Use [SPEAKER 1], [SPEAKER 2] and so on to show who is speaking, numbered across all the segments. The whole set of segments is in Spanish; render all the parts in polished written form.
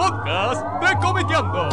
[SPEAKER 1] podcast de Comiqueando.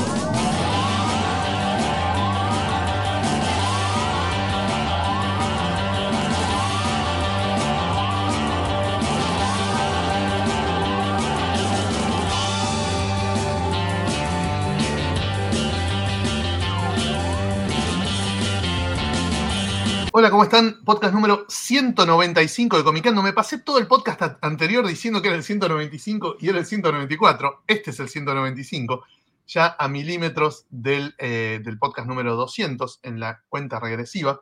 [SPEAKER 2] Hola, ¿cómo están? Podcast número 195 de Comiqueando. Me pasé todo el podcast anterior diciendo que era el 195 y era el 194. Este es el 195, ya a milímetros del podcast número 200 en la cuenta regresiva.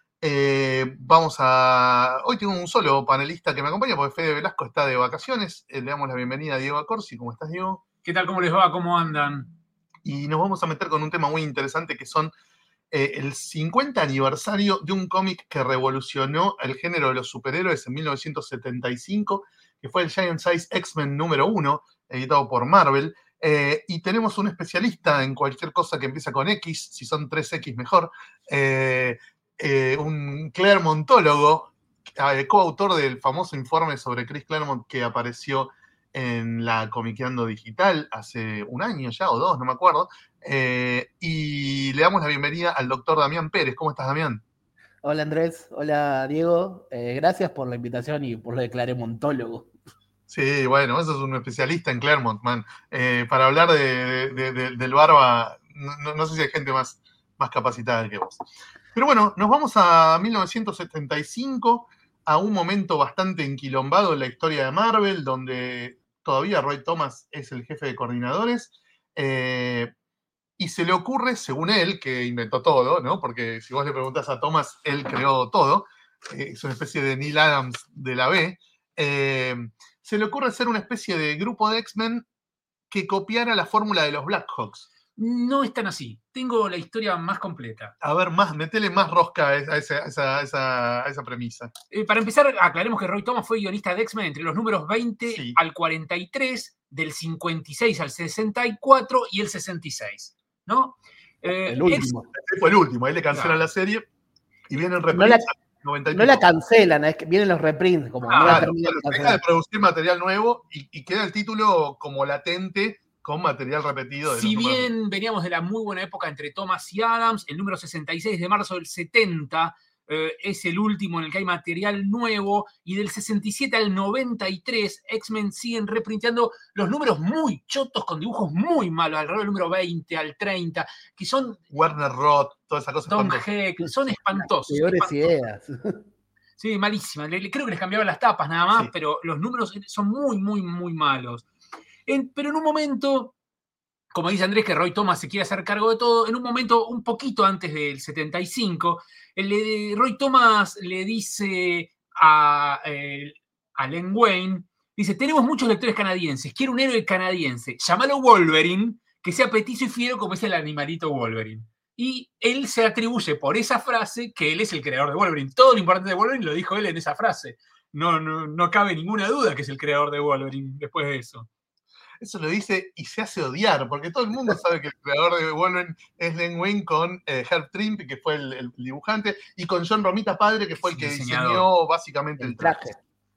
[SPEAKER 2] Hoy tengo un solo panelista que me acompaña porque Fede Velasco está de vacaciones. Le damos la bienvenida a Diego Accorsi. ¿Cómo estás, Diego?
[SPEAKER 3] ¿Qué tal? ¿Cómo les va? ¿Cómo andan?
[SPEAKER 2] Y nos vamos a meter con un tema muy interesante que son el 50 aniversario de un cómic que revolucionó el género de los superhéroes en 1975, que fue el Giant Size X-Men número 1, editado por Marvel. Y tenemos un especialista en cualquier cosa que empieza con X, si son 3X mejor, un Claremontólogo, coautor del famoso informe sobre Chris Claremont que apareció en la Comiqueando Digital hace un año ya, o dos, no me acuerdo. Y le damos la bienvenida al doctor Damián Pérez. ¿Cómo estás, Damián?
[SPEAKER 4] Hola, Andrés. Hola, Diego. Gracias por la invitación y por lo de Claremontólogo.
[SPEAKER 2] Sí, bueno, eso es un especialista en Claremont, man. Para hablar del Barba, no sé si hay gente más capacitada que vos. Pero bueno, nos vamos a 1975, a un momento bastante enquilombado en la historia de Marvel, donde todavía Roy Thomas es el jefe de coordinadores. Y se le ocurre, según él, que inventó todo, ¿no? Porque si vos le preguntás a Thomas, él creó todo. Es una especie de Neil Adams de la B. Se le ocurre hacer una especie de grupo de X-Men que copiara la fórmula de los Blackhawks.
[SPEAKER 3] No es tan así. Tengo la historia más completa.
[SPEAKER 2] A ver, metele más rosca a esa premisa.
[SPEAKER 3] Para empezar, aclaremos que Roy Thomas fue guionista de X-Men entre los números 20
[SPEAKER 2] Sí.
[SPEAKER 3] al 43, del 56 al 64 y el 66, ¿no?
[SPEAKER 4] El último.
[SPEAKER 2] Este fue el último, ahí le cancelan la serie y vienen reprints.
[SPEAKER 4] No la cancelan, es que vienen los reprints. Como
[SPEAKER 2] deja de producir material nuevo y queda el título como latente con material repetido.
[SPEAKER 3] Si bien veníamos de la muy buena época entre Thomas y Adams, el número 66 de marzo del 70 es el último en el que hay material nuevo, y del 67 al 93 X-Men siguen reprinteando los números muy chotos con dibujos muy malos, alrededor del número 20 al 30, que son
[SPEAKER 2] Werner Roth, toda esa cosa.
[SPEAKER 3] Tom Heck, son espantosos.
[SPEAKER 4] Peores ideas.
[SPEAKER 3] Sí, malísimas. Creo que les cambiaban las tapas nada más,
[SPEAKER 2] sí.
[SPEAKER 3] Pero los números son muy, muy, muy malos. Pero en un momento, como dice Andrés, que Roy Thomas se quiere hacer cargo de todo, en un momento un poquito antes del 75, Roy Thomas le dice a Len Wein, dice, tenemos muchos lectores canadienses, quiero un héroe canadiense, llámalo Wolverine, que sea petizo y fiero como es el animalito Wolverine. Y él se atribuye por esa frase que él es el creador de Wolverine. Todo lo importante de Wolverine lo dijo él en esa frase. No cabe ninguna duda que es el creador de Wolverine después de eso.
[SPEAKER 2] Eso lo dice y se hace odiar, porque todo el mundo sabe que el creador de Wolverine es Len Wein con Herb Trimp, que fue el dibujante, y con John Romita padre, que fue el que diseñó básicamente el traje.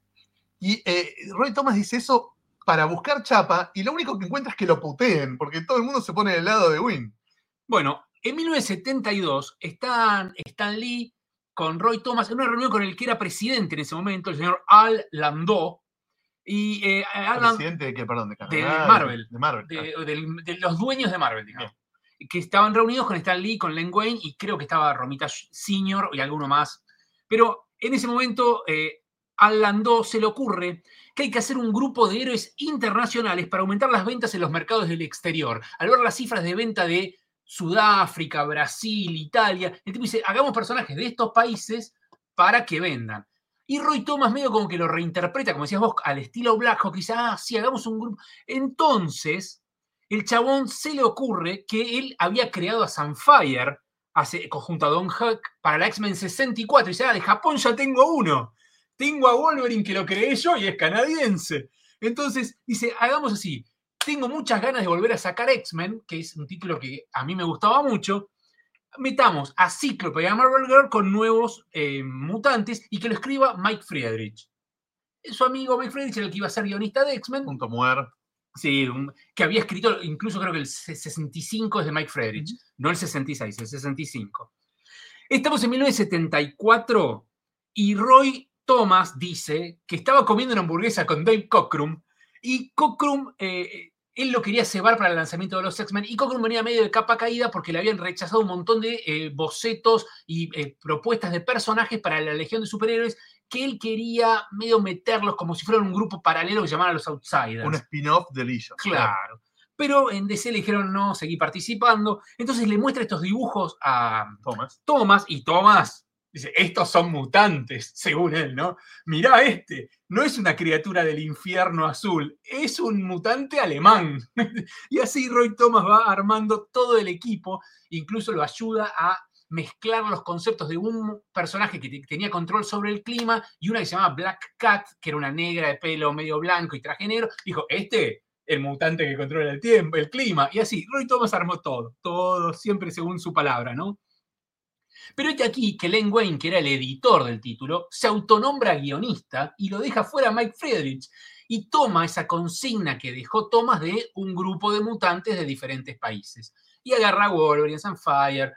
[SPEAKER 2] Y Roy Thomas dice eso para buscar chapa, y lo único que encuentra es que lo puteen, porque todo el mundo se pone del lado de Wein.
[SPEAKER 3] Bueno, en 1972 están Stan Lee con Roy Thomas en una reunión con el que era presidente en ese momento, el señor Al Landau. Y
[SPEAKER 2] presidente de qué, perdón, de Canadá,
[SPEAKER 3] de Marvel,
[SPEAKER 2] de Marvel.
[SPEAKER 3] De los dueños de Marvel, digamos. Bien. Que estaban reunidos con Stan Lee, con Len Wein, y creo que estaba Romita Sr. y alguno más. Pero en ese momento Al Landau se le ocurre que hay que hacer un grupo de héroes internacionales para aumentar las ventas en los mercados del exterior. Al ver las cifras de venta de Sudáfrica, Brasil, Italia, el tipo dice, hagamos personajes de estos países para que vendan. Y Roy Thomas medio como que lo reinterpreta, como decías vos, al estilo Blackhawk, que dice, sí, hagamos un grupo. Entonces, el chabón se le ocurre que él había creado a Sunfire junto a Don Huck para la X-Men 64. Y dice, de Japón ya tengo uno. Tengo a Wolverine que lo creé yo y es canadiense. Entonces, dice, hagamos así. Tengo muchas ganas de volver a sacar X-Men, que es un título que a mí me gustaba mucho. Metamos a Cíclope y a Marvel Girl con nuevos mutantes y que lo escriba Mike Friedrich. Su amigo Mike Friedrich era el que iba a ser guionista de X-Men.
[SPEAKER 2] Punto muer.
[SPEAKER 3] Sí, que había escrito, incluso creo que el 65 es de Mike Friedrich, no el 66, el 65. Estamos en 1974 y Roy Thomas dice que estaba comiendo una hamburguesa con Dave Cockrum y Cockrum, él lo quería cebar para el lanzamiento de los X-Men y Cockrum venía medio de capa caída porque le habían rechazado un montón de bocetos y propuestas de personajes para la Legión de Superhéroes que él quería medio meterlos como si fueran un grupo paralelo que llamaran los Outsiders.
[SPEAKER 2] Un spin-off de Legion.
[SPEAKER 3] Claro. Pero en DC le dijeron no, seguí participando. Entonces le muestra estos dibujos a Thomas y Thomas dice, estos son mutantes, según él, ¿no? Mirá no es una criatura del infierno azul, es un mutante alemán. Y así Roy Thomas va armando todo el equipo, incluso lo ayuda a mezclar los conceptos de un personaje que tenía control sobre el clima y una que se llamaba Black Cat, que era una negra de pelo medio blanco y traje negro. Dijo, el mutante que controla el tiempo, el clima, y así. Roy Thomas armó todo, siempre según su palabra, ¿no? Pero aquí que Len Wein, que era el editor del título, se autonombra guionista y lo deja fuera Mike Friedrich y toma esa consigna que dejó Thomas de un grupo de mutantes de diferentes países. Y agarra a Wolverine, Sunfire,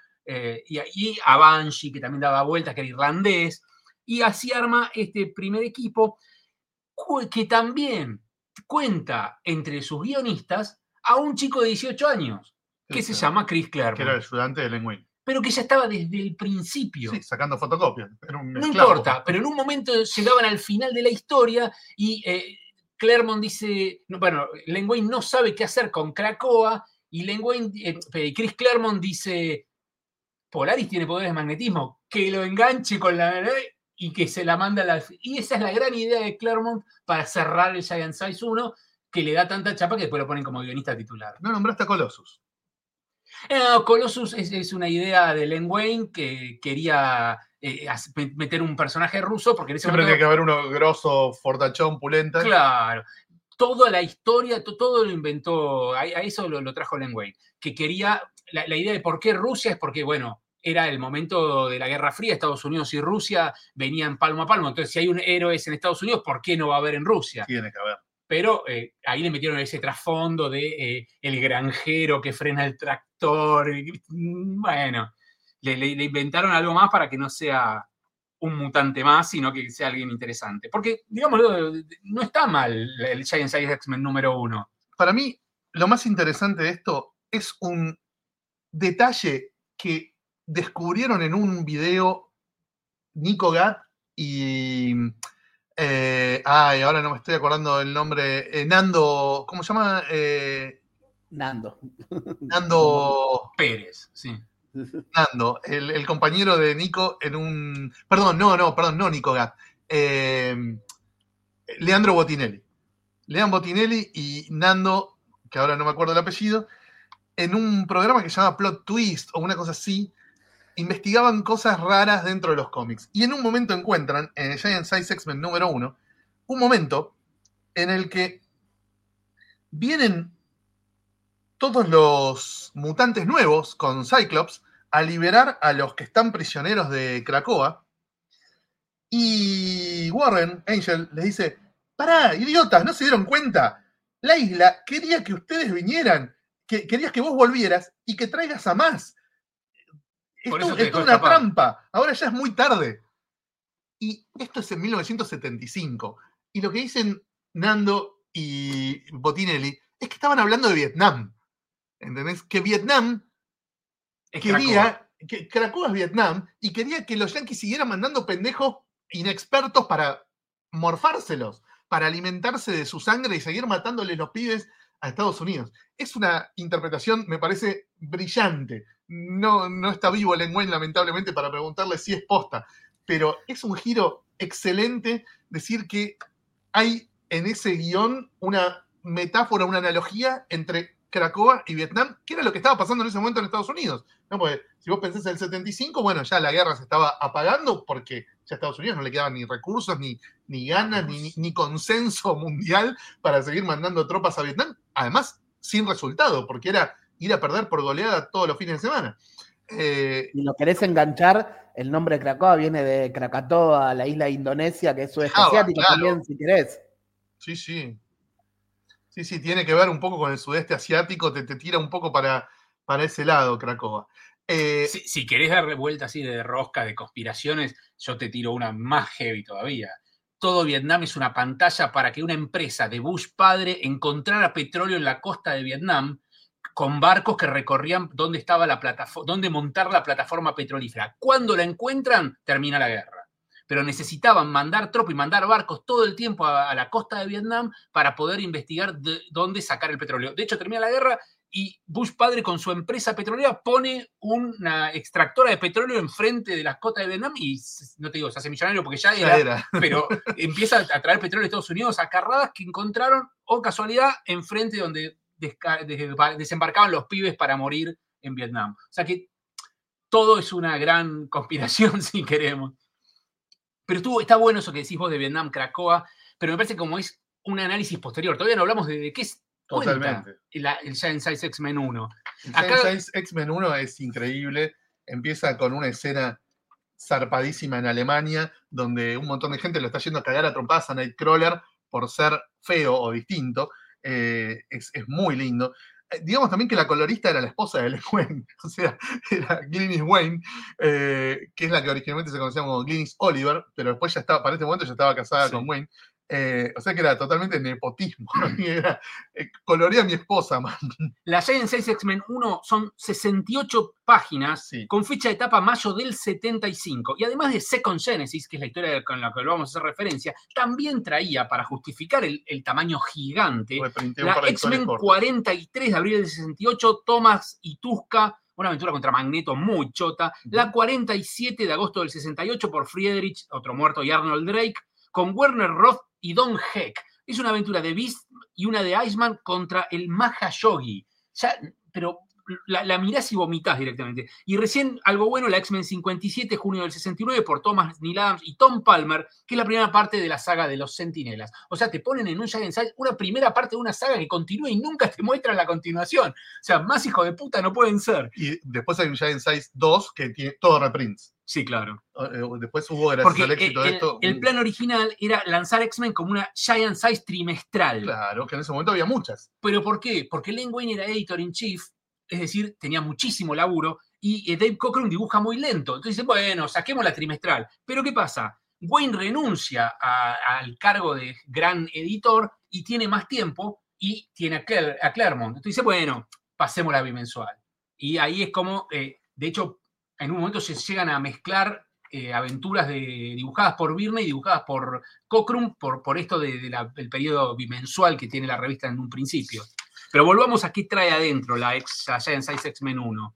[SPEAKER 3] y a Banshee, que también daba vueltas, que era irlandés, y así arma este primer equipo que también cuenta entre sus guionistas a un chico de 18 años que se llama Chris Claremont.
[SPEAKER 2] Que era el ayudante de Len Wein.
[SPEAKER 3] Pero que ya estaba desde el principio.
[SPEAKER 2] Sí, sacando fotocopias.
[SPEAKER 3] No importa, pero en un momento llegaban al final de la historia y Claremont dice, Len Wein no sabe qué hacer con Krakoa y Chris Claremont dice, Polaris tiene poderes de magnetismo, que lo enganche con la... y que se la manda a la... Y esa es la gran idea de Claremont para cerrar el Giant Size 1, que le da tanta chapa que después lo ponen como guionista titular.
[SPEAKER 2] No nombraste a Colossus.
[SPEAKER 3] Colossus es una idea de Len Wein que quería meter un personaje ruso porque en ese
[SPEAKER 2] siempre
[SPEAKER 3] momento...
[SPEAKER 2] tiene que haber uno grosso, fortachón, pulenta.
[SPEAKER 3] Claro. Toda la historia, todo lo inventó, a eso lo trajo Len Wein, que quería... La idea de por qué Rusia es porque, era el momento de la Guerra Fría, Estados Unidos y Rusia venían palmo a palmo. Entonces, si hay un héroe en Estados Unidos, ¿por qué no va a haber en Rusia?
[SPEAKER 2] Tiene que haber.
[SPEAKER 3] Pero ahí le metieron ese trasfondo de el granjero que frena el tractor. Bueno, le inventaron algo más para que no sea un mutante más, sino que sea alguien interesante. Porque, digámoslo, no está mal el Giant Size X-Men número 1.
[SPEAKER 2] Para mí, lo más interesante de esto es un detalle que descubrieron en un video Nico Gat y... ahora no me estoy acordando del nombre. Nando, ¿cómo se llama?
[SPEAKER 4] Nando
[SPEAKER 3] Pérez, sí.
[SPEAKER 2] Nando, el compañero de Nico en un... Perdón, no Nico Gat. Leandro Botinelli. Leandro Botinelli y Nando, que ahora no me acuerdo el apellido, en un programa que se llama Plot Twist o una cosa así, investigaban cosas raras dentro de los cómics. Y en un momento encuentran, en el Giant Size X-Men número 1, un momento en el que vienen todos los mutantes nuevos con Cyclops a liberar a los que están prisioneros de Krakoa. Y Warren, Angel, les dice, pará, idiotas, ¿no se dieron cuenta? La isla quería que ustedes vinieran, querías que vos volvieras y que traigas a más. Esto es una trampa, ahora ya es muy tarde. Y esto es en 1975. Y lo que dicen Nando y Botinelli es que estaban hablando de Vietnam. ¿Entendés? Que Vietnam quería, que Krakoa es Vietnam, y quería que los yanquis siguieran mandando pendejos inexpertos para morfárselos, para alimentarse de su sangre y seguir matándoles los pibes a Estados Unidos. Es una interpretación, me parece, brillante. No está vivo Len Wein, lamentablemente, para preguntarle si es posta, pero es un giro excelente decir que hay en ese guión una metáfora, una analogía entre Krakoa y Vietnam, que era lo que estaba pasando en ese momento en Estados Unidos. ¿No? Porque si vos pensás en el 75, bueno, ya la guerra se estaba apagando porque ya a Estados Unidos no le quedaban ni recursos, ni ganas, ni consenso mundial para seguir mandando tropas a Vietnam. Además, sin resultado, porque era ir a perder por goleada todos los fines de semana.
[SPEAKER 4] Si lo querés enganchar, el nombre de Krakoa viene de Krakatoa, la isla de Indonesia, que es sudeste asiático también, si querés.
[SPEAKER 2] Sí. Sí, tiene que ver un poco con el sudeste asiático, te tira un poco para ese lado, Cracovia.
[SPEAKER 3] Si querés dar vuelta así de rosca de conspiraciones, yo te tiro una más heavy todavía. Todo Vietnam es una pantalla para que una empresa de Bush padre encontrara petróleo en la costa de Vietnam con barcos que recorrían dónde estaba la plataforma, dónde montar la plataforma petrolífera. Cuando la encuentran, termina la guerra. Pero necesitaban mandar tropas y mandar barcos todo el tiempo a la costa de Vietnam para poder investigar dónde sacar el petróleo. De hecho, termina la guerra y Bush padre con su empresa petrolera pone una extractora de petróleo enfrente de las costas de Vietnam y, no te digo, se hace millonario porque ya era. Pero empieza a traer petróleo de Estados Unidos a carradas que encontraron, o casualidad, enfrente donde desembarcaban los pibes para morir en Vietnam. O sea que todo es una gran conspiración, si queremos. Pero está bueno eso que decís vos de Vietnam, Cracovia, pero me parece que como es un análisis posterior. Todavía no hablamos de qué es
[SPEAKER 2] Totalmente.
[SPEAKER 3] El Giant Size X-Men 1.
[SPEAKER 2] El Giant Size X-Men 1 es increíble. Empieza con una escena zarpadísima en Alemania, donde un montón de gente lo está yendo a cagar a trompadas a Nightcrawler por ser feo o distinto. Es muy lindo. Digamos también que la colorista era la esposa de Ellen Wayne, o sea, era Glynis Wayne, que es la que originalmente se conocía como Glynis Oliver, pero después ya estaba, para este momento ya estaba casada con Wayne. O sea que era totalmente nepotismo. Colorea a mi esposa, man.
[SPEAKER 3] La Giant Size X-Men 1 son 68 páginas con fecha de etapa mayo del 75. Y además de Second Genesis, que es la historia con la que lo vamos a hacer referencia, también traía, para justificar el tamaño gigante, la X-Men 43 de abril del 68, Thomas y Tuska, una aventura contra Magneto muy chota. La 47 de agosto del 68 por Friedrich, otro muerto, y Arnold Drake, con Werner Roth y Don Heck. Es una aventura de Beast y una de Iceman contra el Mahayogi. Pero la mirás y vomitás directamente. Y recién, algo bueno, la X-Men 57, junio del 69, por Thomas Neal Adams y Tom Palmer, que es la primera parte de la saga de los Centinelas. O sea, te ponen en un Giant Size una primera parte de una saga que continúa y nunca te muestran la continuación. O sea, más hijos de puta no pueden ser.
[SPEAKER 2] Y después hay un Giant Size 2 que tiene todo reprints.
[SPEAKER 3] Sí, claro.
[SPEAKER 2] Después hubo, gracias al éxito de esto...
[SPEAKER 3] El plan original era lanzar X-Men como una Giant Size trimestral.
[SPEAKER 2] Claro, que en ese momento había muchas.
[SPEAKER 3] ¿Pero por qué? Porque Len Wein era editor-in-chief, es decir, tenía muchísimo laburo, y Dave Cockrum dibuja muy lento. Entonces, bueno, saquemos la trimestral. Pero ¿qué pasa? Wayne renuncia al cargo de gran editor y tiene más tiempo y tiene a Claremont. Entonces dice, bueno, pasemos la bimensual. Y ahí es como, de hecho, en un momento se llegan a mezclar aventuras dibujadas por Byrne y dibujadas por Cockrum por esto del periodo bimensual que tiene la revista en un principio. Pero volvamos a qué trae adentro la Giant Size X-Men 1.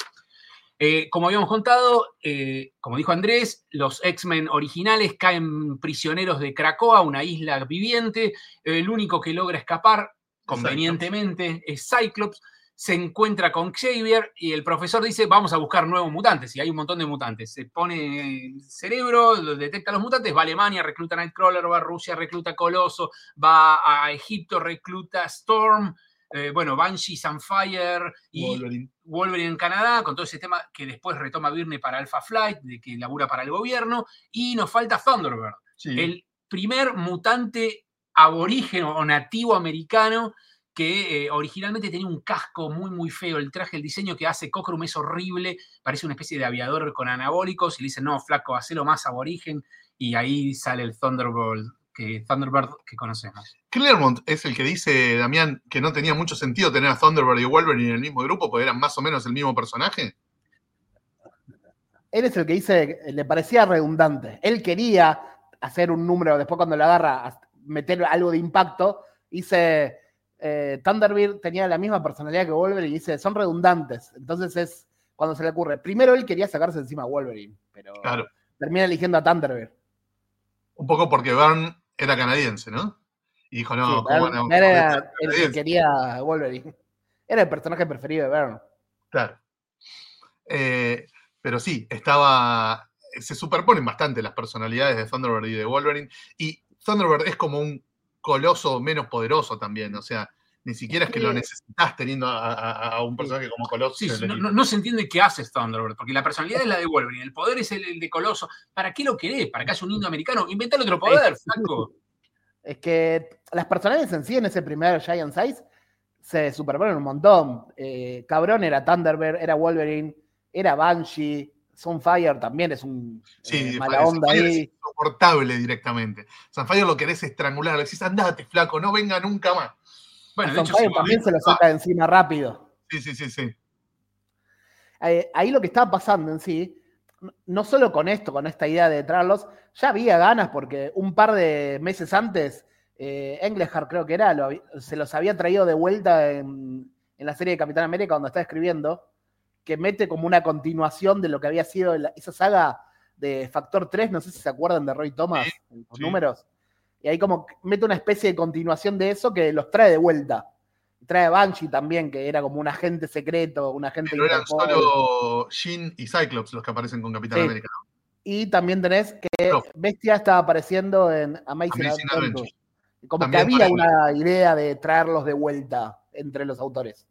[SPEAKER 3] Como habíamos contado, como dijo Andrés, los X-Men originales caen prisioneros de Krakoa, una isla viviente. El único que logra escapar convenientemente es Cyclops. Se encuentra con Xavier y el profesor dice, vamos a buscar nuevos mutantes. Y hay un montón de mutantes. Se pone el cerebro, detecta los mutantes, va a Alemania, recluta a Nightcrawler, va a Rusia, recluta a Coloso, va a Egipto, recluta a Storm, Banshee, Sunfire y Wolverine en Canadá, con todo ese tema que después retoma Byrne para Alpha Flight, de que labura para el gobierno. Y nos falta Thunderbird, el primer mutante aborigen o nativo americano que originalmente tenía un casco muy, muy feo. El traje, el diseño que hace Cockrum es horrible, parece una especie de aviador con anabólicos, y le dicen, no, flaco, hacelo más aborigen, y ahí sale el Thunderbird que conocemos.
[SPEAKER 2] Claremont es el que dice, Damián, que no tenía mucho sentido tener a Thunderbird y Wolverine en el mismo grupo, porque eran más o menos el mismo personaje.
[SPEAKER 4] Él es el que dice, le parecía redundante. Él quería hacer un número, después cuando le agarra, meter algo de impacto, dice... Thunderbird tenía la misma personalidad que Wolverine y dice, son redundantes. Entonces es cuando se le ocurre. Primero él quería sacarse encima a Wolverine, pero termina eligiendo a Thunderbird.
[SPEAKER 2] Un poco porque Byrne era canadiense, ¿no? Y dijo, no,
[SPEAKER 4] sí,
[SPEAKER 2] ¿cómo no?
[SPEAKER 4] Era el que quería a Wolverine. Era el personaje preferido de Byrne.
[SPEAKER 2] Claro. Pero sí, se superponen bastante las personalidades de Thunderbird y de Wolverine. Y Thunderbird es como un Coloso menos poderoso también, o sea, ni siquiera es que lo necesitas teniendo a un personaje como Coloso.
[SPEAKER 3] Sí, no se entiende qué hace Thunderbird, porque la personalidad es la de Wolverine, el poder es el de Coloso. ¿Para qué lo querés? ¿Para que haya un indio americano? Inventale otro poder, flaco.
[SPEAKER 4] Es que las personajes en sí en ese primer Giant Size se superponen un montón. Cabrón era Thunderbird, era Wolverine, era Banshee, Sunfire también es un mala onda
[SPEAKER 2] Sunfire
[SPEAKER 4] ahí.
[SPEAKER 2] es insoportable directamente. Sunfire lo querés estrangular, le decís, andate, flaco, no venga nunca más.
[SPEAKER 3] Bueno,
[SPEAKER 4] A
[SPEAKER 3] de hecho,
[SPEAKER 4] Sunfire también se lo saca de encima rápido.
[SPEAKER 2] Sí.
[SPEAKER 4] Ahí lo que estaba pasando en sí, no solo con esto, con esta idea de traerlos, ya había ganas porque un par de meses antes, Englehart creo que era, se los había traído de vuelta en la serie de Capitán América cuando estaba escribiendo, que mete como una continuación de lo que había sido esa saga de Factor 3, no sé si se acuerdan de Roy Thomas, los números, y ahí como mete una especie de continuación de eso que los trae de vuelta. Trae a Banshee también, que era como un agente secreto, un agente
[SPEAKER 2] Pero eran
[SPEAKER 4] Interpol.
[SPEAKER 2] solo Jean y Cyclops los que aparecen con Capitán América.
[SPEAKER 4] Y también tenés que Bestia estaba apareciendo en Amazing Adventures. Como también que había una idea de traerlos de vuelta entre los autores.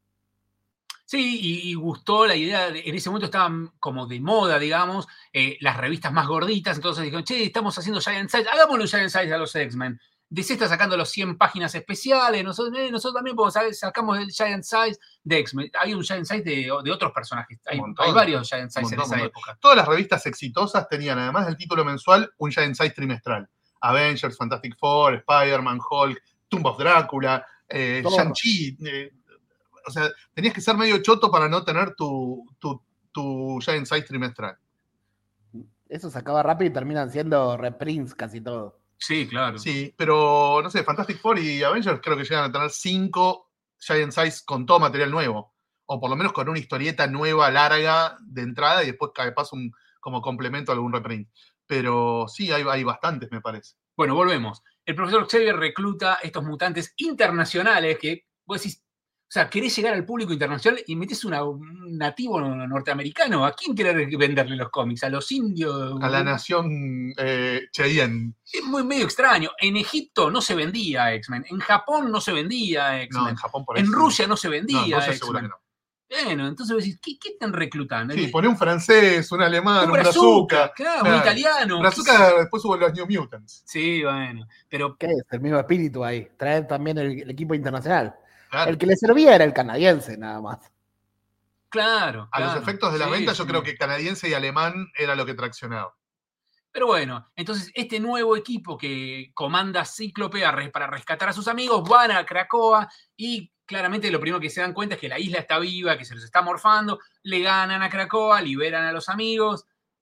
[SPEAKER 3] Sí, y gustó la idea, en ese momento estaban como de moda, digamos, las revistas más gorditas, entonces dijeron, che, estamos haciendo Giant Size, hagámosle un Giant Size a los X-Men. DC está sacando los 100 páginas especiales, nosotros también sacamos el Giant Size de X-Men. Hay un Giant Size de otros personajes, hay varios Giant Size en esa época.
[SPEAKER 2] Todas las revistas exitosas tenían, además del título mensual, un Giant Size trimestral. Avengers, Fantastic Four, Spider-Man, Hulk, Tomb of Drácula, Shang-Chi. O sea, tenías que ser medio choto para no tener tu Giant Size trimestral.
[SPEAKER 4] Eso se acaba rápido y terminan siendo reprints casi todo.
[SPEAKER 3] Sí, claro.
[SPEAKER 2] Sí, pero no sé, Fantastic Four y Avengers creo que llegan a tener 5 Giant Size con todo material nuevo. O por lo menos con una historieta nueva, larga, de entrada, y después de paso como complemento a algún reprint. Pero sí, hay bastantes, me parece.
[SPEAKER 3] Bueno, volvemos. El profesor Xavier recluta estos mutantes internacionales que vos decís, o sea, querés llegar al público internacional y metés un nativo norteamericano. ¿A quién querés venderle los cómics? ¿A los indios?
[SPEAKER 2] A la nación Cheyenne.
[SPEAKER 3] Es medio extraño. En Egipto no se vendía X-Men. En Japón no se vendía X-Men.
[SPEAKER 2] No, en Japón por eso.
[SPEAKER 3] En Rusia no se vendía
[SPEAKER 2] X-Men. No.
[SPEAKER 3] Bueno, entonces vos decís, ¿qué están reclutando?
[SPEAKER 2] Sí, poné un francés, un alemán, un brazuca.
[SPEAKER 3] Claro, un italiano.
[SPEAKER 2] Brazuca después hubo los New Mutants.
[SPEAKER 3] Sí, bueno. Pero
[SPEAKER 4] ¿qué es? El mismo espíritu ahí. Traer también el equipo internacional.
[SPEAKER 2] Claro.
[SPEAKER 4] El que le servía era el canadiense, nada más.
[SPEAKER 3] Claro.
[SPEAKER 2] A los efectos de la venta, yo creo que canadiense y alemán era lo que traccionaba.
[SPEAKER 3] Pero bueno, entonces este nuevo equipo que comanda Cíclope para rescatar a sus amigos van a Krakoa y claramente lo primero que se dan cuenta es que la isla está viva, que se los está morfando, le ganan a Krakoa, liberan a los amigos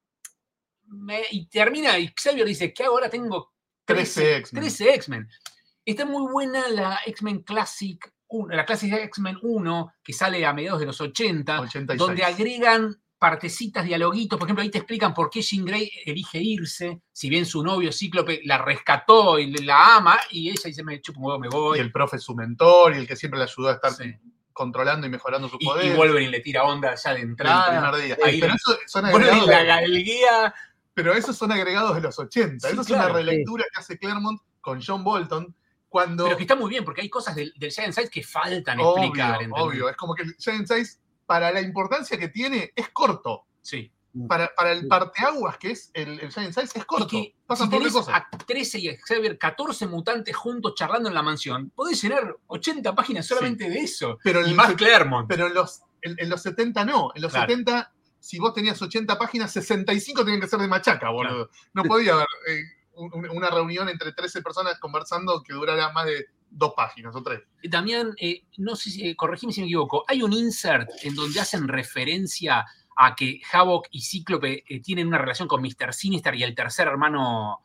[SPEAKER 3] y termina, y Xavier dice que ahora tengo 13 X-Men. Está muy buena la X-Men Classic, la Classic X-Men 1, que sale a mediados de los 80,
[SPEAKER 2] 86.
[SPEAKER 3] donde agregan partecitas, dialoguitos. Por ejemplo, ahí te explican por qué Jean Grey elige irse, si bien su novio Cíclope la rescató y la ama, y ella dice, me chupo un huevo, me voy.
[SPEAKER 2] Y el profe es su mentor, y el que siempre le ayudó a estar controlando y mejorando su poder.
[SPEAKER 3] Y Wolverine le tira onda ya de entrada.
[SPEAKER 2] El primer día.
[SPEAKER 3] Ahí
[SPEAKER 2] pero eso son agregados
[SPEAKER 3] el guía.
[SPEAKER 2] Pero esos son agregados de los 80. Eso es una relectura que hace Claremont con John Bolton. Pero
[SPEAKER 3] que está muy bien, porque hay cosas del Giant Size que faltan explicar.
[SPEAKER 2] Obvio, es como que el Giant Size, para la importancia que tiene, es corto.
[SPEAKER 3] Sí.
[SPEAKER 2] Para el parteaguas que es el Giant Size, es corto.
[SPEAKER 3] Pasan por cosas. A 13 y a Xavier, 14 mutantes juntos charlando en la mansión, podés llenar 80 páginas solamente de eso.
[SPEAKER 2] Pero
[SPEAKER 3] y más Claremont.
[SPEAKER 2] Pero en los 70 no. En los 70, si vos tenías 80 páginas, 65 tenían que ser de machaca, boludo. Claro. No podía haber una reunión entre 13 personas conversando que durara más de 2 páginas o 3.
[SPEAKER 3] También, no sé si, corregime si me equivoco, hay un insert en donde hacen referencia a que Havok y Cíclope tienen una relación con Mr. Sinister y el tercer hermano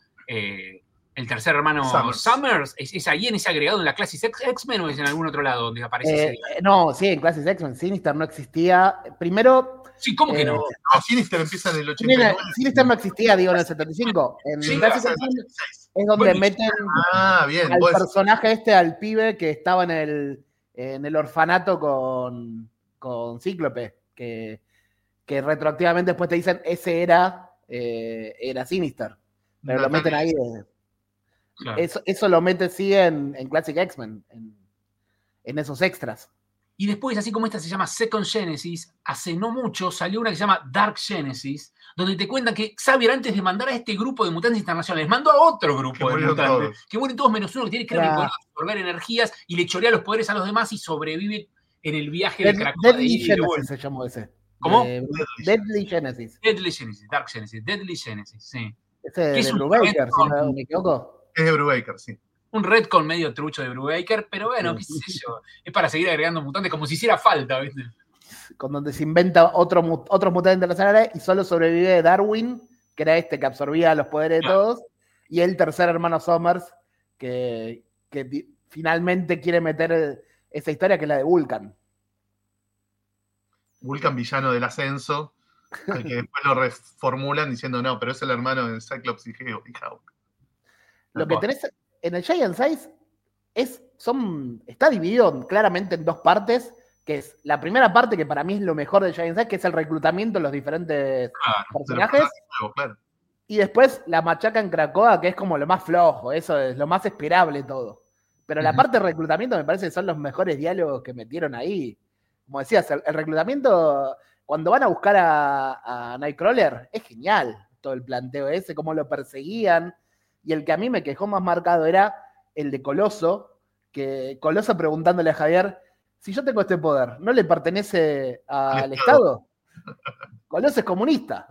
[SPEAKER 3] Summers. ¿Es ahí en ese agregado en la Classic X-Men o es en algún otro lado donde aparece?
[SPEAKER 4] No, sí, en Classic X-Men. Sinister no existía. Primero...
[SPEAKER 3] Sí, ¿cómo que no?
[SPEAKER 2] No, Sinister empieza en el 89.
[SPEAKER 4] Sinister no existía, digo, en el 75. En Classic X-Men es donde meten al personaje al pibe que estaba en el orfanato con Cíclope, que retroactivamente después te dicen ese era Sinister. Pero lo meten ahí. Claro. Eso lo mete sí en Classic X-Men, en esos extras.
[SPEAKER 3] Y después, así como esta se llama Second Genesis, hace no mucho salió una que se llama Dark Genesis, donde te cuentan que Xavier, antes de mandar a este grupo de mutantes internacionales, mandó a otro grupo de mutantes, que mueren todos menos uno, que tiene, creo, el poder de absorber energías y le chorea los poderes a los demás y sobrevive en el viaje de Krakoa.
[SPEAKER 4] Deadly Genesis se llamó ese.
[SPEAKER 3] ¿Cómo?
[SPEAKER 4] Deadly Genesis.
[SPEAKER 3] Deadly Genesis, Dark Genesis, Deadly Genesis, sí.
[SPEAKER 4] Ese de Brubaker, si no me equivoco.
[SPEAKER 2] Es de Brubaker, sí.
[SPEAKER 3] Un retcon medio trucho de Brubaker, pero bueno, qué sé yo. Es para seguir agregando mutantes como si hiciera falta, ¿viste?
[SPEAKER 4] Con donde se inventa otros mutantes internacionales y solo sobrevive Darwin, que era este que absorbía los poderes de todos, y el tercer hermano Summers, que finalmente quiere meter esa historia, que es la de Vulcan.
[SPEAKER 2] Vulcan, villano del ascenso, al que después lo reformulan diciendo, no, pero es el hermano de Cyclops y Hawk.
[SPEAKER 4] Lo que tenés en el Giant Size está dividido claramente en dos partes, que es la primera parte, que para mí es lo mejor de Giant Size, que es el reclutamiento de los diferentes personajes.
[SPEAKER 2] Claro.
[SPEAKER 4] Y después la machaca en Krakoa, que es como lo más flojo, eso es lo más esperable todo. Pero la parte de reclutamiento me parece que son los mejores diálogos que metieron ahí. Como decías, el reclutamiento, cuando van a buscar a Nightcrawler, es genial todo el planteo ese, cómo lo perseguían. Y el que a mí me quejó más marcado era el de Coloso, que Coloso preguntándole a Javier, si yo tengo este poder, ¿no le pertenece al Estado? Coloso es comunista.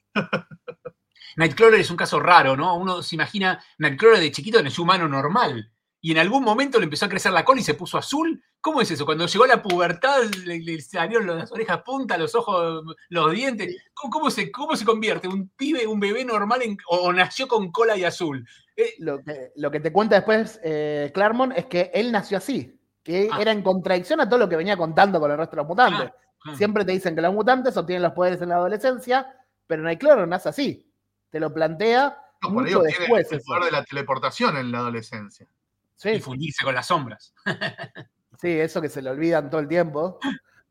[SPEAKER 3] Nightcrawler es un caso raro, ¿no? Uno se imagina Nightcrawler de chiquito en el humano normal. Y en algún momento le empezó a crecer la cola y se puso azul. ¿Cómo es eso? Cuando llegó a la pubertad le salieron las orejas puntas, los ojos, los dientes. ¿Cómo se convierte un pibe, un bebé normal o nació con cola y azul?
[SPEAKER 4] Lo que te cuenta después Claremont es que él nació así, que era en contradicción a todo lo que venía contando con el resto de los mutantes. Siempre te dicen que los mutantes obtienen los poderes en la adolescencia, pero Nightcrawler nace así. Te lo plantea mucho después.
[SPEAKER 2] El poder de la teleportación en la adolescencia.
[SPEAKER 4] Sí.
[SPEAKER 3] Y fundirse con las sombras.
[SPEAKER 4] Sí, eso que se le olvidan todo el tiempo.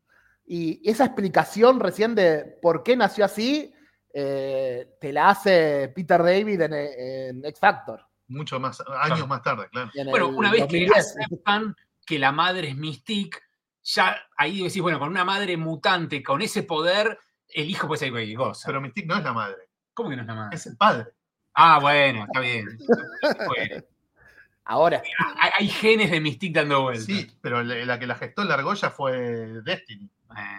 [SPEAKER 4] Y esa explicación recién de por qué nació así, te la hace Peter David en X Factor.
[SPEAKER 2] Mucho más, años más tarde, claro.
[SPEAKER 3] Bueno, una vez que aceptan que la madre es Mystique, ya ahí decís, bueno, con una madre mutante, con ese poder, el hijo puede ser cualquier cosa.
[SPEAKER 2] Pero Mystique no es la madre.
[SPEAKER 3] ¿Cómo que no es la madre?
[SPEAKER 2] Es el padre.
[SPEAKER 3] Ah, bueno, está bien. Bueno.
[SPEAKER 4] Ahora.
[SPEAKER 3] Hay genes de Mystique dando vueltas.
[SPEAKER 2] Sí, pero la que la gestó en la argolla fue Destiny.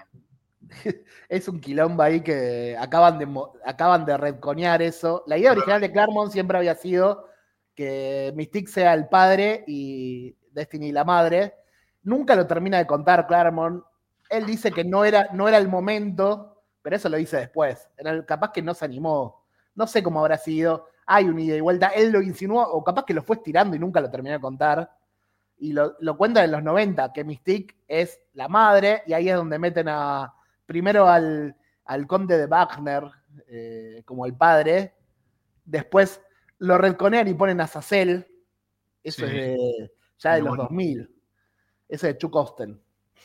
[SPEAKER 4] Es un quilombo ahí que acaban de retconear eso. La idea original de Claremont siempre había sido que Mystique sea el padre y Destiny la madre. Nunca lo termina de contar Claremont. Él dice que no era el momento, pero eso lo dice después. Capaz que no se animó. No sé cómo habrá sido. Hay un ida y vuelta. Él lo insinuó, o capaz que lo fue estirando y nunca lo terminó de contar. Y lo cuenta en los 90, que Mystique es la madre, y ahí es donde meten primero al conde de Wagner como el padre. Después lo retconean y ponen a Zacel. Eso es ya de los 2000. Ese de Chuck Austen.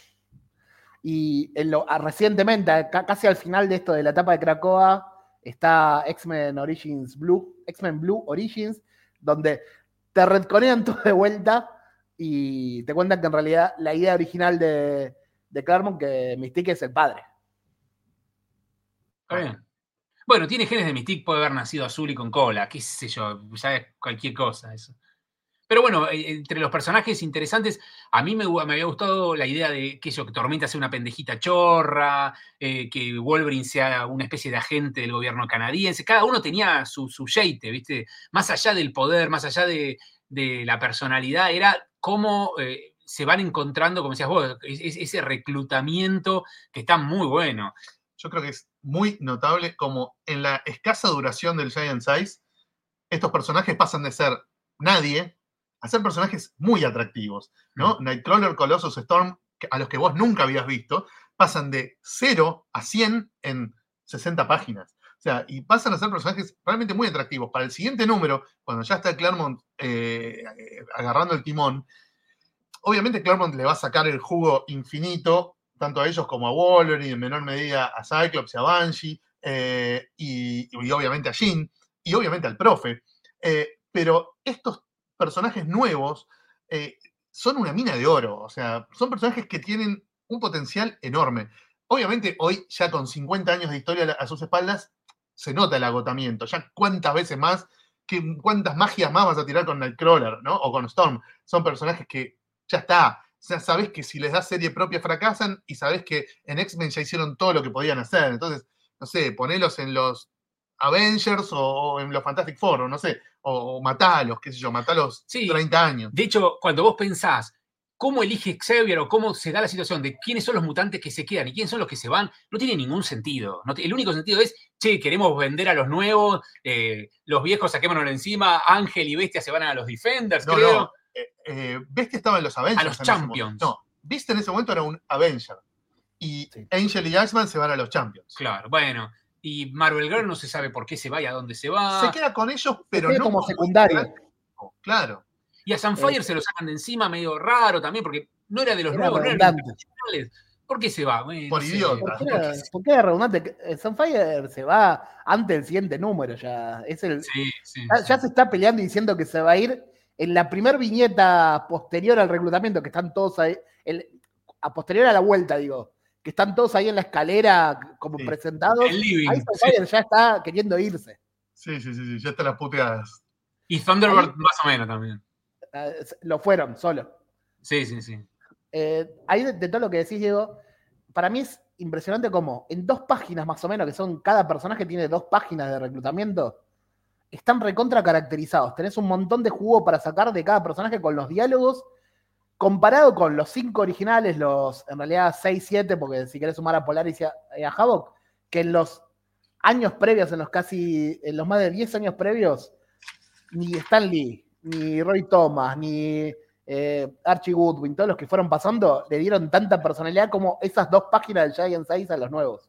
[SPEAKER 4] Y recientemente, casi al final de esto de la etapa de Krakoa, está X-Men Blue Origins, donde te retconean todo de vuelta y te cuentan que en realidad la idea original de Claremont, que Mystique es el padre.
[SPEAKER 3] Está bien. Bueno, tiene genes de Mystique, puede haber nacido azul y con cola, qué sé yo, ya es cualquier cosa eso. Pero bueno, entre los personajes interesantes, a mí me había gustado la idea de que Tormenta sea una pendejita chorra, que Wolverine sea una especie de agente del gobierno canadiense. Cada uno tenía su yeite, ¿viste? Más allá del poder, más allá de la personalidad, era cómo se van encontrando, como decías vos, ese reclutamiento que está muy bueno.
[SPEAKER 2] Yo creo que es muy notable como en la escasa duración del Giant Size, estos personajes pasan de ser nadie a ser personajes muy atractivos, ¿no? Nightcrawler, Colossus, Storm, a los que vos nunca habías visto, pasan de 0 a 100 en 60 páginas. O sea, y pasan a ser personajes realmente muy atractivos. Para el siguiente número, cuando ya está Claremont agarrando el timón, obviamente Claremont le va a sacar el jugo infinito, tanto a ellos como a Wolverine, en menor medida a Cyclops y a Banshee, y obviamente a Jean, y obviamente al profe. Pero estos personajes nuevos son una mina de oro. O sea, son personajes que tienen un potencial enorme. Obviamente, hoy, ya con 50 años de historia a sus espaldas, se nota el agotamiento. Ya cuántas veces más, cuántas magias más vas a tirar con Nightcrawler, ¿no? O con Storm. Son personajes que ya está. Ya sabés que si les das serie propia fracasan y sabés que en X-Men ya hicieron todo lo que podían hacer. Entonces, no sé, ponelos en los Avengers o en los Fantastic Four, o no sé, o matalos, qué sé yo, matalos
[SPEAKER 3] Sí.
[SPEAKER 2] 30 años.
[SPEAKER 3] De hecho, cuando vos pensás cómo elige Xavier o cómo se da la situación de quiénes son los mutantes que se quedan y quiénes son los que se van, no tiene ningún sentido. El único sentido es, che, queremos vender a los nuevos, los viejos saquémonos encima, Ángel y Bestia se van a los Defenders,
[SPEAKER 2] No,
[SPEAKER 3] creo.
[SPEAKER 2] no. Bestia estaba en los Avengers.
[SPEAKER 3] A los
[SPEAKER 2] en
[SPEAKER 3] Champions.
[SPEAKER 2] No, Bestia en ese momento era un Avenger. Y
[SPEAKER 4] Sí.
[SPEAKER 2] Angel y Iceman se van a los Champions.
[SPEAKER 3] Claro, bueno. Y Marvel Girl no se sabe por qué se va y a dónde se va.
[SPEAKER 2] Se queda con ellos, pero
[SPEAKER 4] queda
[SPEAKER 2] no
[SPEAKER 4] como secundario.
[SPEAKER 2] Claro.
[SPEAKER 3] Y a Sunfire se lo sacan de encima medio raro también, porque no era de los
[SPEAKER 4] Era
[SPEAKER 3] nuevos, no era de
[SPEAKER 4] redundante.
[SPEAKER 3] los originales. ¿Por qué se va? Bueno,
[SPEAKER 2] Por
[SPEAKER 3] no sé.
[SPEAKER 2] idiota.
[SPEAKER 4] ¿Por qué era redundante? Sunfire se va antes del siguiente número ya. Es el,
[SPEAKER 3] Sí, sí,
[SPEAKER 4] ya
[SPEAKER 3] sí.
[SPEAKER 4] se está peleando y diciendo que se va a ir en la primer viñeta posterior al reclutamiento, que están todos ahí, a posterior a la vuelta, digo, que están todos ahí en la escalera como
[SPEAKER 2] Sí.
[SPEAKER 4] presentados.
[SPEAKER 3] El living,
[SPEAKER 4] Ahí Sunfire ya está queriendo irse.
[SPEAKER 2] Sí, ya están las puteadas.
[SPEAKER 3] Y Thunderbird más o menos también.
[SPEAKER 4] Lo fueron solo.
[SPEAKER 3] Sí, sí, sí.
[SPEAKER 4] Ahí de todo lo que decís, Diego, para mí es impresionante cómo en 2 páginas más o menos, que son cada personaje tiene 2 páginas de reclutamiento, están recontra caracterizados. Tenés un montón de jugo para sacar de cada personaje con los diálogos, comparado con los 5 originales, en realidad 6, 7, porque si querés sumar a Polaris y a Havoc, que en los años previos, en los más de 10 años previos, ni Stan Lee, ni Roy Thomas, ni Archie Goodwin, todos los que fueron pasando, le dieron tanta personalidad como esas 2 páginas del Giant Size a los nuevos.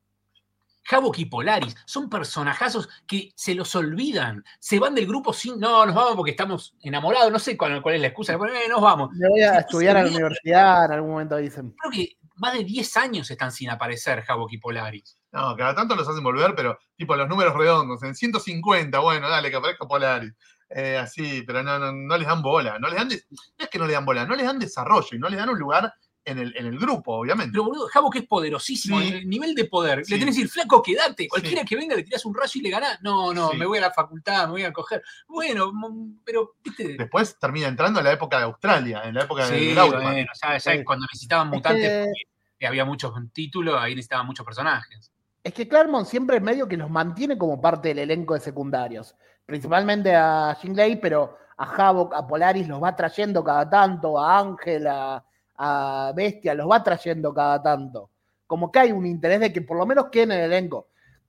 [SPEAKER 3] Havoc y Polaris son personajazos que se los olvidan. Se van del grupo sin. No, nos vamos porque estamos enamorados. No sé cuál es la excusa. Nos vamos.
[SPEAKER 4] Me voy a estudiar a la universidad, en algún momento dicen.
[SPEAKER 3] Creo que más de 10 años están sin aparecer Havoc y Polaris.
[SPEAKER 2] No, cada tanto los hacen volver, pero tipo los números redondos, en 150, bueno, dale, que aparezca Polaris. Así, pero no les dan bola. No es que no le dan bola, no les dan desarrollo y no les dan un lugar en el grupo, obviamente.
[SPEAKER 3] Pero boludo, Havoc es poderosísimo,
[SPEAKER 2] Sí.
[SPEAKER 3] el nivel de poder.
[SPEAKER 2] Sí.
[SPEAKER 3] Le tenés que decir, flaco, quédate. Cualquiera
[SPEAKER 2] Sí.
[SPEAKER 3] que venga le tirás un rayo y le ganás. No,
[SPEAKER 2] Sí.
[SPEAKER 3] me voy a la facultad, me voy a coger. Bueno, pero, viste.
[SPEAKER 2] Después termina entrando a la época de Australia, en la época
[SPEAKER 3] Sí,
[SPEAKER 2] del Outman.
[SPEAKER 3] bueno, ya
[SPEAKER 4] Sí.
[SPEAKER 3] cuando necesitaban
[SPEAKER 4] Es
[SPEAKER 3] mutantes,
[SPEAKER 4] que-
[SPEAKER 3] porque había muchos títulos, ahí necesitaban muchos personajes.
[SPEAKER 4] Es que Claremont siempre es medio que los mantiene como parte del elenco de secundarios. Principalmente a Jean Grey, pero a Havoc, a Polaris los va trayendo cada tanto, a Ángel, a Bestia, los va trayendo cada tanto. Como que hay un interés de que por lo menos queden en el elenco.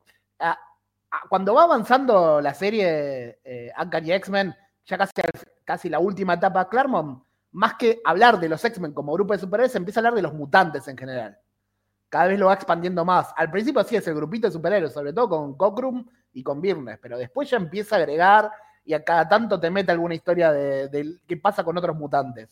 [SPEAKER 4] Cuando va avanzando la serie Uncanny X-Men, ya casi la última etapa de Claremont, más que hablar de los X-Men como grupo de superhéroes, empieza a hablar de los mutantes en general. Cada vez lo va expandiendo más. Al principio sí es el grupito de superhéroes, sobre todo con Cockrum y con Byrnes, pero después ya empieza a agregar y a cada tanto te mete alguna historia de qué pasa con otros mutantes.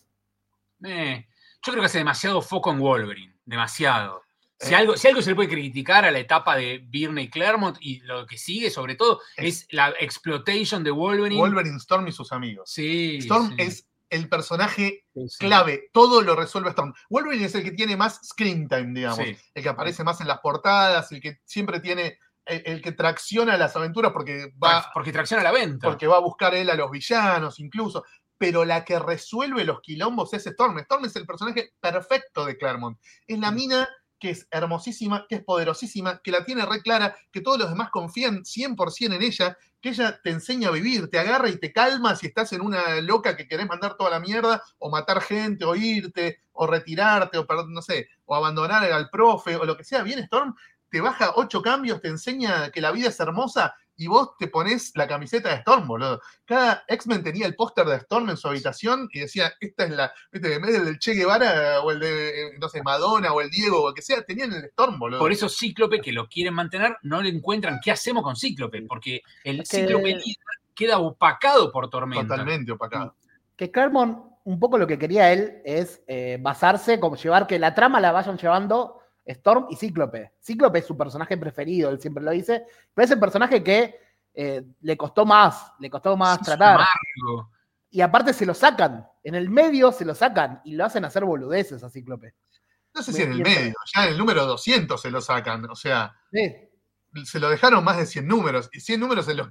[SPEAKER 3] Yo creo que hace demasiado foco en Wolverine, demasiado. Si algo se le puede criticar a la etapa de Byrne y Claremont y lo que sigue, sobre todo, es la exploitation de Wolverine.
[SPEAKER 2] Wolverine, Storm y sus amigos.
[SPEAKER 3] Sí,
[SPEAKER 2] Storm
[SPEAKER 3] sí.
[SPEAKER 2] es el personaje
[SPEAKER 3] Sí.
[SPEAKER 2] clave, todo lo resuelve Storm. Wolverine es el que tiene más screen time, digamos,
[SPEAKER 3] Sí.
[SPEAKER 2] el que aparece más en las portadas, el que siempre tiene, el que tracciona las aventuras porque va
[SPEAKER 3] Tracciona la venta.
[SPEAKER 2] porque va a buscar él a los villanos incluso, pero la que resuelve los quilombos es Storm. Storm es el personaje perfecto de Claremont. Es la mina que es hermosísima, que es poderosísima, que la tiene re clara, que todos los demás confían 100% en ella, que ella te enseña a vivir, te agarra y te calma si estás en una loca que querés mandar toda la mierda, o matar gente, o irte, o retirarte, o no sé, o abandonar al profe, o lo que sea. Bien, Storm te baja 8 cambios, te enseña que la vida es hermosa, y vos te ponés la camiseta de Storm, boludo. Cada X-Men tenía el póster de Storm en su habitación y decía, esta es la, ¿viste? En vez del Che Guevara o el de, no sé, Madonna o el Diego o el que sea, tenían el Storm, boludo.
[SPEAKER 3] Por eso Cíclope, que lo quieren mantener, no le encuentran qué hacemos con Cíclope, porque el
[SPEAKER 4] Es que-
[SPEAKER 3] Cíclope líder queda opacado por Tormenta.
[SPEAKER 2] Totalmente opacado.
[SPEAKER 4] Que Claremont, un poco lo que quería él es basarse, como llevar que la trama la vayan llevando Storm y Cíclope. Cíclope es su personaje preferido, él siempre lo dice, pero es el personaje que le costó más
[SPEAKER 3] Sí,
[SPEAKER 4] tratar.
[SPEAKER 3] amargo.
[SPEAKER 4] Y aparte se lo sacan, en el medio se lo sacan y lo hacen hacer boludeces a Cíclope.
[SPEAKER 2] no sé si en el medio, ya en el número 200 se lo sacan, o sea, se lo dejaron más de 100 números, y 100 números en los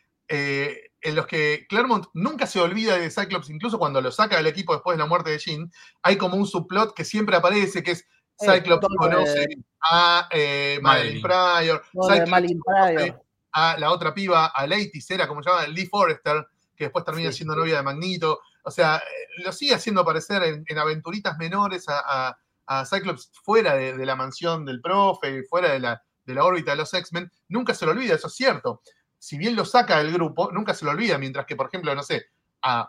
[SPEAKER 2] que Claremont nunca se olvida de Cyclops, incluso cuando lo saca del equipo después de la muerte de Jean, hay como un subplot que siempre aparece, que es Cyclops conoce a Madeline Pryor, Cyclops conoce a la otra piba, a Lady Cera, como se llama, Lee Forrester, que después termina siendo novia de Magneto. O sea, lo sigue haciendo aparecer en aventuritas menores a Cyclops fuera de la mansión del profe, fuera de la órbita de los X-Men. Nunca se lo olvida, eso es cierto. Si bien lo saca del grupo, nunca se lo olvida, mientras que, por ejemplo, no sé, a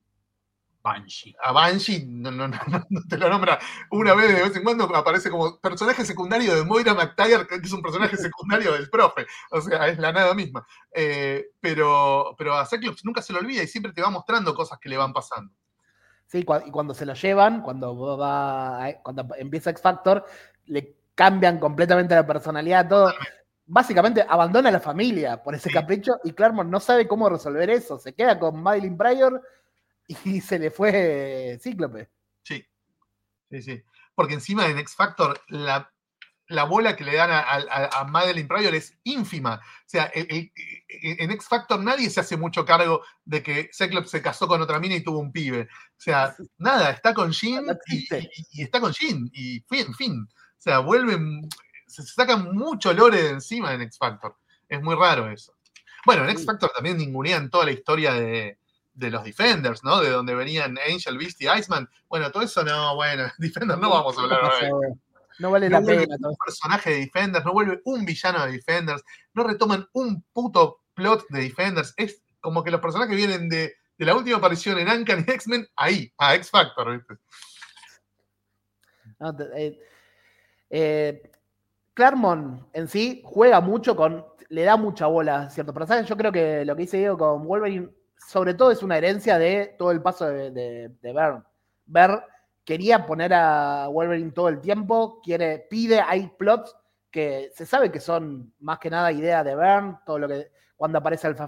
[SPEAKER 2] Banshee no te lo nombra una vez de vez en cuando, aparece como personaje secundario de Moira McTaggart, que es un personaje secundario del profe, o sea, es la nada misma. Pero a Cyclops nunca se lo olvida y siempre te va mostrando cosas que le van pasando.
[SPEAKER 4] Sí, y cuando se lo llevan, cuando empieza X Factor, le cambian completamente la personalidad, todo. Básicamente abandona a la familia por ese capricho y Claremont no sabe cómo resolver eso. Se queda con Madeline Pryor y se le fue Cíclope.
[SPEAKER 2] Sí. Porque encima en X Factor la bola que le dan a Madeline Pryor es ínfima. O sea, en X Factor nadie se hace mucho cargo de que Cyclops se casó con otra mina y tuvo un pibe. O sea, nada, está con Jean y está con Jean. Y fin. O sea, se sacan mucho lore de encima en X Factor. Es muy raro eso. Bueno, en X Factor también ningunean toda la historia de los Defenders, ¿no? De donde venían Angel, Beast y Iceman. Bueno, todo eso Defenders no vamos a hablar ahora.
[SPEAKER 4] No vale la pena.
[SPEAKER 2] Un personaje de Defenders, no vuelve un villano de Defenders, no retoman un puto plot de Defenders. Es como que los personajes vienen de la última aparición en Uncanny X-Men ahí, a X Factor, ¿viste?
[SPEAKER 4] No, Claremont en sí juega mucho le da mucha bola a ciertos personajes. Yo creo que lo que hice Diego con Wolverine, sobre todo, es una herencia de todo el paso de Byrne. Byrne quería poner a Wolverine todo el tiempo, hay plots que se sabe que son más que nada idea de Byrne, todo lo que cuando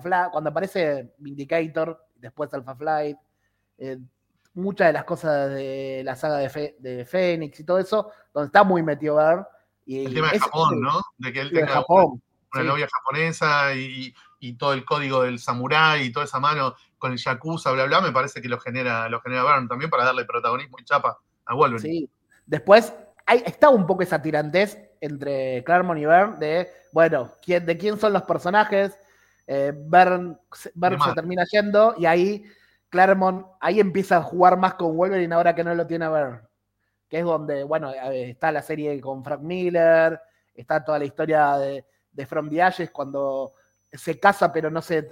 [SPEAKER 4] aparece Vindicator, después Alpha Flight, muchas de las cosas de la saga de Fénix y todo eso, donde está muy metido Byrne.
[SPEAKER 2] El tema de Japón, ¿no? De que él tenga una novia japonesa y todo el código del samurái y toda esa mano con el yakuza, bla, bla, me parece que lo genera Byrne también para darle protagonismo y chapa a Wolverine. Sí.
[SPEAKER 4] Después está un poco esa tirantez entre Claremont y Byrne de, bueno, de quién son los personajes. Byrne se termina yendo y ahí Claremont empieza a jugar más con Wolverine ahora que no lo tiene Byrne. Que es donde, bueno, está la serie con Frank Miller, está toda la historia de From the Ashes, cuando se casa pero no se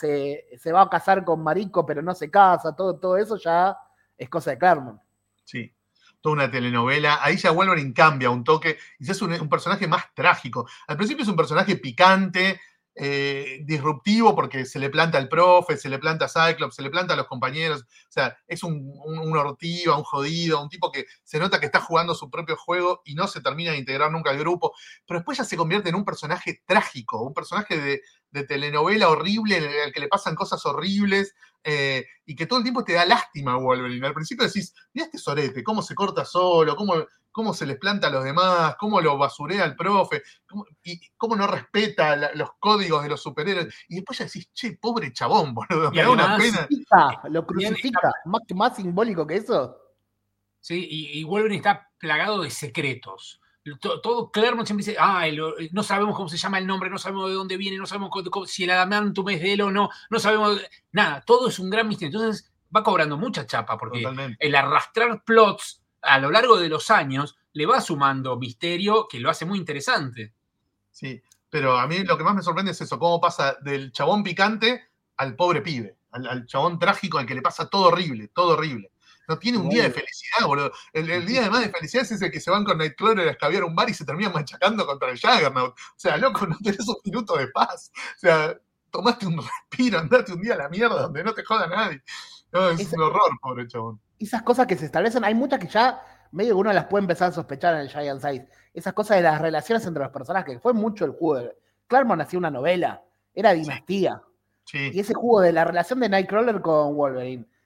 [SPEAKER 4] va a casar con Mariko pero no se casa, todo eso ya es cosa de Claremont.
[SPEAKER 2] Sí, toda una telenovela. Ahí ya Wolverine cambia un toque y se hace un personaje más trágico. Al principio es un personaje picante, disruptivo, porque se le planta al profe, se le planta a Cyclops, se le planta a los compañeros. O sea, es un ortiva, un jodido, un tipo que se nota que está jugando su propio juego y no se termina de integrar nunca al grupo. Pero después ya se convierte en un personaje trágico, un personaje de telenovela horrible, al que le pasan cosas horribles, y que todo el tiempo te da lástima a Wolverine. Al principio decís, mira este sorete, cómo se corta solo, cómo se les planta a los demás, cómo lo basurea el profe, cómo no respeta los códigos de los superhéroes. Y después ya decís, che, pobre chabón, boludo, me da una pena.
[SPEAKER 4] Lo crucifica, más simbólico que eso.
[SPEAKER 3] Sí, y Wolverine está plagado de secretos. Todo Claremont siempre dice, no sabemos cómo se llama el nombre, no sabemos de dónde viene, no sabemos si el adamantum es de él o no sabemos nada, todo es un gran misterio. Entonces va cobrando mucha chapa, porque totalmente. El arrastrar plots a lo largo de los años le va sumando misterio que lo hace muy interesante.
[SPEAKER 2] Sí, pero a mí lo que más me sorprende es eso, cómo pasa del chabón picante al pobre pibe, al chabón trágico al que le pasa todo horrible. No tiene un día de felicidad, boludo. El día además de felicidad es ese que se van con Nightcrawler a escabiar un bar y se terminan machacando contra el Juggernaut. O sea, loco, no tenés un minuto de paz. O sea, tomaste un respiro, andate un día a la mierda donde no te joda nadie. No, es un horror, pobre chabón.
[SPEAKER 4] Esas cosas que se establecen, hay muchas que ya medio que uno las puede empezar a sospechar en el Giant Size. Esas cosas de las relaciones entre los personajes, que fue mucho el juego. Claremont hacía una novela, era Dinastía. Sí. Y ese juego de la relación de Nightcrawler con Wolverine,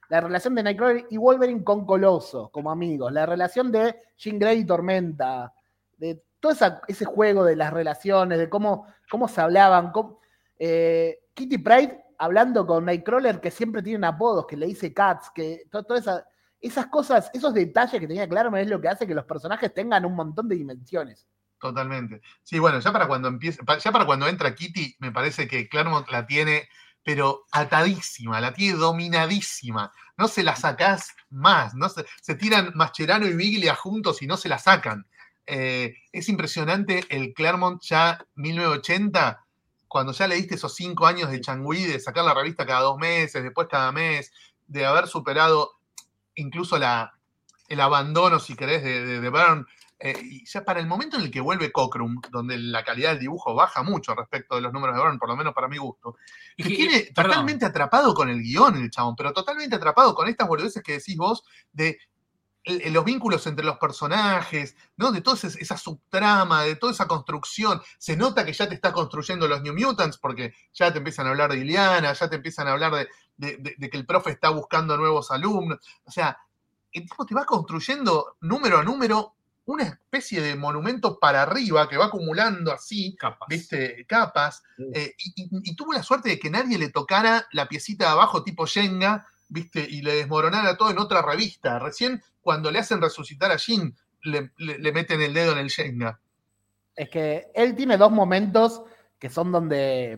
[SPEAKER 4] la relación de Nightcrawler y Wolverine con Coloso, como amigos, la relación de Jean Grey y Tormenta, de todo ese juego de las relaciones, de cómo se hablaban, Kitty Pryde hablando con Nightcrawler, que siempre tienen apodos, que le dice Cats, que todas esas cosas, esos detalles que tenía Claremont es lo que hace que los personajes tengan un montón de dimensiones.
[SPEAKER 2] Totalmente. Sí, bueno, ya para cuando entra Kitty, me parece que Claremont la tiene, pero atadísima, la tiene dominadísima. No se la sacás más, no se tiran Mascherano y Biglia juntos y no se la sacan. Es impresionante el Claremont ya 1980, cuando ya le diste esos 5 años de changüí, de sacar la revista cada 2 meses, después cada mes, de haber superado incluso el abandono, si querés, de Byrne. Y ya para el momento en el que vuelve Cockrum, donde la calidad del dibujo baja mucho respecto de los números de Byrne, por lo menos para mi gusto, que tiene totalmente atrapado con el guión el chabón, pero totalmente atrapado con estas boludeces que decís vos, de los vínculos entre los personajes, ¿no? De toda esa subtrama, de toda esa construcción. Se nota que ya te está construyendo los New Mutants, porque ya te empiezan a hablar de Iliana, ya te empiezan a hablar de que el profe está buscando nuevos alumnos. O sea, el tipo te va construyendo número a número una especie de monumento para arriba que va acumulando así,
[SPEAKER 3] capas.
[SPEAKER 2] ¿viste? Capas. Y tuvo la suerte de que nadie le tocara la piecita de abajo tipo Shenga, ¿viste? Y le desmoronara todo en otra revista. Recién cuando le hacen resucitar a Jean, le meten el dedo en el Shenga.
[SPEAKER 4] Es que él tiene 2 momentos que son donde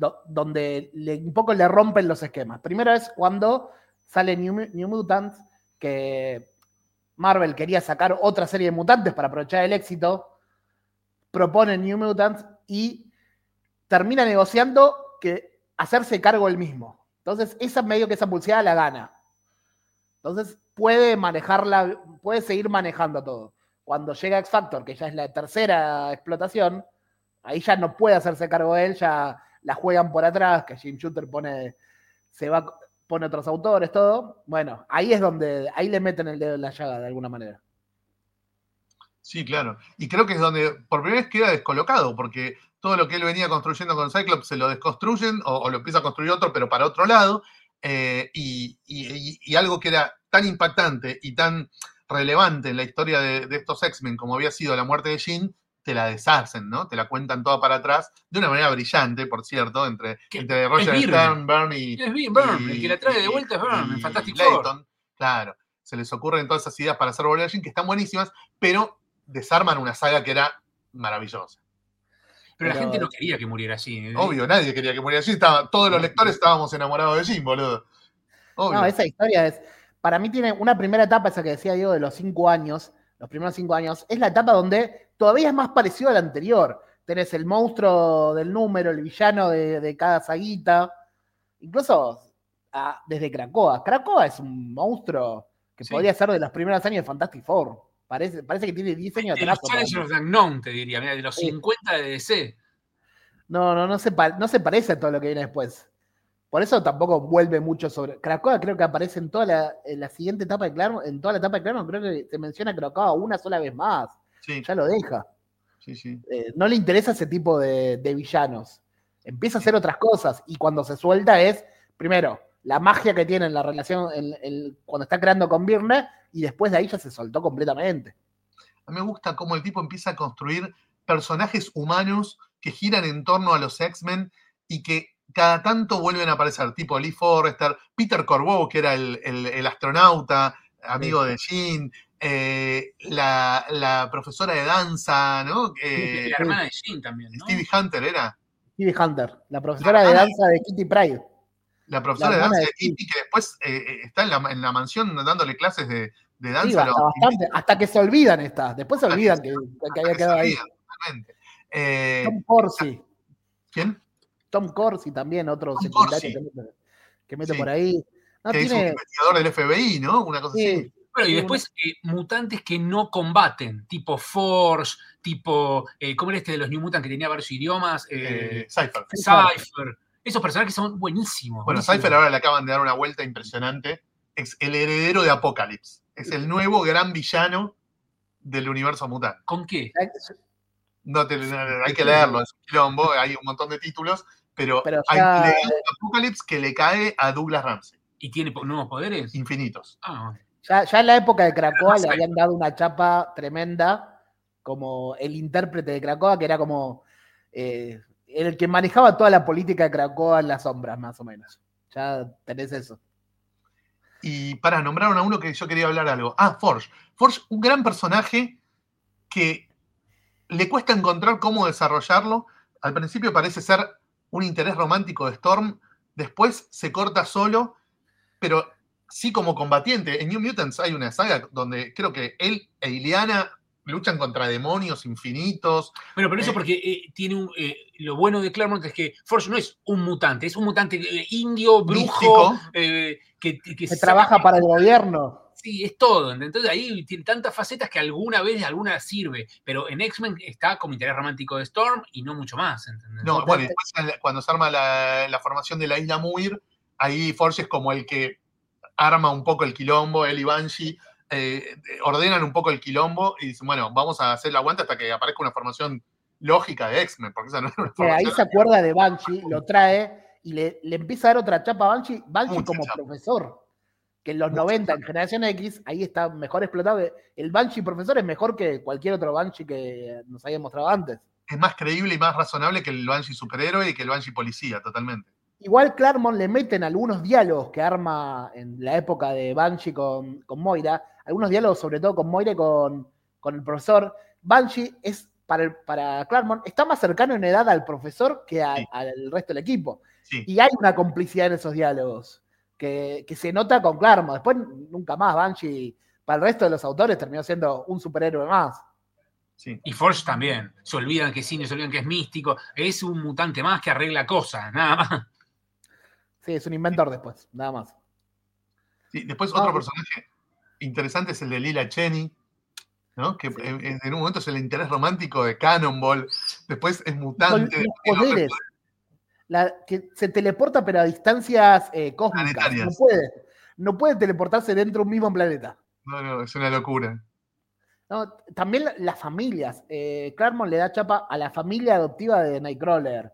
[SPEAKER 4] un poco le rompen los esquemas. Primero es cuando sale New Mutants, que Marvel quería sacar otra serie de mutantes para aprovechar el éxito, propone New Mutants y termina negociando que hacerse cargo él mismo. Entonces, medio que esa pulseada la gana. Entonces, puede seguir manejando todo. Cuando llega X Factor, que ya es la tercera explotación, ahí ya no puede hacerse cargo de él, ya la juegan por atrás, que Jim Shooter pone otros autores, todo. Bueno, ahí le meten el dedo en la llaga de alguna manera.
[SPEAKER 2] Sí, claro. Y creo que es donde por primera vez queda descolocado, porque todo lo que él venía construyendo con Cyclops se lo desconstruyen o lo empieza a construir otro, pero para otro lado. Y algo que era tan impactante y tan relevante en la historia de estos X-Men como había sido la muerte de Jean, te la deshacen, ¿no? Te la cuentan toda para atrás, de una manera brillante, por cierto, entre Roger Stern, Byrne y...
[SPEAKER 3] Es Byrne, el que la trae de vuelta es Byrne, en Fantastic Four.
[SPEAKER 2] Claro, se les ocurren todas esas ideas para hacer volver a Jean, que están buenísimas, pero desarman una saga que era maravillosa.
[SPEAKER 3] Pero la gente no quería que muriera así.
[SPEAKER 2] Obvio, nadie quería que muriera así. Todos los lectores estábamos enamorados de Jean, boludo. Obvio.
[SPEAKER 4] No, esa historia para mí tiene una primera etapa, esa que decía Diego, de los 5 años, los primeros 5 años, es la etapa donde todavía es más parecido al anterior. Tenés el monstruo del número, el villano de cada saguita. Incluso desde Krakoa. Krakoa es un monstruo que podría ser de los primeros años de Fantastic Four. Parece que tiene 10 años atrás.
[SPEAKER 3] De los Challengers of the Unknown, te diría, mira, de los 50 de DC.
[SPEAKER 4] No se parece a todo lo que viene después. Por eso tampoco vuelve mucho sobre... Krakoa creo que aparece en la siguiente etapa de Claremont, en toda la etapa de Claremont creo que se menciona Krakoa una sola vez más.
[SPEAKER 2] Sí.
[SPEAKER 4] Ya lo deja.
[SPEAKER 2] Sí.
[SPEAKER 4] No le interesa ese tipo de villanos. Empieza a hacer otras cosas y cuando se suelta es, primero, la magia que tiene en la relación cuando está creando con Byrne y después de ahí ya se soltó completamente.
[SPEAKER 2] A mí me gusta cómo el tipo empieza a construir personajes humanos que giran en torno a los X-Men y que cada tanto vuelven a aparecer, tipo Lee Forrester, Peter Corbeau, que era el astronauta, amigo de Jean, la profesora de danza, ¿no?
[SPEAKER 3] La hermana de Jean también, ¿no?
[SPEAKER 2] Stevie Hunter era.
[SPEAKER 4] Stevie Hunter, la profesora de danza de Kitty Pryde.
[SPEAKER 2] La profesora de danza de Kitty, que después está en la mansión dándole clases de danza.
[SPEAKER 4] Sí, bastante, hasta que se olvidan después se olvidan que había quedado ahí.
[SPEAKER 2] Totalmente.
[SPEAKER 4] Tom Corsi.
[SPEAKER 2] ¿Quién?
[SPEAKER 4] Tom Corsi también, otro secundario que mete por ahí.
[SPEAKER 2] Que es un investigador del FBI, ¿no? Una cosa así.
[SPEAKER 3] Bueno, y después mutantes que no combaten, tipo Forge, tipo, ¿cómo era de los New Mutants que tenía varios idiomas?
[SPEAKER 2] Cypher.
[SPEAKER 3] Esos personajes son buenísimos.
[SPEAKER 2] Bueno, Cypher ahora le acaban de dar una vuelta impresionante. Es el heredero de Apocalypse. Es el nuevo gran villano del universo mutante.
[SPEAKER 3] ¿Con qué?
[SPEAKER 2] Hay que leerlo, es un quilombo, hay un montón de títulos, pero hay un Apocalypse que le cae a Douglas Ramsey.
[SPEAKER 3] ¿Y tiene nuevos poderes?
[SPEAKER 2] infinitos.
[SPEAKER 3] Ah,
[SPEAKER 4] Ya en la época de Krakoa
[SPEAKER 3] Además,
[SPEAKER 4] le habían dado una chapa tremenda, como el intérprete de Krakoa, que era como el que manejaba toda la política de Krakoa en las sombras, más o menos. Ya tenés eso.
[SPEAKER 2] Y para nombrar a uno que yo quería hablar algo. Ah, Forge. Forge, un gran personaje que le cuesta encontrar cómo desarrollarlo. Al principio parece ser un interés romántico de Storm, después se corta solo, pero sí como combatiente. En New Mutants hay una saga donde creo que él e Illyana luchan contra demonios infinitos.
[SPEAKER 3] Bueno, pero eso porque tiene lo bueno de Claremont es que Forge no es un mutante indio, brujo,
[SPEAKER 2] Místico.
[SPEAKER 3] que
[SPEAKER 4] Se trabaja para el gobierno.
[SPEAKER 3] Sí, es todo. Entonces ahí tiene tantas facetas que alguna vez alguna sirve. Pero en X-Men está como interés romántico de Storm y no mucho más. ¿Entendés?
[SPEAKER 2] No, bueno, y después cuando se arma la formación de la isla Muir, ahí Forge es como el que arma un poco el quilombo, él y Banshee ordenan un poco el quilombo y dicen, bueno, vamos a hacer el aguante hasta que aparezca una formación lógica de X-Men, porque esa no era una
[SPEAKER 4] Que ahí
[SPEAKER 2] formación.
[SPEAKER 4] se acuerda de Banshee, lo trae y le empieza a dar otra chapa a Banshee. Banshee
[SPEAKER 2] Mucha
[SPEAKER 4] como
[SPEAKER 2] chapa.
[SPEAKER 4] profesor, que en los
[SPEAKER 2] Mucha
[SPEAKER 4] 90,
[SPEAKER 2] chapa.
[SPEAKER 4] en Generación X, ahí está mejor explotado. El Banshee profesor es mejor que cualquier otro Banshee que nos había mostrado antes.
[SPEAKER 2] Es más creíble y más razonable que el Banshee superhéroe y que el Banshee policía, totalmente.
[SPEAKER 4] Igual Claremont le meten algunos diálogos que arma en la época de Banshee con Moira, algunos diálogos sobre todo con Moira y con el profesor. Banshee es, para Claremont, está más cercano en edad al profesor que
[SPEAKER 2] Sí.
[SPEAKER 4] al resto del equipo.
[SPEAKER 2] Sí.
[SPEAKER 4] Y hay una complicidad en esos diálogos que se nota con Claremont. Después nunca más Banshee, para el resto de los autores, terminó siendo un superhéroe más.
[SPEAKER 2] Sí.
[SPEAKER 3] Y Forge también. Se olvidan que es indio, se olvidan que es místico. Es un mutante más que arregla cosas, nada más.
[SPEAKER 4] Sí, es un inventor después, nada más.
[SPEAKER 2] Sí, después otro personaje interesante es el de Lila Cheney, ¿no? Que
[SPEAKER 4] Sí.
[SPEAKER 2] en un momento es el interés romántico de Cannonball, después es mutante.
[SPEAKER 4] Con los poderes. Que se teleporta pero a distancias cósmicas. No puede teleportarse dentro de un mismo planeta.
[SPEAKER 2] No, es una locura.
[SPEAKER 4] No, también las familias. Claremont le da chapa a la familia adoptiva de Nightcrawler.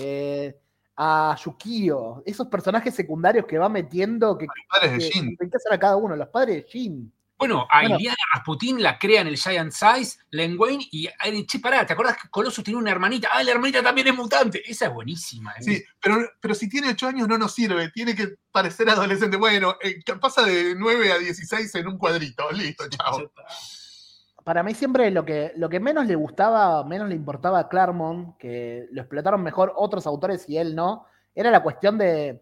[SPEAKER 4] A Yukio. Esos personajes secundarios que va metiendo que
[SPEAKER 2] Los padres de Jean.
[SPEAKER 4] enriquecen a cada uno. Los padres de Jean.
[SPEAKER 3] Bueno, a Illyana Rasputin la crean el Giant Size, Len Wayne, y che, pará, ¿te acordás que Colossus tiene una hermanita? Ah, la hermanita también es mutante. Esa es buenísima.
[SPEAKER 2] Sí, pero si tiene 8 años no nos sirve, tiene que parecer adolescente. Bueno, pasa de 9 a 16 en un cuadrito, listo, chao.
[SPEAKER 4] Para mí siempre lo que menos le gustaba, menos le importaba a Claremont, que lo explotaron mejor otros autores y él no, era la cuestión de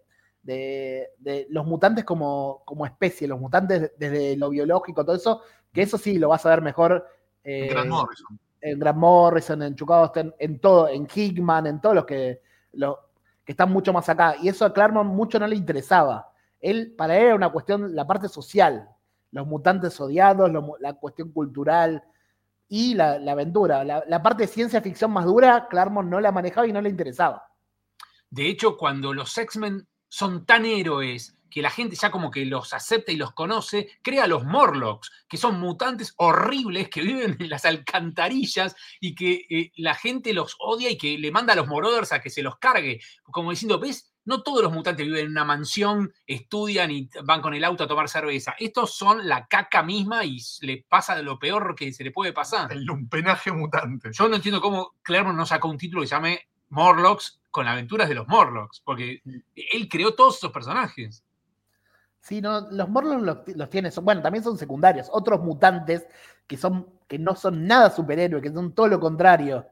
[SPEAKER 4] los mutantes como especie, los mutantes desde lo biológico, todo eso, que eso sí lo vas a ver mejor
[SPEAKER 2] En Grant Morrison.
[SPEAKER 4] En Grant Morrison, en Chuck Austen, en todo, en Hickman, en todos los que están mucho más acá. Y eso a Claremont mucho no le interesaba. Para él era una cuestión, la parte social, los mutantes odiados, la cuestión cultural y la aventura. La parte de ciencia ficción más dura, Claremont no la manejaba y no le interesaba.
[SPEAKER 3] De hecho, cuando los X-Men son tan héroes que la gente ya como que los acepta y los conoce, crea los Morlocks, que son mutantes horribles que viven en las alcantarillas y que la gente los odia y que le manda a los Marauders a que se los cargue. Como diciendo, ¿ves? No todos los mutantes viven en una mansión, estudian y van con el auto a tomar cerveza. Estos son la caca misma y le pasa de lo peor que se le puede pasar.
[SPEAKER 2] El lumpenaje mutante.
[SPEAKER 3] Yo no entiendo cómo Claremont no sacó un título que se llame Morlocks con aventuras de los Morlocks, porque él creó todos esos personajes.
[SPEAKER 4] Sí, no, los Morlocks los tiene, bueno, también son secundarios, otros mutantes que no son nada superhéroes, que son todo lo contrario.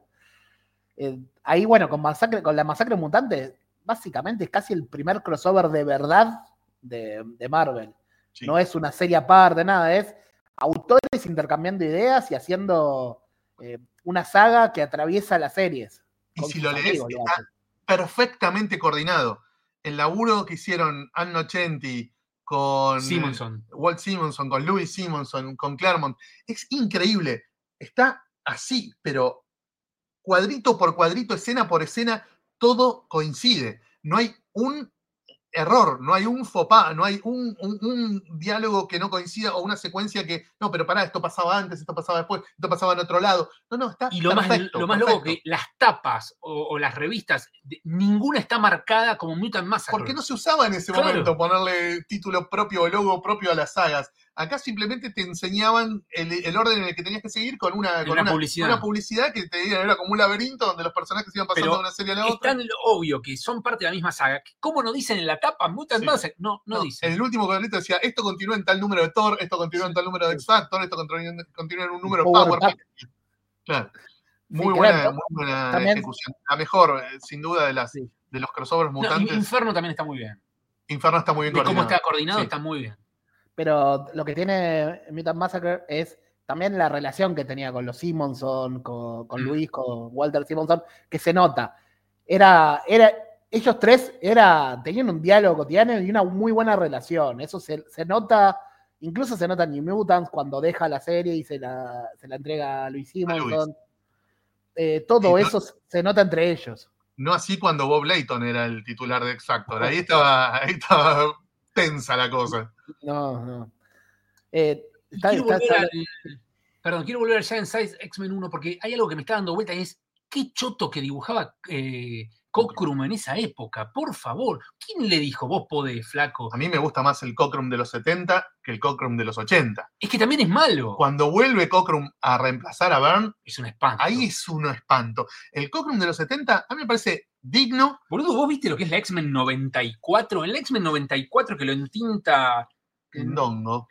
[SPEAKER 4] Ahí, bueno, con la masacre mutante, básicamente es casi el primer crossover de verdad de Marvel. Sí. No es una serie aparte, nada, es autores intercambiando ideas y haciendo una saga que atraviesa las series.
[SPEAKER 2] Y si lo lees, está perfectamente coordinado. El laburo que hicieron Ann Nocenti con
[SPEAKER 3] Simonson.
[SPEAKER 2] Walt Simonson, con Louis Simonson, con Claremont, es increíble. Está así, pero cuadrito por cuadrito, escena por escena, todo coincide. No hay un error, no hay un faux pas, no hay un diálogo que no coincida o una secuencia que, no, pero pará, esto pasaba antes, esto pasaba después, esto pasaba en otro lado. No, está
[SPEAKER 3] Y lo
[SPEAKER 2] perfecto.
[SPEAKER 3] más loco que las tapas o las revistas, ninguna está marcada como Mutant Massacre.
[SPEAKER 2] Porque no se usaba en ese momento ponerle título propio o logo propio a las sagas. Acá simplemente te enseñaban el orden en el que tenías que seguir con una publicidad que era como un laberinto donde los personajes iban pasando de una serie a la otra.
[SPEAKER 3] Es tan obvio que son parte de la misma saga. ¿Cómo no dicen en la tapa Mutant Massacre? No dicen.
[SPEAKER 2] En el último cuadrito decía, esto continúa en tal número de Thor, esto continúa en tal número de X-Factor, esto continúa en un número Power Pack. Claro. Muy buena ejecución. La mejor, sin duda, de los crossovers mutantes.
[SPEAKER 3] Inferno también está muy bien.
[SPEAKER 2] Inferno está muy bien
[SPEAKER 3] coordinado. Cómo está coordinado está muy bien.
[SPEAKER 4] Pero lo que tiene Mutant Massacre es también la relación que tenía con los Simonson, con Luis, con Walter Simonson, que se nota. Ellos tres tenían un diálogo cotidiano y una muy buena relación. Eso se nota, incluso se nota en New Mutants cuando deja la serie y se la entrega a Luis Simonson. Todo eso se nota entre ellos.
[SPEAKER 2] No así cuando Bob Layton era el titular de X-Factor. Ahí estaba tensa la cosa.
[SPEAKER 4] No.
[SPEAKER 3] Quiero volver al Giant Size X-Men 1 porque hay algo que me está dando vuelta y es qué choto que dibujaba Cockrum en esa época. Por favor, ¿quién le dijo vos podés, flaco?
[SPEAKER 2] A mí me gusta más el Cockrum de los 70 que el Cockrum de los 80.
[SPEAKER 3] Es que también es malo.
[SPEAKER 2] Cuando vuelve Cockrum a reemplazar a Byrne,
[SPEAKER 3] es un espanto.
[SPEAKER 2] Ahí es un espanto. El Cockrum de los 70 a mí me parece digno.
[SPEAKER 3] Boludo, ¿vos viste lo que es la X-Men 94? En la X-Men 94 que lo entinta
[SPEAKER 2] Ndongo.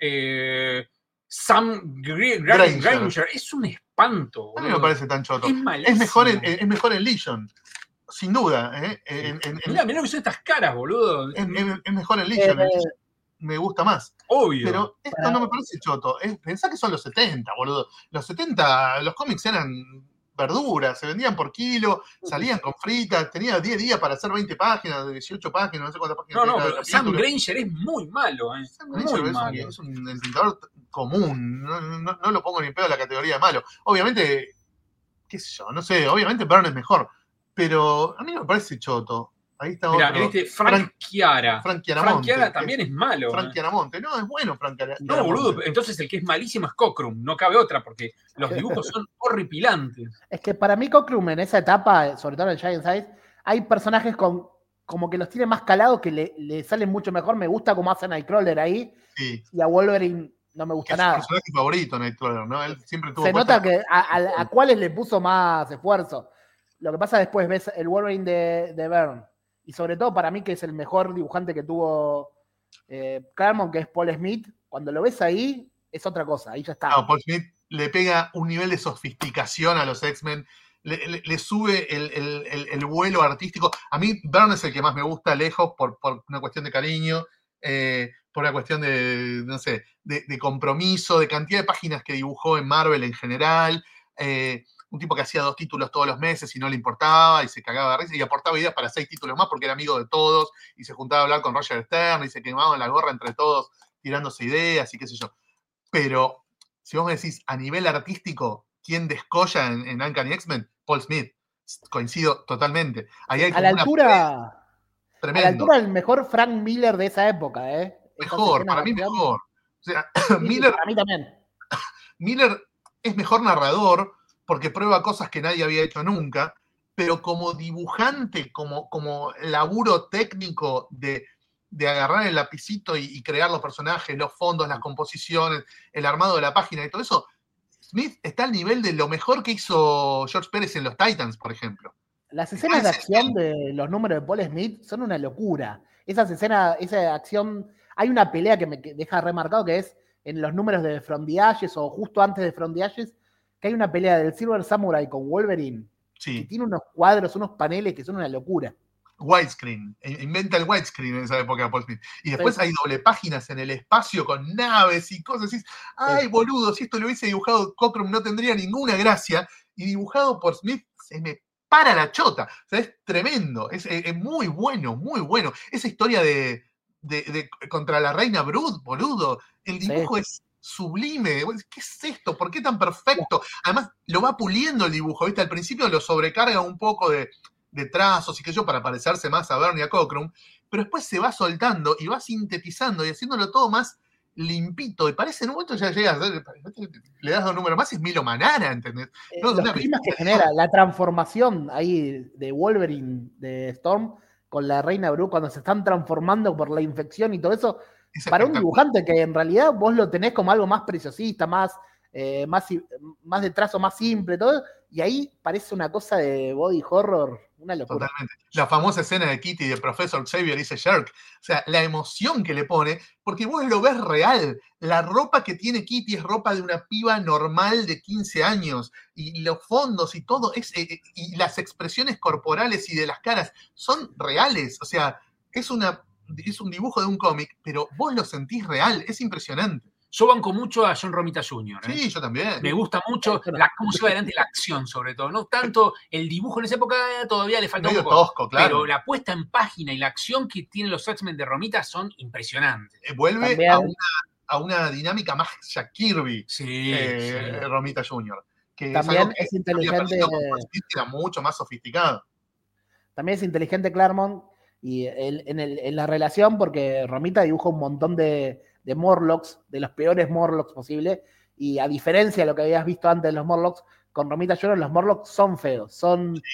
[SPEAKER 3] Sam Granger. Es un espanto, boludo.
[SPEAKER 2] A mí me parece tan choto.
[SPEAKER 3] Es malísimo.
[SPEAKER 2] Es mejor en Legion. Sin duda.
[SPEAKER 3] Mirá lo que son estas caras, boludo.
[SPEAKER 2] Es mejor en Legion. Me gusta más.
[SPEAKER 3] Obvio.
[SPEAKER 2] Pero esto no me parece choto. Pensá que son los 70, boludo. Los 70, los cómics eran verduras, se vendían por kilo, salían con fritas, tenía 10 días para hacer 20 páginas, 18 páginas, no sé cuántas páginas.
[SPEAKER 3] No, pero Sam Granger es muy malo.
[SPEAKER 2] Sam Granger es un entintador común. No lo pongo ni pedo en la categoría de malo. Obviamente, qué sé yo, no sé, obviamente Byrne es mejor. Pero a mí me parece choto. Ahí está
[SPEAKER 3] Mirá,
[SPEAKER 2] otro.
[SPEAKER 3] Frank Chiara.
[SPEAKER 2] Frank Chiaramonte,
[SPEAKER 3] también es malo.
[SPEAKER 2] Frank Chiaramonte. No, es bueno Frank Chiaramonte.
[SPEAKER 3] No, boludo, entonces el que es malísimo es Cockrum. No cabe otra, porque los dibujos son horripilantes.
[SPEAKER 4] Es que para mí Cockrum en esa etapa, sobre todo en el Giant Size, hay personajes como que los tiene más calados que le salen mucho mejor. Me gusta como hace Nightcrawler ahí.
[SPEAKER 2] Sí.
[SPEAKER 4] Y a Wolverine no me gusta nada.
[SPEAKER 2] Es su personaje favorito, Nightcrawler, ¿no? Él siempre tuvo.
[SPEAKER 4] Se nota que a cuáles le puso más esfuerzo. Lo que pasa después, ves el Wolverine de Byrne. Y sobre todo para mí, que es el mejor dibujante que tuvo Claremont, que es Paul Smith. Cuando lo ves ahí, es otra cosa. Ahí ya está.
[SPEAKER 2] No, Paul Smith le pega un nivel de sofisticación a los X-Men. Le sube el vuelo artístico. A mí, Byrne es el que más me gusta, lejos, por una cuestión de cariño, por una cuestión de, no sé, de compromiso, de cantidad de páginas que dibujó en Marvel en general. Un tipo que hacía 2 títulos todos los meses y no le importaba y se cagaba de risa y aportaba ideas para 6 títulos más porque era amigo de todos y se juntaba a hablar con Roger Stern y se quemaban la gorra entre todos tirándose ideas y qué sé yo. Pero si vos me decís a nivel artístico, ¿quién descolla en Uncanny X-Men? Paul Smith. Coincido totalmente. Ahí hay
[SPEAKER 4] a la altura el mejor Frank Miller de esa época,
[SPEAKER 2] Mejor, para mí mejor. O sea, Miller,
[SPEAKER 4] para mí también.
[SPEAKER 2] Miller es mejor narrador porque prueba cosas que nadie había hecho nunca, pero como dibujante, como laburo técnico de agarrar el lapicito y crear los personajes, los fondos, las composiciones, el armado de la página y todo eso, Smith está al nivel de lo mejor que hizo George Pérez en los Titans, por ejemplo.
[SPEAKER 4] Las escenas de acción de los números de Paul Smith son una locura. Esa acción, hay una pelea que me deja remarcado que es en los números de From the Ashes o justo antes de From the Ashes, que hay una pelea del Silver Samurai con Wolverine,
[SPEAKER 2] sí,
[SPEAKER 4] que tiene unos cuadros, unos paneles que son una locura.
[SPEAKER 2] Widescreen, inventa el widescreen en esa época Paul Smith. Y después hay doble páginas en el espacio con naves y cosas así. Ay, boludo, si esto lo hubiese dibujado Cockrum no tendría ninguna gracia. Y dibujado por Smith se me para la chota. O sea, es tremendo, es muy bueno, muy bueno. Esa historia de contra la reina Brood, boludo, el dibujo es sublime. ¿Qué es esto? ¿Por qué tan perfecto? Además, lo va puliendo el dibujo, ¿viste? Al principio lo sobrecarga un poco de de trazos y qué sé yo, para parecerse más a Bernie y a Cockrum, pero después se va soltando y va sintetizando y haciéndolo todo más limpito, y parece en un momento ya llegas, le das 2 números más y es Milo Manara, ¿entendés? No,
[SPEAKER 4] Los climas que genera, la transformación ahí de Wolverine, de Storm, con la Reina Brú, cuando se están transformando por la infección y todo eso, para un dibujante que en realidad vos lo tenés como algo más preciosista, más de trazo más simple, todo, y ahí parece una cosa de body horror, una locura.
[SPEAKER 2] Totalmente. La famosa escena de Kitty de Professor Xavier dice Shark, o sea, la emoción que le pone, porque vos lo ves real. La ropa que tiene Kitty es ropa de una piba normal de 15 años, y los fondos y todo, y las expresiones corporales y de las caras son reales, o sea, es un dibujo de un cómic, pero vos lo sentís real, es impresionante.
[SPEAKER 3] Yo banco mucho a John Romita Jr.
[SPEAKER 2] Sí, yo también.
[SPEAKER 3] Me gusta mucho cómo lleva adelante la acción, sobre todo. No tanto el dibujo en esa época, todavía le falta
[SPEAKER 2] medio
[SPEAKER 3] un poco.
[SPEAKER 2] Tosco, claro.
[SPEAKER 3] Pero la puesta en página y la acción que tienen los X-Men de Romita son impresionantes.
[SPEAKER 2] Vuelve a una dinámica más Jack Kirby,
[SPEAKER 3] sí.
[SPEAKER 2] Romita Jr. Que
[SPEAKER 4] también es inteligente.
[SPEAKER 2] Era mucho más sofisticado.
[SPEAKER 4] También es inteligente Claremont y en la relación, porque Romita dibuja un montón de Morlocks, de los peores Morlocks posibles, y a diferencia de lo que habías visto antes de los Morlocks, con Romita Jr. los Morlocks son feos, son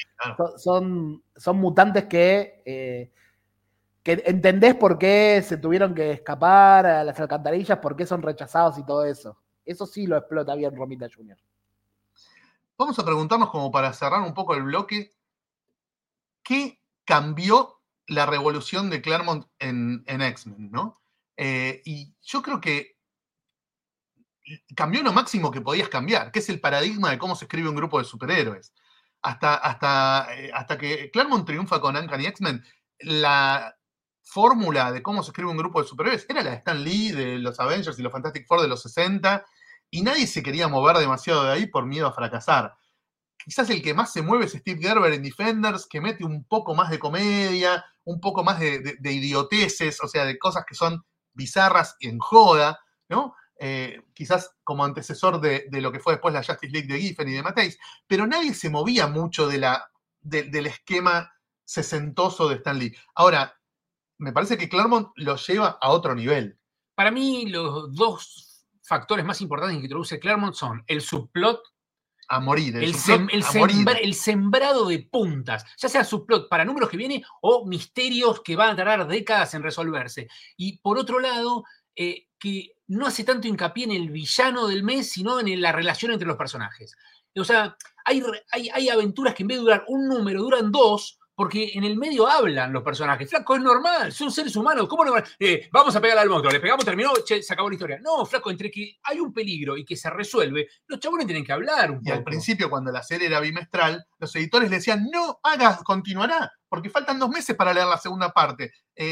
[SPEAKER 4] mutantes que entendés por qué se tuvieron que escapar a las alcantarillas, por qué son rechazados y todo eso. Eso sí lo explota bien Romita Jr.
[SPEAKER 2] Vamos a preguntarnos, como para cerrar un poco el bloque, ¿qué cambió la revolución de Claremont en X-Men, ¿no? Y yo creo que cambió lo máximo que podías cambiar, que es el paradigma de cómo se escribe un grupo de superhéroes. Hasta que Claremont triunfa con Uncanny X-Men, la fórmula de cómo se escribe un grupo de superhéroes era la de Stan Lee, de los Avengers y los Fantastic Four de los 60, y nadie se quería mover demasiado de ahí por miedo a fracasar. Quizás el que más se mueve es Steve Gerber en Defenders, que mete un poco más de comedia, un poco más de idioteces, o sea, de cosas que son bizarras y en joda, ¿no? Quizás como antecesor de lo que fue después la Justice League de Giffen y de Matthijs, pero nadie se movía mucho del esquema sesentoso de Stan Lee. Ahora, me parece que Claremont lo lleva a otro nivel.
[SPEAKER 3] Para mí, los dos factores más importantes que introduce Claremont son el subplot,
[SPEAKER 2] a morir.
[SPEAKER 3] El sembrado de puntas, ya sea subplot para números que viene o misterios que van a tardar décadas en resolverse. Y por otro lado, que no hace tanto hincapié en el villano del mes, sino en la relación entre los personajes. O sea, hay aventuras que en vez de durar un número, duran 2, porque en el medio hablan los personajes. Flaco, es normal, son seres humanos. ¿Cómo no? Vamos a pegarle al monstruo, le pegamos, terminó, che, se acabó la historia. No, Flaco, entre que hay un peligro y que se resuelve, los chabones tienen que hablar un poco.
[SPEAKER 2] Y al principio, cuando la serie era bimestral, los editores le decían, no, continuará, porque faltan 2 meses para leer la segunda parte.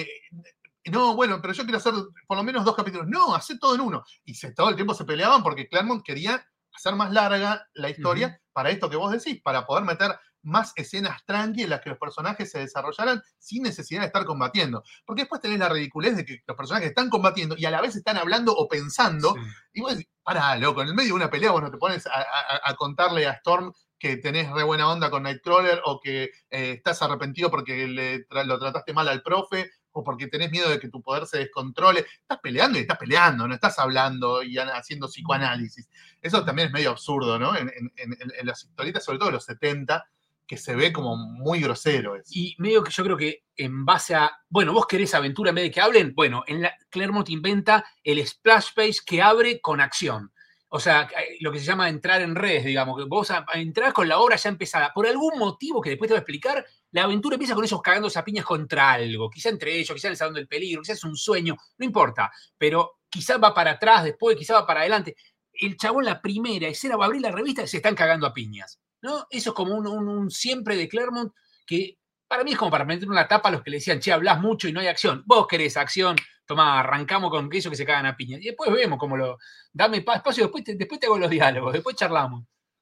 [SPEAKER 2] No, bueno, pero yo quiero hacer por lo menos 2 capítulos. No, hacé todo en uno. Y todo el tiempo se peleaban porque Claremont quería hacer más larga la historia para esto que vos decís, para poder meter más escenas tranqui en las que los personajes se desarrollaran sin necesidad de estar combatiendo. Porque después tenés la ridiculez de que los personajes están combatiendo y a la vez están hablando o pensando. Sí. Y vos decís, pará, loco, en el medio de una pelea vos no te pones a contarle a Storm que tenés re buena onda con Nightcrawler o que estás arrepentido porque lo trataste mal al profe o porque tenés miedo de que tu poder se descontrole. Estás peleando y estás peleando, no estás hablando y haciendo psicoanálisis. Eso también es medio absurdo, ¿no? En las historietas, sobre todo de los 70, que se ve como muy grosero. Eso.
[SPEAKER 3] Y medio que yo creo que en base a, bueno, vos querés aventura en vez de que hablen, bueno, Claremont inventa el splash page que abre con acción. O sea, lo que se llama entrar en redes, digamos, que vos entrás con la obra ya empezada. Por algún motivo que después te voy a explicar, la aventura empieza con ellos cagándose a piñas contra algo. Quizá entre ellos, quizá en el Salón del Peligro, quizá es un sueño, no importa. Pero quizá va para atrás después, quizá va para adelante. El chabón, la primera escena, va a abrir la revista y se están cagando a piñas, ¿no? Eso es como un siempre de Claremont que para mí es como para meter una tapa a los que le decían, che, hablás mucho y no hay acción. Vos querés acción, tomá, arrancamos con eso que se cagan a piñas. Y después vemos cómo dame espacio, después te hago los diálogos, después charlamos.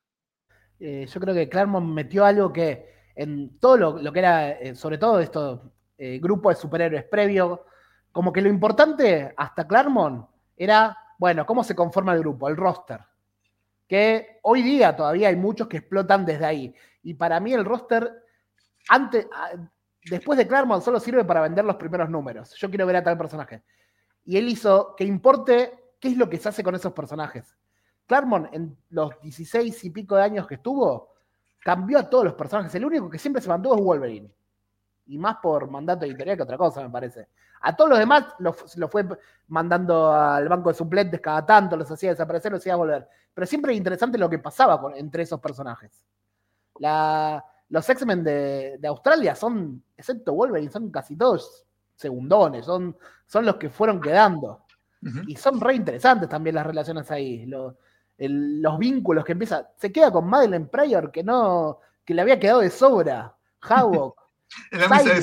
[SPEAKER 4] Yo creo que Claremont metió algo que en todo lo que era, sobre todo estos grupos de superhéroes previos, como que lo importante hasta Claremont era, bueno, cómo se conforma el grupo, el roster. Que hoy día todavía hay muchos que explotan desde ahí. Y para mí el roster después de Claremont solo sirve para vender los primeros números. Yo quiero ver a tal personaje. Y él hizo que importe qué es lo que se hace con esos personajes. Claremont, en los 16 y pico de años que estuvo, cambió a todos los personajes. El único que siempre se mantuvo es Wolverine. Y más por mandato editorial que otra cosa, me parece. A todos los demás los fue mandando al banco de suplentes cada tanto, los hacía desaparecer, los hacía volver. Pero siempre es interesante lo que pasaba entre esos personajes. Los X-Men de Australia son, excepto Wolverine, son casi todos segundones, son los que fueron quedando.
[SPEAKER 2] Ujú.
[SPEAKER 4] Y son re interesantes también las relaciones ahí. Los vínculos que empieza. Se queda con Madeleine Pryor, que le había quedado de sobra. Havoc.
[SPEAKER 2] En la misa de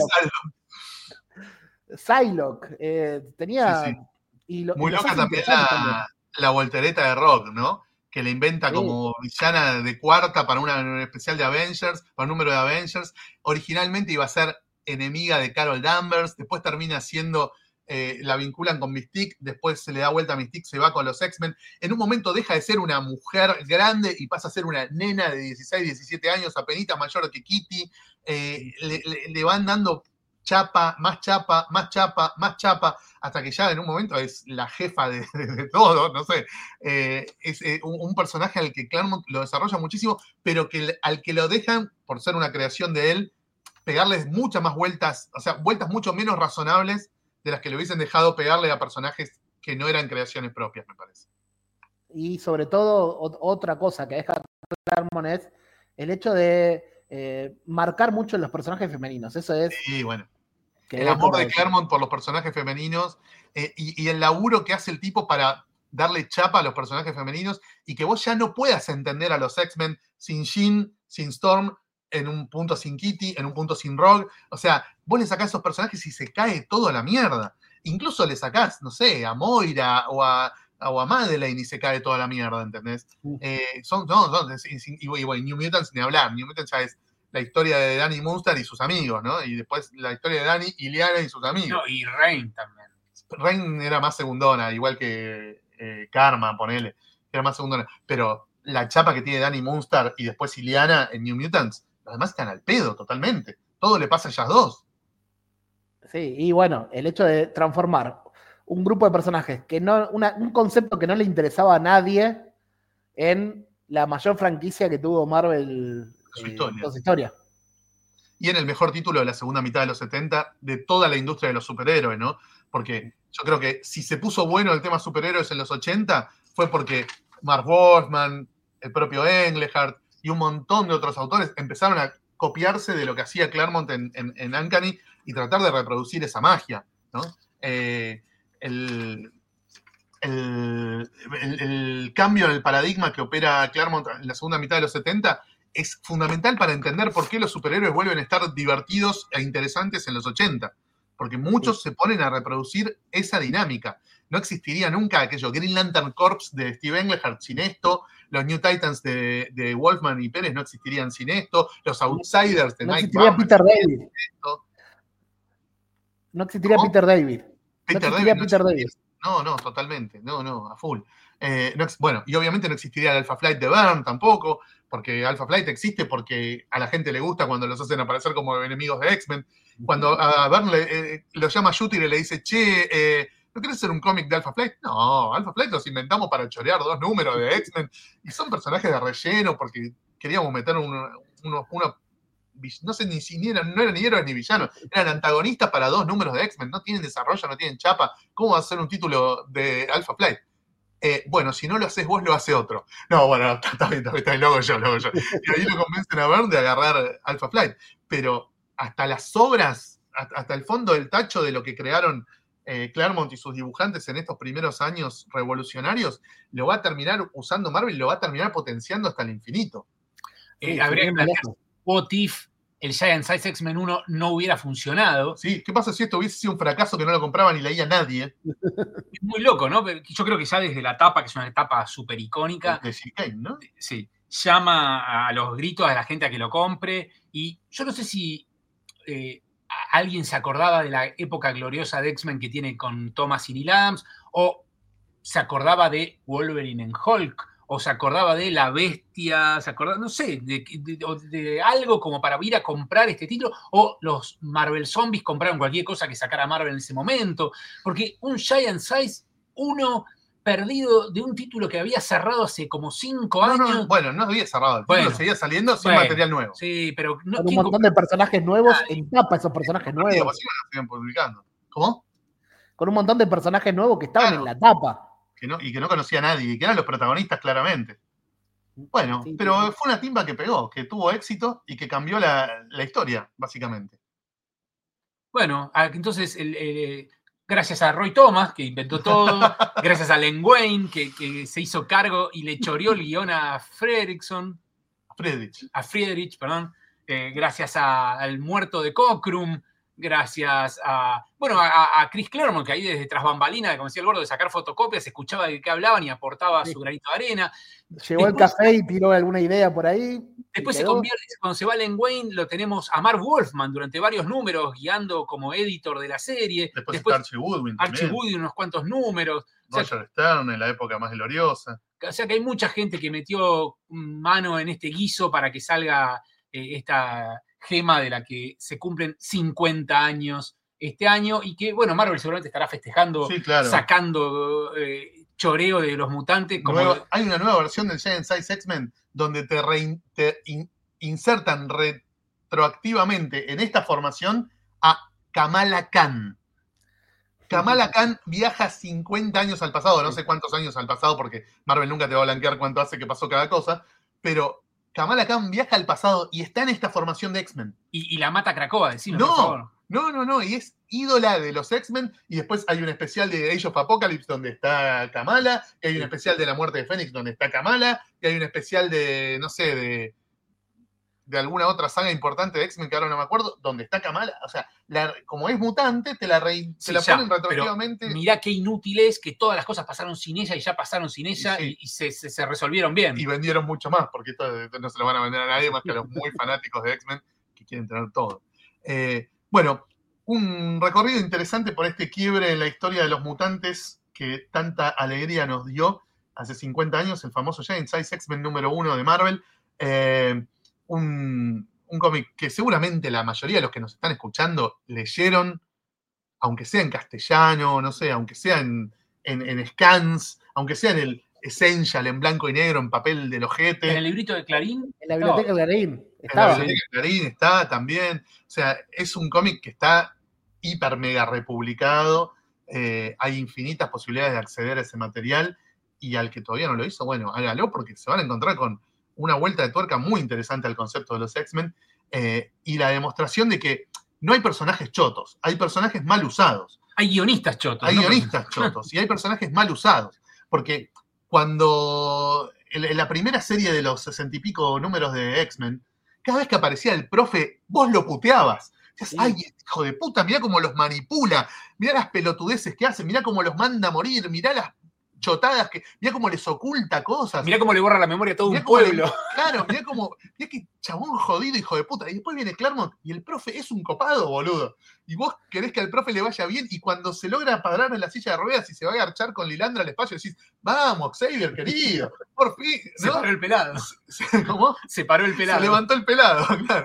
[SPEAKER 4] Psylocke. Tenía.
[SPEAKER 2] Sí.
[SPEAKER 4] Y
[SPEAKER 2] Muy
[SPEAKER 4] los
[SPEAKER 2] loca
[SPEAKER 4] hace
[SPEAKER 2] también
[SPEAKER 4] interesantes también.
[SPEAKER 2] la voltereta de Rock, ¿no? Que le inventa
[SPEAKER 4] Sí.
[SPEAKER 2] como villana de cuarta para un especial de Avengers, para un número de Avengers. Originalmente iba a ser enemiga de Carol Danvers, después termina siendo, la vinculan con Mystique, después se le da vuelta a Mystique, se va con los X-Men. En un momento deja de ser una mujer grande y pasa a ser una nena de 16, 17 años, apenas mayor que Kitty. Le van dando chapa, más chapa, más chapa, más chapa, hasta que ya en un momento es la jefa de todo, no sé. Es un personaje al que Claremont lo desarrolla muchísimo, pero al que lo dejan, por ser una creación de él, pegarles muchas más vueltas, o sea, vueltas mucho menos razonables de las que le hubiesen dejado pegarle a personajes que no eran creaciones propias, me parece.
[SPEAKER 4] Y sobre todo, otra cosa que deja Claremont es el hecho de marcar mucho los personajes femeninos. Eso es.
[SPEAKER 2] Sí, bueno.
[SPEAKER 4] Que
[SPEAKER 2] El amor de Claremont por los personajes femeninos y el laburo que hace el tipo para darle chapa a los personajes femeninos y que vos ya no puedas entender a los X-Men sin Jean, sin Storm, en un punto sin Kitty, en un punto sin Rogue. O sea, vos le sacás esos personajes y se cae todo a la mierda. Incluso le sacás, no sé, a Moira o a Madeleine y se cae toda la mierda, ¿entendés? Y bueno, New Mutants ni hablar. New Mutants ya es la historia de Danny Munster y sus amigos, ¿no? Y después la historia de Danny, Iliana y sus amigos.
[SPEAKER 3] No, y Reign también.
[SPEAKER 2] Reign era más segundona, igual que Karma, ponele, era más segundona. Pero la chapa que tiene Danny Munster y después Iliana en New Mutants, los demás están al pedo totalmente. Todo le pasa a ellas dos.
[SPEAKER 4] Sí, y bueno, el hecho de transformar un grupo de personajes que un concepto que no le interesaba a nadie en la mayor franquicia que tuvo Marvel en toda su historia.
[SPEAKER 2] Y en el mejor título de la segunda mitad de los 70 de toda la industria de los superhéroes, ¿no? Porque yo creo que si se puso bueno el tema superhéroes en los 80 fue porque Marv Wolfman, el propio Englehart y un montón de otros autores empezaron a copiarse de lo que hacía Claremont en Uncanny y tratar de reproducir esa magia, ¿no? El cambio en el paradigma que opera Claremont en la segunda mitad de los 70 es fundamental para entender por qué los superhéroes vuelven a estar divertidos e interesantes en los 80. Porque muchos se ponen a reproducir esa dinámica. No existiría nunca aquello Green Lantern Corps de Steve Englehart sin esto, los New Titans de Wolfman y Pérez no existirían sin esto, los Outsiders de Mike
[SPEAKER 4] Bauer Peter David.
[SPEAKER 2] No
[SPEAKER 4] existiría Peter David.
[SPEAKER 2] Peter David. No, totalmente. No, a full. Bueno, y obviamente no existiría el Alpha Flight de Byrne tampoco, porque Alpha Flight existe porque a la gente le gusta cuando los hacen aparecer como enemigos de X-Men. Cuando a Byrne lo llama Shooter y le dice, che, ¿no querés hacer un cómic de Alpha Flight? No, Alpha Flight los inventamos para chorear 2 números de X-Men y son personajes de relleno porque queríamos meter no sé no eran ni héroes ni villanos, eran antagonistas para 2 números de X-Men, no tienen desarrollo, no tienen chapa. ¿Cómo va a ser un título de Alpha Flight? Bueno, si no lo haces vos, lo hace otro. No, bueno, está bien, lo hago yo. Y ahí lo convencen a Byrne de agarrar Alpha Flight. Pero hasta las obras, hasta el fondo del tacho de lo que crearon Claremont y sus dibujantes en estos primeros años revolucionarios, lo va a terminar usando Marvel y lo va a terminar potenciando hasta el infinito.
[SPEAKER 3] Habría que plantear what if el Giant Size X-Men 1 no hubiera funcionado.
[SPEAKER 2] Sí, ¿qué pasa si esto hubiese sido un fracaso que no lo compraba ni leía nadie?
[SPEAKER 3] Es muy loco, ¿no? Yo creo que ya desde la tapa, que es una etapa súper icónica,
[SPEAKER 2] de Cicane, ¿no?
[SPEAKER 3] Sí, llama a los gritos a la gente a que lo compre. Y yo no sé si alguien se acordaba de la época gloriosa de X-Men que tiene con Thomas y Neil Adams, o se acordaba de Wolverine en Hulk, o se acordaba de La Bestia, se acordaba, no sé, de algo como para ir a comprar este título, o los Marvel Zombies compraron cualquier cosa que sacara Marvel en ese momento, porque un Giant Size 1 perdido de un título que había cerrado hace como 5 años.
[SPEAKER 2] Bueno, no había cerrado, el título seguía saliendo sin material nuevo.
[SPEAKER 3] Sí, pero
[SPEAKER 4] con un montón de personajes nuevos, en tapa esos personajes nuevos.
[SPEAKER 2] Los siguen publicando. ¿Cómo?
[SPEAKER 4] Con un montón de personajes nuevos que estaban en la tapa.
[SPEAKER 2] Y que no conocía a nadie, y que eran los protagonistas claramente. Bueno, sí, pero sí. Fue una timba que pegó, que tuvo éxito y que cambió la historia, básicamente.
[SPEAKER 3] Bueno, entonces, gracias a Roy Thomas, que inventó todo, gracias a Len Wein, que se hizo cargo y le choreó el guión a Friedrich, perdón, gracias al muerto de Cockrum, gracias a Chris Claremont, que ahí desde tras bambalina, como decía el gordo, de sacar fotocopias, escuchaba de qué hablaban y aportaba su granito de arena.
[SPEAKER 4] Llegó el café y tiró alguna idea por ahí.
[SPEAKER 3] Después se convierte, cuando se va Len Wein, lo tenemos a Marv Wolfman durante varios números, guiando como editor de la serie.
[SPEAKER 2] Después está Archie Goodwin
[SPEAKER 3] unos cuantos números.
[SPEAKER 2] Roger Stern en la época más gloriosa.
[SPEAKER 3] O sea que hay mucha gente que metió mano en este guiso para que salga esta gema de la que se cumplen 50 años este año y que, bueno, Marvel seguramente estará festejando, sacando choreo de los mutantes.
[SPEAKER 2] Hay una nueva versión del Giant Size X-Men donde te insertan retroactivamente en esta formación a Kamala Khan. Kamala Khan viaja 50 años al pasado, no sé cuántos años al pasado, porque Marvel nunca te va a blanquear cuánto hace que pasó cada cosa, pero Kamala Khan viaja al pasado y está en esta formación de X-Men.
[SPEAKER 3] Y la mata Krakoa, decime, por favor.
[SPEAKER 2] No, y es ídola de los X-Men, y después hay un especial de Age of Apocalypse donde está Kamala, y hay un especial de la muerte de Fénix donde está Kamala, y hay un especial de, no sé, de alguna otra saga importante de X-Men que ahora no me acuerdo, donde está Kamala. O sea, como es mutante, te la ponen retroactivamente.
[SPEAKER 3] Mirá qué inútil es que todas las cosas pasaron sin ella y ya pasaron sin ella y se resolvieron bien.
[SPEAKER 2] Y vendieron mucho más, porque esto no se lo van a vender a nadie más que a los muy fanáticos de X-Men que quieren tener todo. Bueno, un recorrido interesante por este quiebre en la historia de los mutantes que tanta alegría nos dio hace 50 años, el famoso Giant Size X-Men número 1 de Marvel. Un cómic que seguramente la mayoría de los que nos están escuchando leyeron, aunque sea en castellano, no sé, aunque sea en scans, aunque sea en el Essential, en blanco y negro, en papel del ojete.
[SPEAKER 3] ¿En el librito de Clarín?
[SPEAKER 4] En la biblioteca de Clarín.
[SPEAKER 2] En la biblioteca de Clarín está también. O sea, es un cómic que está hiper mega republicado. Hay infinitas posibilidades de acceder a ese material y al que todavía no lo hizo, bueno, hágalo porque se van a encontrar con una vuelta de tuerca muy interesante al concepto de los X-Men y la demostración de que no hay personajes chotos, hay personajes mal usados.
[SPEAKER 3] Hay guionistas chotos.
[SPEAKER 2] Hay guionistas chotos y hay personajes mal usados. Porque cuando en la primera serie de los 60 y pico números de X-Men, cada vez que aparecía el profe, vos lo puteabas. Decías, ay, hijo de puta, mirá cómo los manipula, mirá las pelotudeces que hace, mirá cómo los manda a morir, mirá las chotadas, mirá cómo les oculta cosas.
[SPEAKER 3] Mirá cómo le borra la memoria a todo un pueblo.
[SPEAKER 2] Claro, mirá que chabón jodido, hijo de puta. Y después viene Claremont y el profe es un copado, boludo. Y vos querés que al profe le vaya bien y cuando se logra parar en la silla de ruedas y se va a agarchar con Lilandra al espacio, decís, vamos, Xavier, querido, por fin. ¿No?
[SPEAKER 3] Se paró el pelado.
[SPEAKER 2] ¿Cómo?
[SPEAKER 3] Se paró el pelado.
[SPEAKER 2] Se levantó el pelado, claro.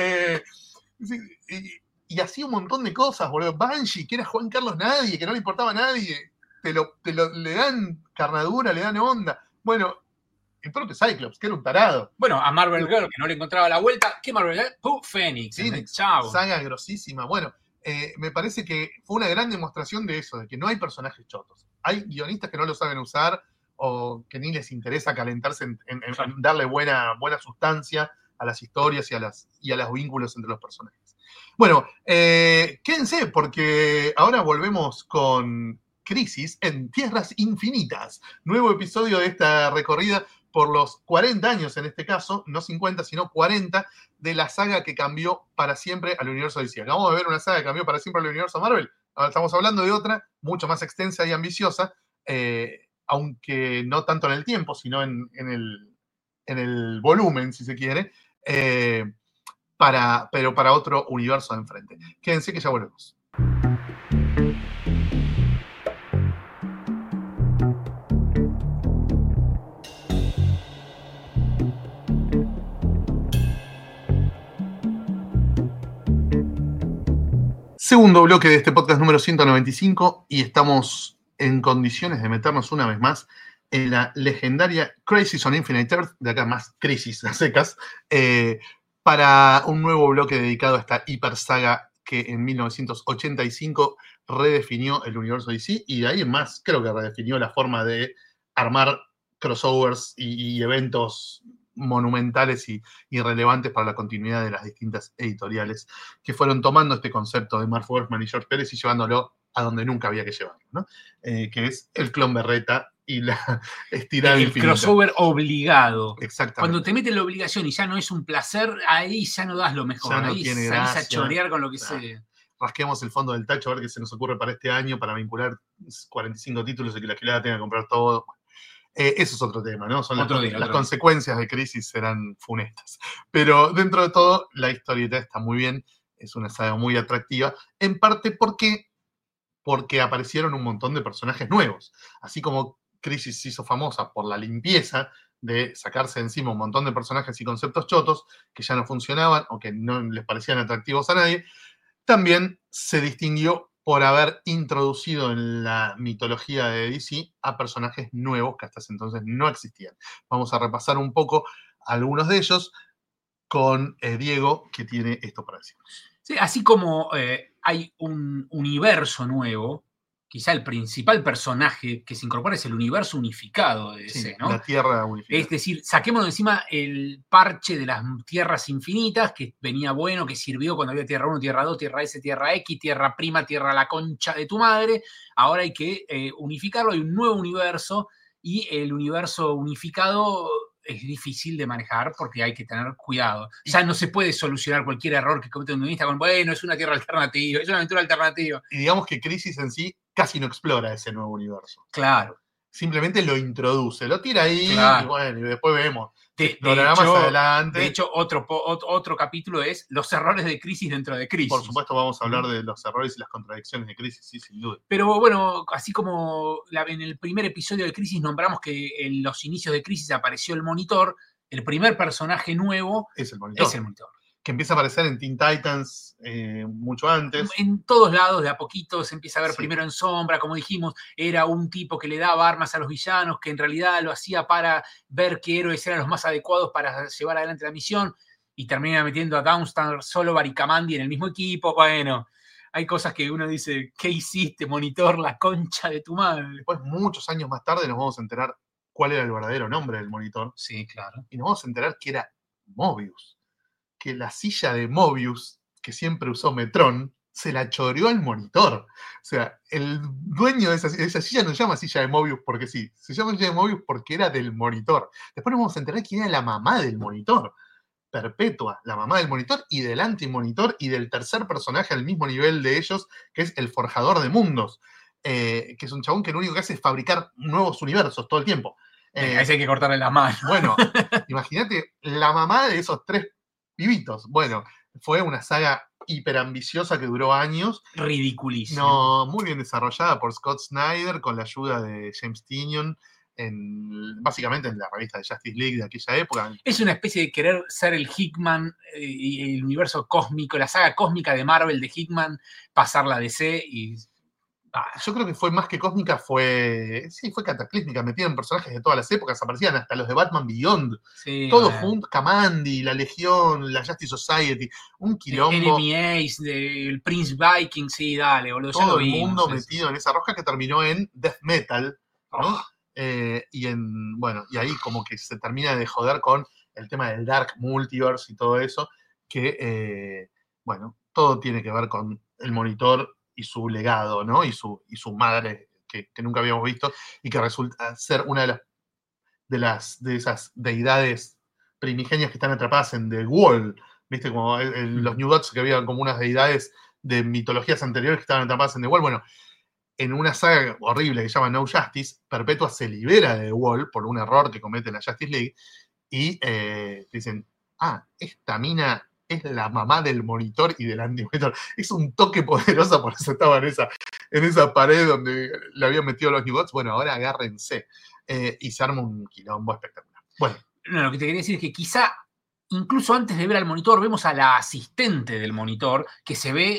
[SPEAKER 2] Y así un montón de cosas, boludo. Banshee, que era Juan Carlos Nadie, que no le importaba a nadie. Le dan carnadura, le dan onda. Bueno, el propio Cyclops, que era un tarado.
[SPEAKER 3] Bueno, a Marvel Girl, que no le encontraba la vuelta. ¿Qué Marvel Girl? Phoenix. Chao.
[SPEAKER 2] Saga grosísima. Bueno, me parece que fue una gran demostración de eso, de que no hay personajes chotos. Hay guionistas que no lo saben usar o que ni les interesa calentarse en darle buena sustancia a las historias y a los vínculos entre los personajes. Bueno, quédense, porque ahora volvemos con Crisis en Tierras Infinitas. Nuevo episodio de esta recorrida por los 40 años, en este caso, no 50, sino 40, de la saga que cambió para siempre al universo DC. Acabamos de ver una saga que cambió para siempre al universo Marvel. Ahora estamos hablando de otra, mucho más extensa y ambiciosa, aunque no tanto en el tiempo, sino en el volumen, si se quiere, pero para otro universo de enfrente. Quédense que ya volvemos. Segundo bloque de este podcast número 195 y estamos en condiciones de meternos una vez más en la legendaria Crisis on Infinite Earth, de acá más crisis a secas, para un nuevo bloque dedicado a esta hiper saga que en 1985 redefinió el universo DC y de ahí en más creo que redefinió la forma de armar crossovers y eventos monumentales y relevantes para la continuidad de las distintas editoriales que fueron tomando este concepto de Marv Wolfman y George Pérez y llevándolo a donde nunca había que llevarlo, ¿no? Que es el clon berreta y la estirada
[SPEAKER 3] el
[SPEAKER 2] infinita.
[SPEAKER 3] crossover obligado.
[SPEAKER 2] Exactamente.
[SPEAKER 3] Cuando te meten la obligación y ya no es un placer, ahí ya no das lo mejor.
[SPEAKER 2] Ya no
[SPEAKER 3] Ahí
[SPEAKER 2] tiene
[SPEAKER 3] salís
[SPEAKER 2] gracia.
[SPEAKER 3] a chorear con lo que
[SPEAKER 2] Claro.
[SPEAKER 3] sea.
[SPEAKER 2] Rasquemos el fondo del tacho a ver qué se nos ocurre para este año para vincular 45 títulos y que la gilada tenga que comprar todo. Eso es otro tema, ¿no? Son las consecuencias de Crisis serán funestas. Pero dentro de todo, la historieta está muy bien, es una saga muy atractiva, en parte porque aparecieron un montón de personajes nuevos. Así como Crisis se hizo famosa por la limpieza de sacarse de encima un montón de personajes y conceptos chotos que ya no funcionaban o que no les parecían atractivos a nadie, también se distinguió por haber introducido en la mitología de DC a personajes nuevos que hasta ese entonces no existían. Vamos a repasar un poco algunos de ellos con Diego, que tiene esto para decir.
[SPEAKER 3] Sí, así como hay un universo nuevo, quizá el principal personaje que se incorpora es el universo unificado de DC,
[SPEAKER 2] Sí,
[SPEAKER 3] ¿no?
[SPEAKER 2] la Tierra unificada.
[SPEAKER 3] Es decir, saquémonos de encima el parche de las tierras infinitas, que venía bueno, que sirvió cuando había Tierra 1, Tierra 2, Tierra S, Tierra X, Tierra Prima, Tierra la concha de tu madre. Ahora hay que unificarlo, hay un nuevo universo, y el universo unificado es difícil de manejar porque hay que tener cuidado. Ya no se puede solucionar cualquier error que comete un guionista con, bueno, es una tierra alternativa, es una aventura alternativa.
[SPEAKER 2] Y digamos que Crisis en sí casi no explora ese nuevo universo.
[SPEAKER 3] Claro.
[SPEAKER 2] Simplemente lo introduce, lo tira ahí
[SPEAKER 3] Claro.
[SPEAKER 2] y bueno, y después vemos.
[SPEAKER 3] De
[SPEAKER 2] Más adelante.
[SPEAKER 3] De hecho, otro capítulo es los errores de Crisis dentro de Crisis.
[SPEAKER 2] Por supuesto vamos a hablar de los errores y las contradicciones de Crisis, sí, sin duda.
[SPEAKER 3] Pero bueno, así como en el primer episodio de Crisis nombramos que en los inicios de Crisis apareció el Monitor, el primer personaje nuevo
[SPEAKER 2] es el Monitor. Que empieza a aparecer en Teen Titans mucho antes.
[SPEAKER 3] En todos lados, de a poquito, se empieza a ver primero en sombra, como dijimos, era un tipo que le daba armas a los villanos, que en realidad lo hacía para ver qué héroes eran los más adecuados para llevar adelante la misión, y termina metiendo a Downstar, Solovar y Kamandi en el mismo equipo. Bueno, hay cosas que uno dice, ¿qué hiciste, Monitor, la concha de tu madre?
[SPEAKER 2] Después, muchos años más tarde, nos vamos a enterar cuál era el verdadero nombre del Monitor.
[SPEAKER 3] Sí, claro.
[SPEAKER 2] Y nos vamos a enterar que era Mobius. Que la silla de Mobius, que siempre usó Metrón, se la choreó al Monitor. O sea, el dueño de esa silla no se llama silla de Mobius porque sí, se llama silla de Mobius porque era del Monitor. Después nos vamos a enterar quién era la mamá del Monitor. Perpetua, la mamá del Monitor y del anti-Monitor y del tercer personaje al mismo nivel de ellos, que es el Forjador de Mundos, que es un chabón que lo único que hace es fabricar nuevos universos todo el tiempo.
[SPEAKER 3] A ese hay que cortarle las manos.
[SPEAKER 2] Bueno, imagínate la mamá de esos tres pibitos. Bueno, fue una saga hiperambiciosa que duró años.
[SPEAKER 3] Ridiculísimo.
[SPEAKER 2] No, muy bien desarrollada por Scott Snyder con la ayuda de James Tynion, básicamente en la revista de Justice League de aquella época.
[SPEAKER 3] Es una especie de querer ser el Hickman y el universo cósmico, la saga cósmica de Marvel de Hickman, pasarla a DC y...
[SPEAKER 2] Yo creo que fue más que cósmica, fue cataclísmica. Metieron personajes de todas las épocas, aparecían hasta los de Batman Beyond. Sí, todos juntos, Kamandi, la Legión, la Justice Society, un quilombo.
[SPEAKER 3] Enemy Ace, el Prince Viking, sí, dale, boludo.
[SPEAKER 2] Todo el mundo metido en esa rosca que terminó en Death Metal, ¿no? Y ahí como que se termina de joder con el tema del Dark Multiverse y todo eso, que, todo tiene que ver con el Monitor y su legado, ¿no? Y su madre, que nunca habíamos visto, y que resulta ser una de esas deidades primigenias que están atrapadas en The Wall, ¿viste? Como los New Gods, que había como unas deidades de mitologías anteriores que estaban atrapadas en The Wall. Bueno, en una saga horrible que se llama No Justice, Perpetua se libera de The Wall por un error que comete la Justice League, y dicen, esta mina es la mamá del Monitor y del anti-Monitor. Es un toque poderoso, por eso estaba en esa pared donde le habían metido los New Gods. Bueno, ahora agárrense. Y se arma un quilombo espectacular. Bueno.
[SPEAKER 3] No, lo que te quería decir es que quizá, incluso antes de ver al Monitor, vemos a la asistente del Monitor, que se ve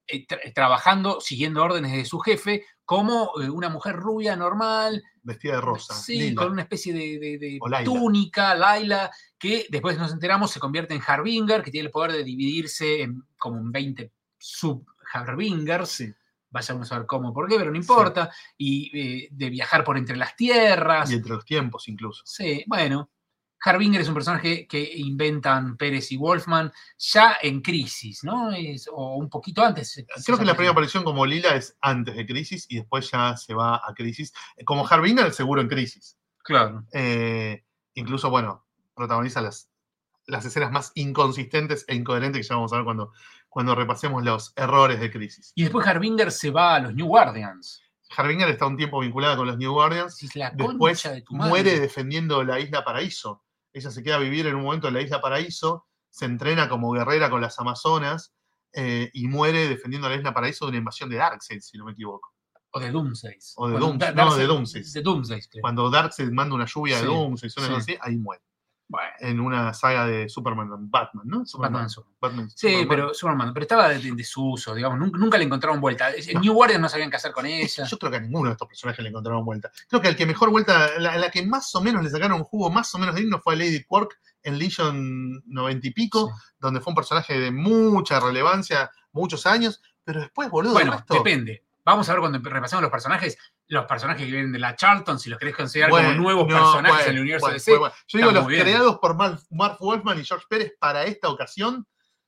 [SPEAKER 3] trabajando, siguiendo órdenes de su jefe, como una mujer rubia normal.
[SPEAKER 2] Vestida de rosa.
[SPEAKER 3] Sí,
[SPEAKER 2] Lila.
[SPEAKER 3] con una especie de
[SPEAKER 2] O Laila.
[SPEAKER 3] túnica, Laila, que después nos enteramos se convierte en Harbinger, que tiene el poder de dividirse como en 20 sub-Harbingers.
[SPEAKER 2] Sí.
[SPEAKER 3] Vaya uno a saber cómo, por qué, pero no importa. Sí. Y de viajar por entre las tierras.
[SPEAKER 2] Y entre los tiempos incluso.
[SPEAKER 3] Sí, bueno. Harbinger es un personaje que inventan Pérez y Wolfman ya en Crisis, ¿no? O un poquito antes.
[SPEAKER 2] Creo que la primera aparición como Lila es antes de Crisis y después ya se va a Crisis. Como Harbinger, seguro en Crisis.
[SPEAKER 3] Claro.
[SPEAKER 2] Incluso, bueno, protagoniza las escenas más inconsistentes e incoherentes que ya vamos a ver cuando repasemos los errores de Crisis.
[SPEAKER 3] Y después Harbinger se va a los New Guardians.
[SPEAKER 2] Harbinger está un tiempo vinculada con los New Guardians. Después muere defendiendo la Isla Paraíso. Ella se queda a vivir en un momento en la Isla Paraíso, se entrena como guerrera con las Amazonas y muere defendiendo la Isla Paraíso de una invasión de Darkseid, si no me equivoco.
[SPEAKER 3] O de Doomsday.
[SPEAKER 2] O de Doomsday. No, de Doomsday.
[SPEAKER 3] De Doomsday, creo.
[SPEAKER 2] Cuando Darkseid manda una lluvia de Doomsday, así, ahí muere.
[SPEAKER 3] Bueno.
[SPEAKER 2] En una saga de Superman, Batman, ¿no?
[SPEAKER 3] Batman.
[SPEAKER 2] Sí,
[SPEAKER 3] Superman. Pero Superman, pero estaba de desuso, digamos, nunca le encontraron vuelta. En New Guardians no sabían qué hacer con ella.
[SPEAKER 2] Yo creo que a ninguno de estos personajes le encontraron vuelta. Creo que al que mejor vuelta, la que más o menos le sacaron un jugo más o menos digno fue a Lady Quark en Legion 90 y pico, donde fue un personaje de mucha relevancia, muchos años, pero después, boludo,
[SPEAKER 3] bueno, depende. Vamos a ver cuando repasemos los personajes que vienen de la Charlton, si los querés considerar como nuevos personajes en el universo DC.
[SPEAKER 2] Yo digo, los creados por Mark Wolfman y George Pérez para esta ocasión,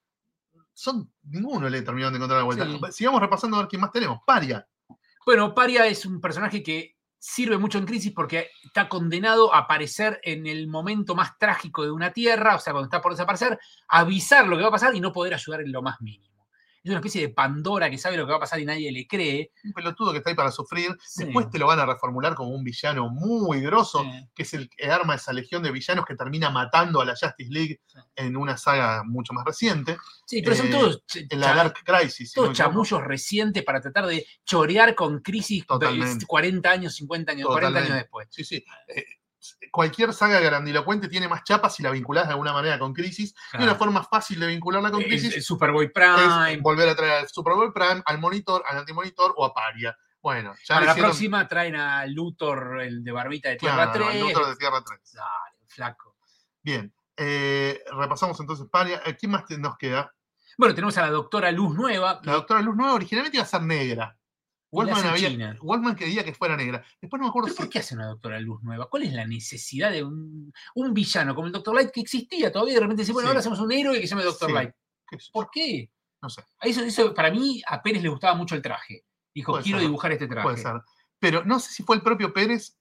[SPEAKER 2] ninguno le terminaron de encontrar la vuelta. Sí. Sigamos repasando a ver quién más tenemos. Paria.
[SPEAKER 3] Bueno, Paria es un personaje que sirve mucho en Crisis porque está condenado a aparecer en el momento más trágico de una tierra, o sea, cuando está por desaparecer, avisar lo que va a pasar y no poder ayudar en lo más mínimo. Es una especie de Pandora que sabe lo que va a pasar y nadie le cree.
[SPEAKER 2] Un pelotudo que está ahí para sufrir. Sí. Después te lo van a reformular como un villano muy grosso, que es el que arma esa legión de villanos que termina matando a la Justice League en una saga mucho más reciente.
[SPEAKER 3] Sí, pero son todos...
[SPEAKER 2] En la Dark Crisis.
[SPEAKER 3] Todos chamullos recientes para tratar de chorear con Crisis.
[SPEAKER 2] Totalmente.
[SPEAKER 3] 40 años, 50 años, Totalmente. 40 años después.
[SPEAKER 2] Sí. Cualquier saga grandilocuente tiene más chapas si la vinculás de alguna manera con Crisis. Claro. Y una forma fácil de vincularla con Crisis
[SPEAKER 3] el Superboy Prime.
[SPEAKER 2] Es volver a traer al Superboy Prime, al Monitor, al Antimonitor o a Paria. Bueno, ya
[SPEAKER 3] para la próxima traen a Luthor, el de barbita de Tierra 3.
[SPEAKER 2] Luthor de Tierra 3.
[SPEAKER 3] Dale, flaco.
[SPEAKER 2] Bien. Repasamos entonces Paria. ¿Quién más nos queda?
[SPEAKER 3] Bueno, tenemos a la Doctora Luz Nueva.
[SPEAKER 2] La Doctora Luz Nueva originalmente iba a ser negra. Wolfman quería que fuera negra. Después no me acuerdo.
[SPEAKER 3] ¿Por qué hace una Doctora Luz Nueva? ¿Cuál es la necesidad de un villano como el Dr. Light que existía todavía? De repente dice, bueno, ahora hacemos un héroe que se llame Dr. Light. ¿Por qué?
[SPEAKER 2] No sé.
[SPEAKER 3] Eso, para mí, a Pérez le gustaba mucho el traje. Dijo, quiero dibujar este traje.
[SPEAKER 2] Puede ser. Pero no sé si fue el propio Pérez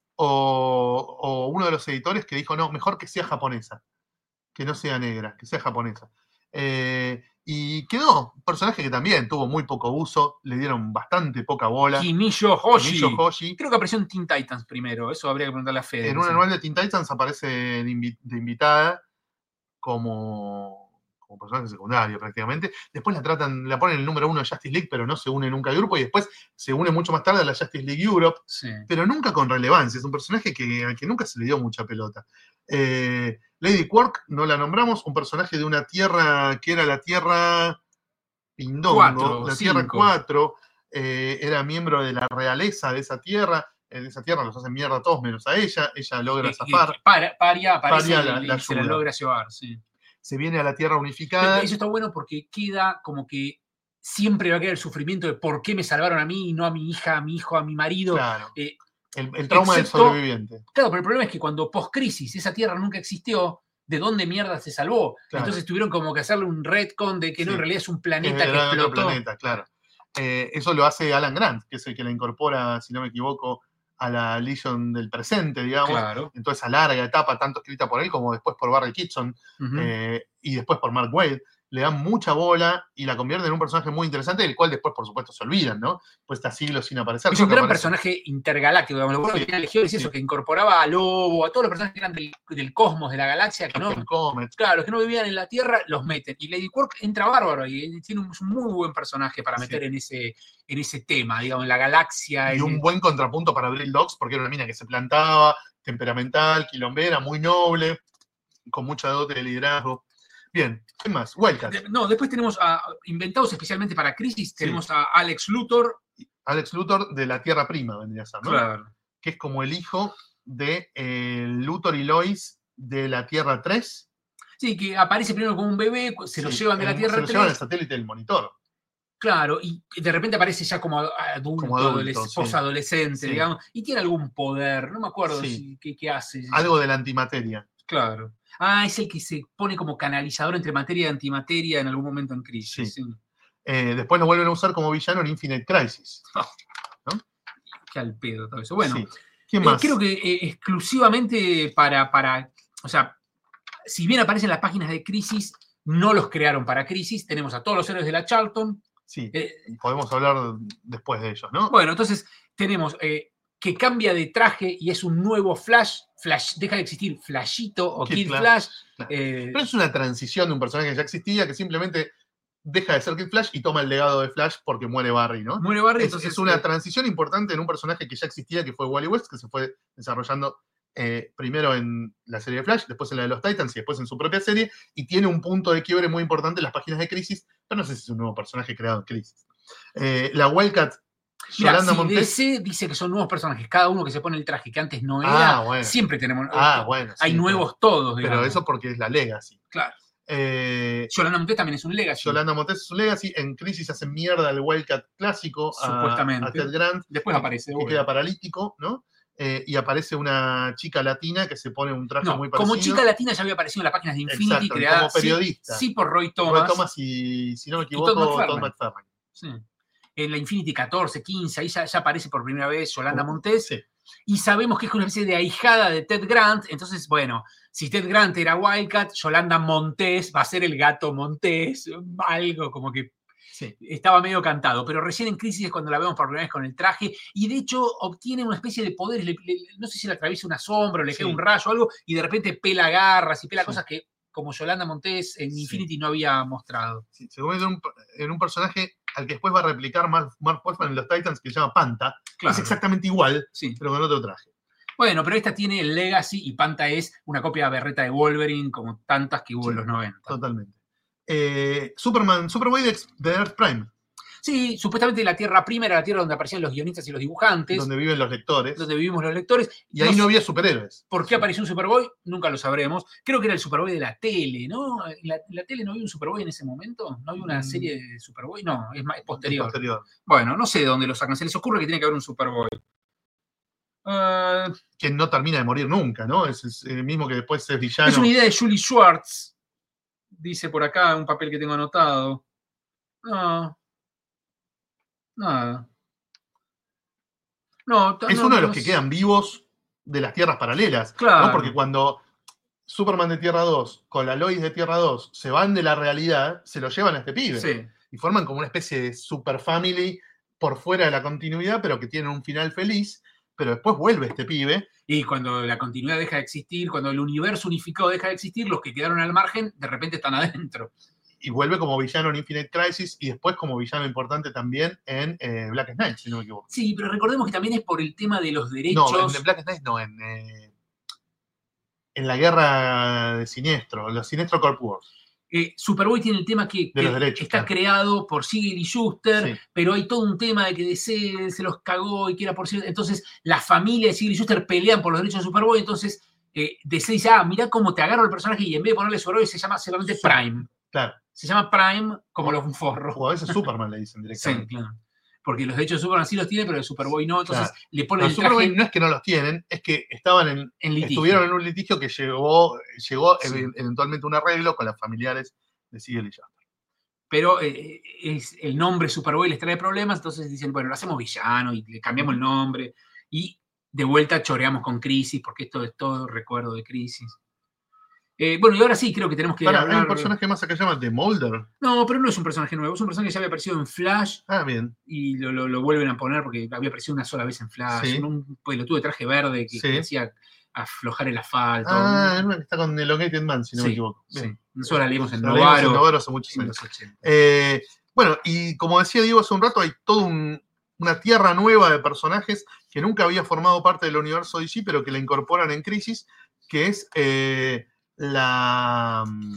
[SPEAKER 2] o uno de los editores que dijo, no, mejor que sea japonesa. Que no sea negra, que sea japonesa. Y quedó un personaje que también tuvo muy poco uso, le dieron bastante poca bola.
[SPEAKER 3] Kimiyo Hoshi. Creo que apareció en Teen Titans primero, eso habría que preguntarle a Fede.
[SPEAKER 2] En un anual de Teen Titans aparece de invitada como personaje secundario prácticamente. Después la ponen el número 1 de Justice League, pero no se une nunca al grupo, y después se une mucho más tarde a la Justice League Europe, pero nunca con relevancia. Es un personaje al que nunca se le dio mucha pelota. Lady Quark, no la nombramos, un personaje de una tierra que era la Tierra Pindongo, Tierra 4, era miembro de la realeza de esa tierra. En esa tierra los hacen mierda a todos menos a ella logra zafar.
[SPEAKER 3] Paria aparece
[SPEAKER 2] y
[SPEAKER 3] se la logra llevar, sí.
[SPEAKER 2] Se viene a la Tierra unificada.
[SPEAKER 3] Pero eso está bueno porque queda como que siempre va a quedar el sufrimiento de por qué me salvaron a mí y no a mi hija, a mi hijo, a mi marido.
[SPEAKER 2] Claro. El trauma del sobreviviente.
[SPEAKER 3] Claro, pero el problema es que cuando post-crisis esa Tierra nunca existió, ¿de dónde mierda se salvó? Claro. Entonces tuvieron como que hacerle un retcon de que no, en realidad es un planeta que explotó.
[SPEAKER 2] Otro planeta, claro. Eso lo hace Alan Grant, que es el que la incorpora, si no me equivoco, a la Legion del presente, digamos.
[SPEAKER 3] Claro.
[SPEAKER 2] En toda esa larga etapa, tanto escrita por él como después por Barry Kitson y después por Mark Waid. Le dan mucha bola y la convierten en un personaje muy interesante, del cual después, por supuesto, se olvidan, ¿no? Pues está siglos sin aparecer.
[SPEAKER 3] Es un gran personaje intergaláctico, digamos. Lo bueno que tenía Legión es eso, que incorporaba a Lobo, a todos los personajes que eran del cosmos, de la galaxia, que no, claro, que no vivían en la Tierra, los meten. Y Lady Quark entra bárbaro y tiene un muy buen personaje para meter en ese tema, digamos, en la galaxia.
[SPEAKER 2] Y un buen contrapunto para Abril Dogs, porque era una mina que se plantaba, temperamental, quilombera, muy noble, con mucha dote de liderazgo. Bien, ¿qué más? Wildcat.
[SPEAKER 3] No, después tenemos inventados especialmente para Crisis, tenemos a Alex Luthor.
[SPEAKER 2] Alex Luthor de la Tierra Prima, vendría a ser, ¿no?
[SPEAKER 3] Claro.
[SPEAKER 2] Que es como el hijo de Luthor y Lois de la Tierra 3.
[SPEAKER 3] Sí, que aparece primero como un bebé, se lo llevan de la Tierra
[SPEAKER 2] Se lo
[SPEAKER 3] 3.
[SPEAKER 2] llevan al satélite del monitor.
[SPEAKER 3] Claro, y de repente aparece ya como adulto, posadolescente,
[SPEAKER 2] sí.
[SPEAKER 3] digamos, y tiene algún poder, no me acuerdo
[SPEAKER 2] Sí.
[SPEAKER 3] qué hace.
[SPEAKER 2] Algo de la antimateria.
[SPEAKER 3] Claro. Es el que se pone como canalizador entre materia y antimateria en algún momento en Crisis.
[SPEAKER 2] Sí.
[SPEAKER 3] Sí.
[SPEAKER 2] Después lo vuelven a usar como villano en Infinite Crisis. ¿No?
[SPEAKER 3] Qué al pedo todo eso. Bueno,
[SPEAKER 2] sí. ¿Quién más?
[SPEAKER 3] Creo que exclusivamente o sea, si bien aparecen las páginas de Crisis, no los crearon para Crisis. Tenemos a todos los héroes de la Charlton.
[SPEAKER 2] Sí, podemos hablar después de ellos, ¿no?
[SPEAKER 3] Bueno, entonces tenemos que cambia de traje y es un nuevo Flash. Flash deja de existir Flashito o Kid Flash.
[SPEAKER 2] Claro. Pero es una transición de un personaje que ya existía, que simplemente deja de ser Kid Flash y toma el legado de Flash porque muere Barry, ¿no?
[SPEAKER 3] Muere Barry,
[SPEAKER 2] entonces es una transición importante en un personaje que ya existía, que fue Wally West, que se fue desarrollando primero en la serie de Flash, después en la de los Titans y después en su propia serie, y tiene un punto de quiebre muy importante en las páginas de Crisis, pero no sé si es un nuevo personaje creado en Crisis. La Wildcat, Yolanda Montes.
[SPEAKER 3] DC dice que son nuevos personajes, cada uno que se pone el traje que antes no era,
[SPEAKER 2] bueno.
[SPEAKER 3] siempre tenemos.
[SPEAKER 2] Bueno,
[SPEAKER 3] hay
[SPEAKER 2] sí,
[SPEAKER 3] nuevos todos, digamos.
[SPEAKER 2] Pero eso porque es la Legacy.
[SPEAKER 3] Claro. Yolanda Montes también es un Legacy.
[SPEAKER 2] Yolanda Montes es un Legacy. En Crisis hacen mierda al Wildcat clásico
[SPEAKER 3] supuestamente.
[SPEAKER 2] A Ted Grant.
[SPEAKER 3] Después aparece.
[SPEAKER 2] Que queda paralítico, ¿no? Y aparece una chica latina que se pone un traje muy parecido.
[SPEAKER 3] Como chica latina ya había aparecido en las páginas de Infinity.
[SPEAKER 2] Exacto,
[SPEAKER 3] creada
[SPEAKER 2] como periodista.
[SPEAKER 3] Sí, por Roy Thomas.
[SPEAKER 2] Roy Thomas y, si no me equivoco, Todd McFarlane.
[SPEAKER 3] Sí. En la Infinity 14, 15, ahí ya aparece por primera vez Yolanda Montes.
[SPEAKER 2] Sí.
[SPEAKER 3] Y sabemos que es una especie de ahijada de Ted Grant. Entonces, bueno, si Ted Grant era Wildcat, Yolanda Montes va a ser el gato Montes. Algo como que estaba medio cantado. Pero recién en Crisis es cuando la vemos por primera vez con el traje. Y de hecho obtiene una especie de poder. No sé si le atraviesa una sombra o le cae un rayo o algo. Y de repente pela garras y pela cosas que, como Yolanda Montes en Infinity no había mostrado.
[SPEAKER 2] Sí, se convierte en un personaje al que después va a replicar Mark Wolfman en los Titans, que se llama Panta.
[SPEAKER 3] Claro.
[SPEAKER 2] Es exactamente igual, pero con otro traje.
[SPEAKER 3] Bueno, pero esta tiene el Legacy y Panta es una copia berreta de Wolverine, como tantas que hubo en los 90.
[SPEAKER 2] Totalmente. Superboy de Earth Prime.
[SPEAKER 3] Sí, supuestamente la Tierra Prima era la Tierra donde aparecían los guionistas y los dibujantes.
[SPEAKER 2] Donde viven los lectores.
[SPEAKER 3] Donde vivimos los lectores.
[SPEAKER 2] Y ahí no había superhéroes.
[SPEAKER 3] ¿Por qué apareció un Superboy? Nunca lo sabremos. Creo que era el Superboy de la tele, ¿no? ¿En la tele no había un Superboy en ese momento? ¿No había una serie de Superboy? No, es posterior.
[SPEAKER 2] Es posterior.
[SPEAKER 3] Bueno, no sé de dónde lo sacan. Se les ocurre que tiene que haber un Superboy.
[SPEAKER 2] Que no termina de morir nunca, ¿no? Es el mismo que después es villano.
[SPEAKER 3] Es una idea de Julie Schwartz. Dice por acá un papel que tengo anotado. No. Nada.
[SPEAKER 2] Es uno de los que quedan vivos de las tierras paralelas.
[SPEAKER 3] Claro.
[SPEAKER 2] ¿no? Porque cuando Superman de Tierra 2 con la Lois de Tierra 2 se van de la realidad, se lo llevan a este pibe.
[SPEAKER 3] Sí.
[SPEAKER 2] Y forman como una especie de super family por fuera de la continuidad, pero que tienen un final feliz. Pero después vuelve este pibe.
[SPEAKER 3] Y cuando la continuidad deja de existir, cuando el universo unificado deja de existir, los que quedaron al margen de repente están adentro.
[SPEAKER 2] Y vuelve como villano en Infinite Crisis y después como villano importante también en Black Knight, si no me equivoco.
[SPEAKER 3] Sí, pero recordemos que también es por el tema de los derechos.
[SPEAKER 2] No, en Black Knight no, en la guerra de Siniestro, los Siniestro Corp Wars.
[SPEAKER 3] Superboy tiene el tema que está creado por Siegel y Shuster, pero hay todo un tema de que DC se los cagó y que era por Siegel. Entonces, la familia de Siegel y Shuster pelean por los derechos de Superboy. Entonces, DC dice, mirá cómo te agarro el personaje y en vez de ponerle Superboy se llama solamente Prime.
[SPEAKER 2] Claro.
[SPEAKER 3] Se llama Prime como los forros.
[SPEAKER 2] O a veces Superman le dicen directamente.
[SPEAKER 3] Sí, claro. Porque los derechos de Superman sí los tiene, pero el Superboy no. Entonces le ponen el
[SPEAKER 2] Superboy
[SPEAKER 3] traje.
[SPEAKER 2] No es que no los tienen, es que estaban estuvieron en un litigio que llegó eventualmente a un arreglo con los familiares de Siegel y Shuster.
[SPEAKER 3] Pero el nombre Superboy les trae problemas, entonces dicen, bueno, lo hacemos villano y le cambiamos el nombre. Y de vuelta choreamos con Crisis, porque esto es todo recuerdo de Crisis. Bueno, y ahora sí creo que tenemos que hablar...
[SPEAKER 2] Hay un personaje más acá que se llama The Molder.
[SPEAKER 3] No, pero no es un personaje nuevo, es un personaje que ya había aparecido en Flash.
[SPEAKER 2] Bien.
[SPEAKER 3] Y lo vuelven a poner porque había aparecido una sola vez en Flash. Un pelotudo de traje verde que hacía aflojar el asfalto.
[SPEAKER 2] Es una que está con Elongated Man, si no me equivoco.
[SPEAKER 3] Sí. Nosotros la leímos en Novaro.
[SPEAKER 2] Novaro hace muchos años. Bueno, y como decía Diego hace un rato, hay toda una tierra nueva de personajes que nunca había formado parte del universo DC, pero que la incorporan en Crisis, que es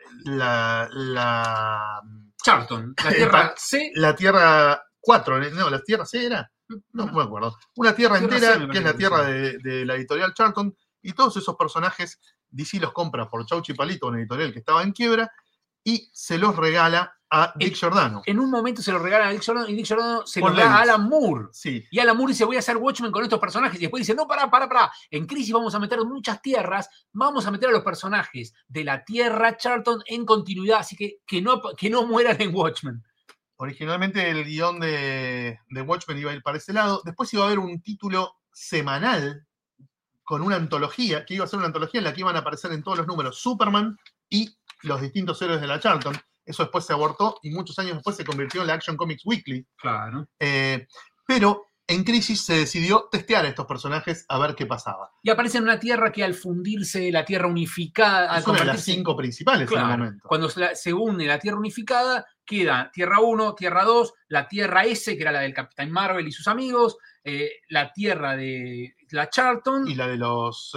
[SPEAKER 2] la
[SPEAKER 3] Charlton, la Tierra C.
[SPEAKER 2] la Tierra 4, no, la Tierra C era, no me acuerdo. Una tierra
[SPEAKER 3] Tierra
[SPEAKER 2] entera,
[SPEAKER 3] C, me
[SPEAKER 2] que es la
[SPEAKER 3] parece
[SPEAKER 2] tierra
[SPEAKER 3] que
[SPEAKER 2] de la editorial Charlton, y todos esos personajes DC los compra por Chauchi Palito, una editorial que estaba en quiebra, y se los regala a Dick Giordano.
[SPEAKER 3] En un momento se lo regalan a Dick Giordano y Dick Giordano se
[SPEAKER 2] Con
[SPEAKER 3] lo da a
[SPEAKER 2] Levitz.
[SPEAKER 3] Alan Moore.
[SPEAKER 2] Sí.
[SPEAKER 3] Y Alan Moore dice, voy a hacer Watchmen con estos personajes. Y después dice, no, pará. En Crisis vamos a meter muchas tierras, vamos a meter a los personajes de la Tierra Charlton en continuidad, así que no mueran en Watchmen.
[SPEAKER 2] Originalmente el guión de Watchmen iba a ir para ese lado. Después iba a haber un título semanal con una antología, que iba a ser una antología en la que iban a aparecer en todos los números Superman y los distintos héroes de la Charlton. Eso después se abortó y muchos años después se convirtió en la Action Comics Weekly.
[SPEAKER 3] Claro.
[SPEAKER 2] Pero en Crisis se decidió testear a estos personajes a ver qué pasaba.
[SPEAKER 3] Y aparece en una Tierra que al fundirse la Tierra unificada... al
[SPEAKER 2] Es una de las
[SPEAKER 3] convertirse-
[SPEAKER 2] 5 principales en el
[SPEAKER 3] Claro,
[SPEAKER 2] momento.
[SPEAKER 3] cuando se une la Tierra unificada, queda Tierra 1, Tierra 2, la Tierra S, que era la del Capitán Marvel y sus amigos, la Tierra de la Charlton
[SPEAKER 2] Y la de los...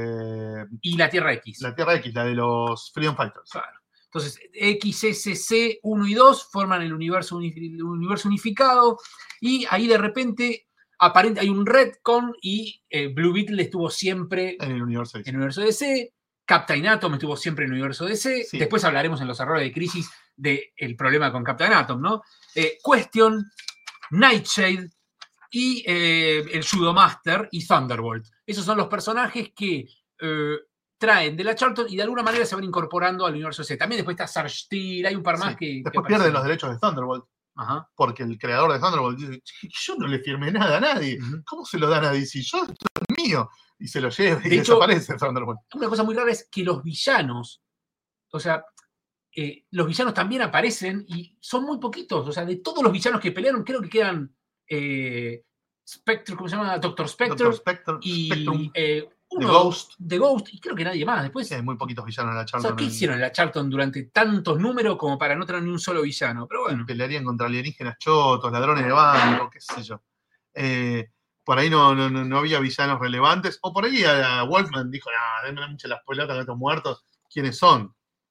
[SPEAKER 3] y la Tierra X.
[SPEAKER 2] la Tierra X, la de los Freedom Fighters.
[SPEAKER 3] Claro. Entonces, XSC 1 y 2 forman el universo unificado y ahí de repente hay un retcon y Blue Beetle estuvo siempre
[SPEAKER 2] En el universo DC.
[SPEAKER 3] en el universo DC, Captain Atom estuvo siempre en el universo DC,
[SPEAKER 2] Sí.
[SPEAKER 3] después hablaremos en los errores de Crisis del problema con Captain Atom, ¿no? Question, Nightshade y el Judomaster y Thunderbolt. Esos son los personajes que traen de la Charlton y de alguna manera se van incorporando al universo DC. También después está Sarge Steel, hay un par más
[SPEAKER 2] Sí.
[SPEAKER 3] que
[SPEAKER 2] Después
[SPEAKER 3] aparecen.
[SPEAKER 2] pierden los derechos de Thunderbolt,
[SPEAKER 3] Ajá.
[SPEAKER 2] porque el creador de Thunderbolt dice, yo no le firmé nada a nadie.
[SPEAKER 3] Ujú.
[SPEAKER 2] ¿Cómo se lo dan a DC? Esto es mío. Y se lo lleva y
[SPEAKER 3] De hecho,
[SPEAKER 2] desaparece Thunderbolt.
[SPEAKER 3] Una cosa muy rara es que los villanos, o sea, los villanos también aparecen y son muy poquitos. O sea, de todos los villanos que pelearon, creo que quedan Spectre, ¿cómo se llama? Doctor Spectre
[SPEAKER 2] Doctor Spectrum,
[SPEAKER 3] y
[SPEAKER 2] The
[SPEAKER 3] uno
[SPEAKER 2] Ghost.
[SPEAKER 3] de Ghost, y creo que nadie más. Después,
[SPEAKER 2] Sí, hay muy poquitos villanos en la
[SPEAKER 3] o
[SPEAKER 2] Charlton.
[SPEAKER 3] sea, ¿qué hicieron en la Charlton durante tantos números como para no tener ni un solo villano? Pero bueno,
[SPEAKER 2] Pelearían contra alienígenas chotos, ladrones de banco, qué sé yo. Por ahí no había villanos relevantes. O por ahí a Wolfman dijo, denme mucho las pelotas de estos muertos. ¿Quiénes son?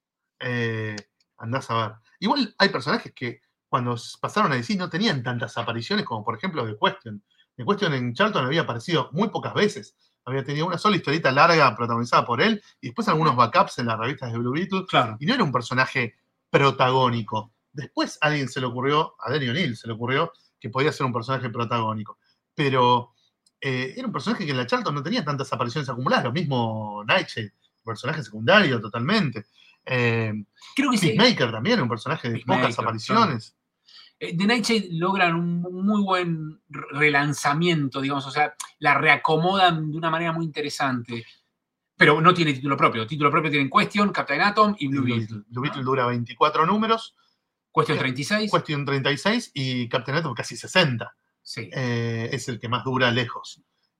[SPEAKER 2] Andás a ver. Igual hay personajes que cuando pasaron a DC no tenían tantas apariciones como por ejemplo The Question. The Question en Charlton había aparecido muy pocas veces. Había tenido una sola historieta larga protagonizada por él y después algunos backups en las revistas de Blue Beetle.
[SPEAKER 3] claro.
[SPEAKER 2] Y no era un personaje protagónico. Después a alguien se le ocurrió, a Denny O'Neil se le ocurrió que podía ser un personaje protagónico. Pero era un personaje que en la Charlton no tenía tantas apariciones acumuladas. Lo mismo Nightshade, personaje secundario totalmente.
[SPEAKER 3] Creo que
[SPEAKER 2] Peacemaker también, un personaje de pocas
[SPEAKER 3] Peacemaker,
[SPEAKER 2] apariciones.
[SPEAKER 3] The Nightshade logran un muy buen relanzamiento, digamos, o sea, la reacomodan de una manera muy interesante. Pero no tiene título propio. Título propio tienen Question, Captain Atom y Blue Beetle.
[SPEAKER 2] Blue Beetle dura 24 números,
[SPEAKER 3] Question 36.
[SPEAKER 2] Question 36 y Captain Atom casi 60.
[SPEAKER 3] Sí.
[SPEAKER 2] Es el que más dura lejos.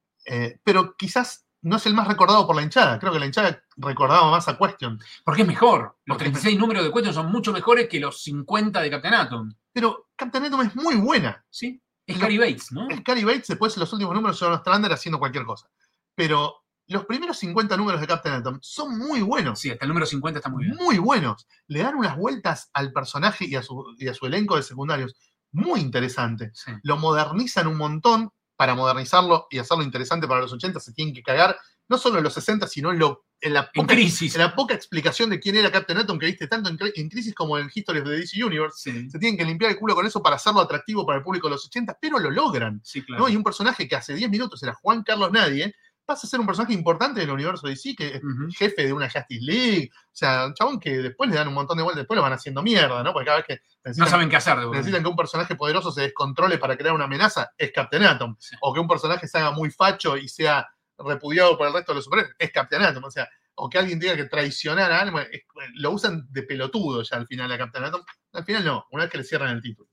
[SPEAKER 2] Pero quizás no es el más recordado por la hinchada. Creo que la hinchada recordaba más a Question.
[SPEAKER 3] Porque es mejor. Los
[SPEAKER 2] Porque es
[SPEAKER 3] 36 números de Question son mucho mejores que los 50 de Captain Atom.
[SPEAKER 2] Pero Captain Atom es muy buena.
[SPEAKER 3] ¿Sí? Es
[SPEAKER 2] Lo-
[SPEAKER 3] Cary Bates, ¿no?
[SPEAKER 2] Scary Bates, después los últimos números son Strander haciendo cualquier cosa. Pero los primeros 50 números de Captain Atom son muy buenos.
[SPEAKER 3] Sí, hasta el número 50 está muy bien.
[SPEAKER 2] Muy buenos. Le dan unas vueltas al personaje y a su elenco de secundarios muy interesante.
[SPEAKER 3] Sí.
[SPEAKER 2] Lo modernizan un montón. Para modernizarlo y hacerlo interesante para los 80 se tienen que cagar no solo en los 60, sino en la
[SPEAKER 3] En Crisis.
[SPEAKER 2] en la poca explicación de quién era Captain Atom que viste tanto en Crisis como en History of the DC Universe.
[SPEAKER 3] Sí,
[SPEAKER 2] Se tienen que limpiar el culo con eso para hacerlo atractivo para el público de los 80, pero lo logran.
[SPEAKER 3] sí, claro.
[SPEAKER 2] ¿No? Y un personaje que hace 10 minutos era Juan Carlos Nadie, pasa a ser un personaje importante del universo DC, que es
[SPEAKER 3] Ujú.
[SPEAKER 2] jefe de una Justice League. O sea, un chabón que después le dan un montón de vueltas, después lo van haciendo mierda, ¿no? Porque cada vez que
[SPEAKER 3] No
[SPEAKER 2] necesitan,
[SPEAKER 3] saben qué hacer. De verdad.
[SPEAKER 2] necesitan que un personaje poderoso se descontrole para crear una amenaza, es Captain Atom.
[SPEAKER 3] Sí.
[SPEAKER 2] O que un personaje se haga muy facho y sea repudiado por el resto de los superhéroes, es Captain Atom. O sea, o que alguien tenga que traicionar a alguien, lo usan de pelotudo ya al final a Captain Atom. Al final no, una vez que le cierran el título.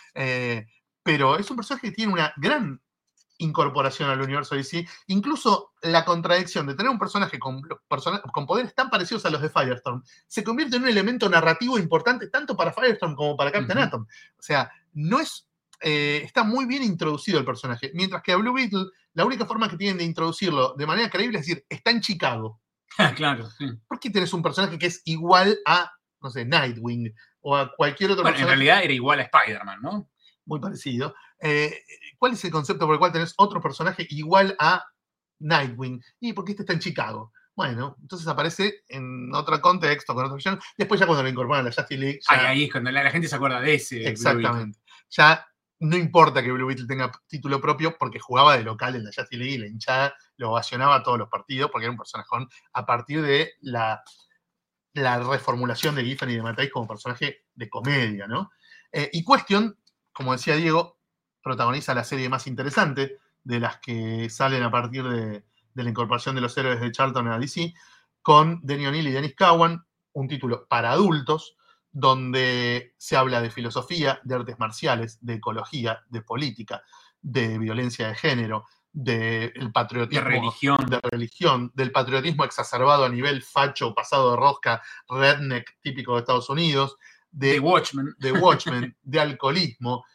[SPEAKER 2] Pero es un personaje que tiene una gran incorporación al universo DC. Incluso la contradicción de tener un personaje con poderes tan parecidos a los de Firestorm se convierte en un elemento narrativo importante tanto para Firestorm como para Captain
[SPEAKER 3] Ujú.
[SPEAKER 2] Atom. O sea, no es... está muy bien introducido el personaje. Mientras que a Blue Beetle, la única forma que tienen de introducirlo de manera creíble es decir, está en Chicago.
[SPEAKER 3] Claro, sí.
[SPEAKER 2] ¿Por qué tenés un personaje que es igual a, no sé, Nightwing o a cualquier otro
[SPEAKER 3] Bueno, en
[SPEAKER 2] personaje
[SPEAKER 3] realidad era igual a Spider-Man, ¿no?
[SPEAKER 2] muy parecido. ¿Cuál es el concepto por el cual tenés otro personaje igual a Nightwing? Y porque este está en Chicago. Bueno, entonces aparece en otro contexto, con otro villano. Después ya cuando lo incorporan a la Justice League. Ya,
[SPEAKER 3] Ahí es cuando la gente se acuerda de ese. Blue Beetle.
[SPEAKER 2] exactamente. Ya no importa que Blue Beetle tenga título propio porque jugaba de local en la Justice League y la hinchada lo ovacionaba a todos los partidos porque era un personajón a partir de la reformulación de Giffen y de Matthijs como personaje de comedia, ¿no? Y Question, como decía Diego, protagoniza la serie más interesante de las que salen a partir de la incorporación de los héroes de Charlton a DC, con Denny O'Neil y Dennis Cowan, un título para adultos, donde se habla de filosofía, de artes marciales, de ecología, de política, de violencia de género, del patriotismo,
[SPEAKER 3] De religión.
[SPEAKER 2] del patriotismo exacerbado a nivel facho, pasado de rosca, redneck típico de Estados Unidos,
[SPEAKER 3] De Watchmen.
[SPEAKER 2] de alcoholismo.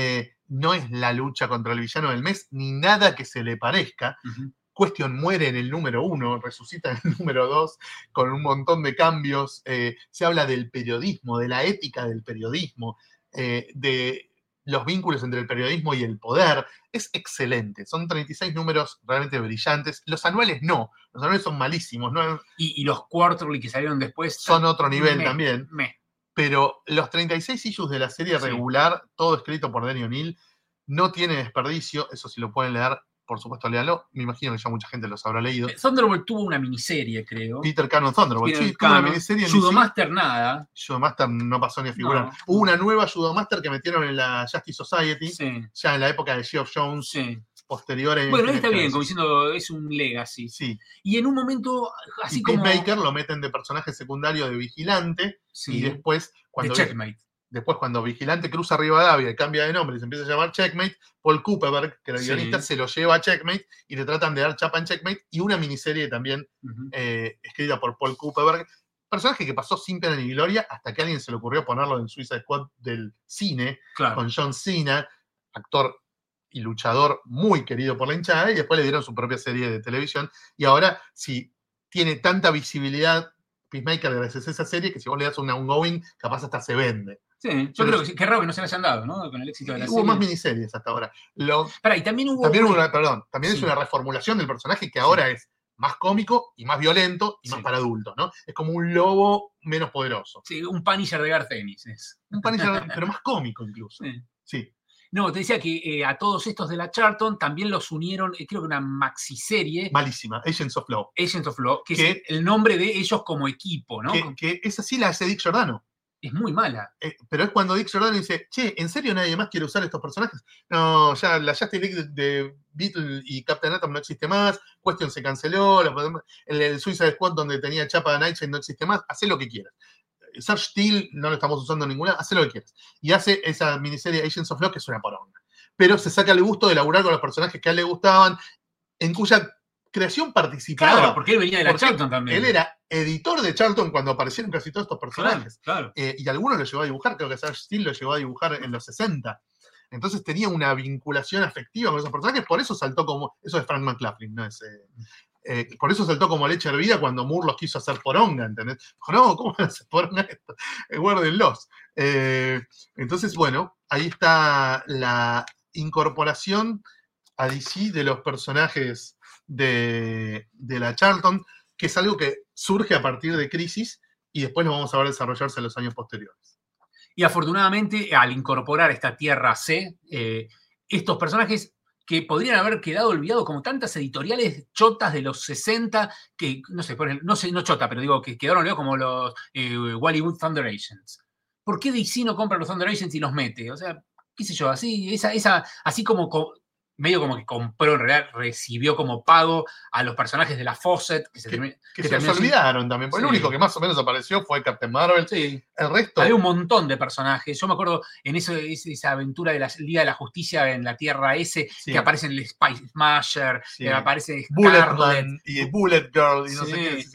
[SPEAKER 2] No es la lucha contra el villano del mes, ni nada que se le parezca.
[SPEAKER 3] Uh-huh.
[SPEAKER 2] Question muere en el número 1, resucita en el número 2, con un montón de cambios. Se habla del periodismo, de la ética del periodismo, de los vínculos entre el periodismo y el poder. Es excelente. Son 36 números realmente brillantes. Los anuales no. Los anuales son malísimos. ¿No?
[SPEAKER 3] Y los quarterly que salieron después
[SPEAKER 2] son otro nivel también. Pero los 36 issues de la serie
[SPEAKER 3] Sí.
[SPEAKER 2] regular, todo escrito por Denny O'Neil, no tiene desperdicio. Eso sí lo pueden leer, por supuesto, léalo. Me imagino que ya mucha gente los habrá leído.
[SPEAKER 3] Thunderbolt tuvo una miniserie, creo.
[SPEAKER 2] Peter Cannon Thunderbolt. Sí, tuvo una miniserie en
[SPEAKER 3] Judomaster nada.
[SPEAKER 2] Judomaster no pasó ni a figurar.
[SPEAKER 3] No.
[SPEAKER 2] Hubo una nueva Judomaster que metieron en la Justice Society,
[SPEAKER 3] Sí.
[SPEAKER 2] ya en la época de Geoff Jones,
[SPEAKER 3] Sí.
[SPEAKER 2] posterior en...
[SPEAKER 3] Bueno, ahí está bien, como diciendo, es un legacy.
[SPEAKER 2] Sí.
[SPEAKER 3] Y en un momento, así
[SPEAKER 2] y
[SPEAKER 3] como...
[SPEAKER 2] Peacemaker lo meten de personaje secundario de vigilante,
[SPEAKER 3] Sí.
[SPEAKER 2] y después,
[SPEAKER 3] de Checkmate.
[SPEAKER 2] Después, cuando Vigilante cruza Rivadavia y cambia de nombre y se empieza a llamar Checkmate, Paul Kuperberg, que era el guionista, se lo lleva a Checkmate y le tratan de dar chapa en Checkmate, y una miniserie también escrita por Paul Kuperberg. Personaje que pasó sin pena ni gloria hasta que a alguien se le ocurrió ponerlo en Suicide Squad del cine,
[SPEAKER 3] claro,
[SPEAKER 2] con John Cena, actor y luchador muy querido por la hinchada, y después le dieron su propia serie de televisión. Y ahora, si tiene tanta visibilidad Peacemaker gracias a esa serie, que si vos le das un ongoing, capaz hasta se vende.
[SPEAKER 3] Sí, yo creo que qué raro que no se le hayan dado, ¿no? Con el éxito de la serie.
[SPEAKER 2] Hubo más miniseries hasta ahora.
[SPEAKER 3] Pará, y también hubo...
[SPEAKER 2] También es una reformulación del personaje que ahora es más cómico y más violento y más para adultos, ¿no? Es como un lobo menos poderoso.
[SPEAKER 3] Sí, un Punisher de Garth Ennis es.
[SPEAKER 2] Un Punisher, pero más cómico incluso. Sí.
[SPEAKER 3] No, te decía que a todos estos de la Charlton también los unieron, creo que una maxiserie.
[SPEAKER 2] Malísima, Agents of Law.
[SPEAKER 3] Agents of Law, que es el nombre de ellos como equipo, ¿no?
[SPEAKER 2] Que esa sí la hace Dick Giordano.
[SPEAKER 3] Es muy mala.
[SPEAKER 2] Pero es cuando Dick Giordano dice, che, ¿en serio nadie más quiere usar estos personajes? No, ya la Justice League de Beetle y Captain Atom no existe más, Question se canceló, el Suicide Squad donde tenía chapa de Nightshade no existe más, hacé lo que quieras. Sarge Steel no lo estamos usando en ninguna, hacé lo que quieras. Y hace esa miniserie Agents of Law, que es una poronga. Pero se saca el gusto de laburar con los personajes que a él le gustaban, en cuya creación participaba.
[SPEAKER 3] Claro, porque él venía de la Charlton también.
[SPEAKER 2] Él era editor de Charlton cuando aparecieron casi todos estos personajes.
[SPEAKER 3] Claro.
[SPEAKER 2] Y algunos lo llevó a dibujar, creo que Sarge Steel lo llevó a dibujar en los 60. Entonces tenía una vinculación afectiva con esos personajes, por eso saltó como... Eso es Frank McLaughlin, ¿no? Por eso saltó como leche hervida cuando Moore los quiso hacer poronga, ¿entendés? Dijo, no, ¿cómo van a hacer poronga esto? Guárdenlos. Entonces, bueno, ahí está la incorporación a DC de los personajes de la Charlton, que es algo que surge a partir de Crisis y después lo vamos a ver desarrollarse en los años posteriores.
[SPEAKER 3] Y afortunadamente, al incorporar esta Tierra C, estos personajes que podrían haber quedado olvidados como tantas editoriales chotas de los 60, que, no sé, no chota, pero digo que quedaron olvidados como los Hollywood Thunder Agents. ¿Por qué DC no compra los Thunder Agents y los mete? O sea, qué sé yo, así como medio como que compró, en realidad recibió como pago a los personajes de la Fawcett. Que se
[SPEAKER 2] les olvidaron también, porque el único que más o menos apareció fue Captain Marvel.
[SPEAKER 3] Sí.
[SPEAKER 2] El resto...
[SPEAKER 3] Había un montón de personajes. Yo me acuerdo en esa aventura de la Liga de la Justicia en la Tierra S, que aparecen el Spice Smasher, que aparece
[SPEAKER 2] Bulletman y Bullet Girl y no sé qué. Sí.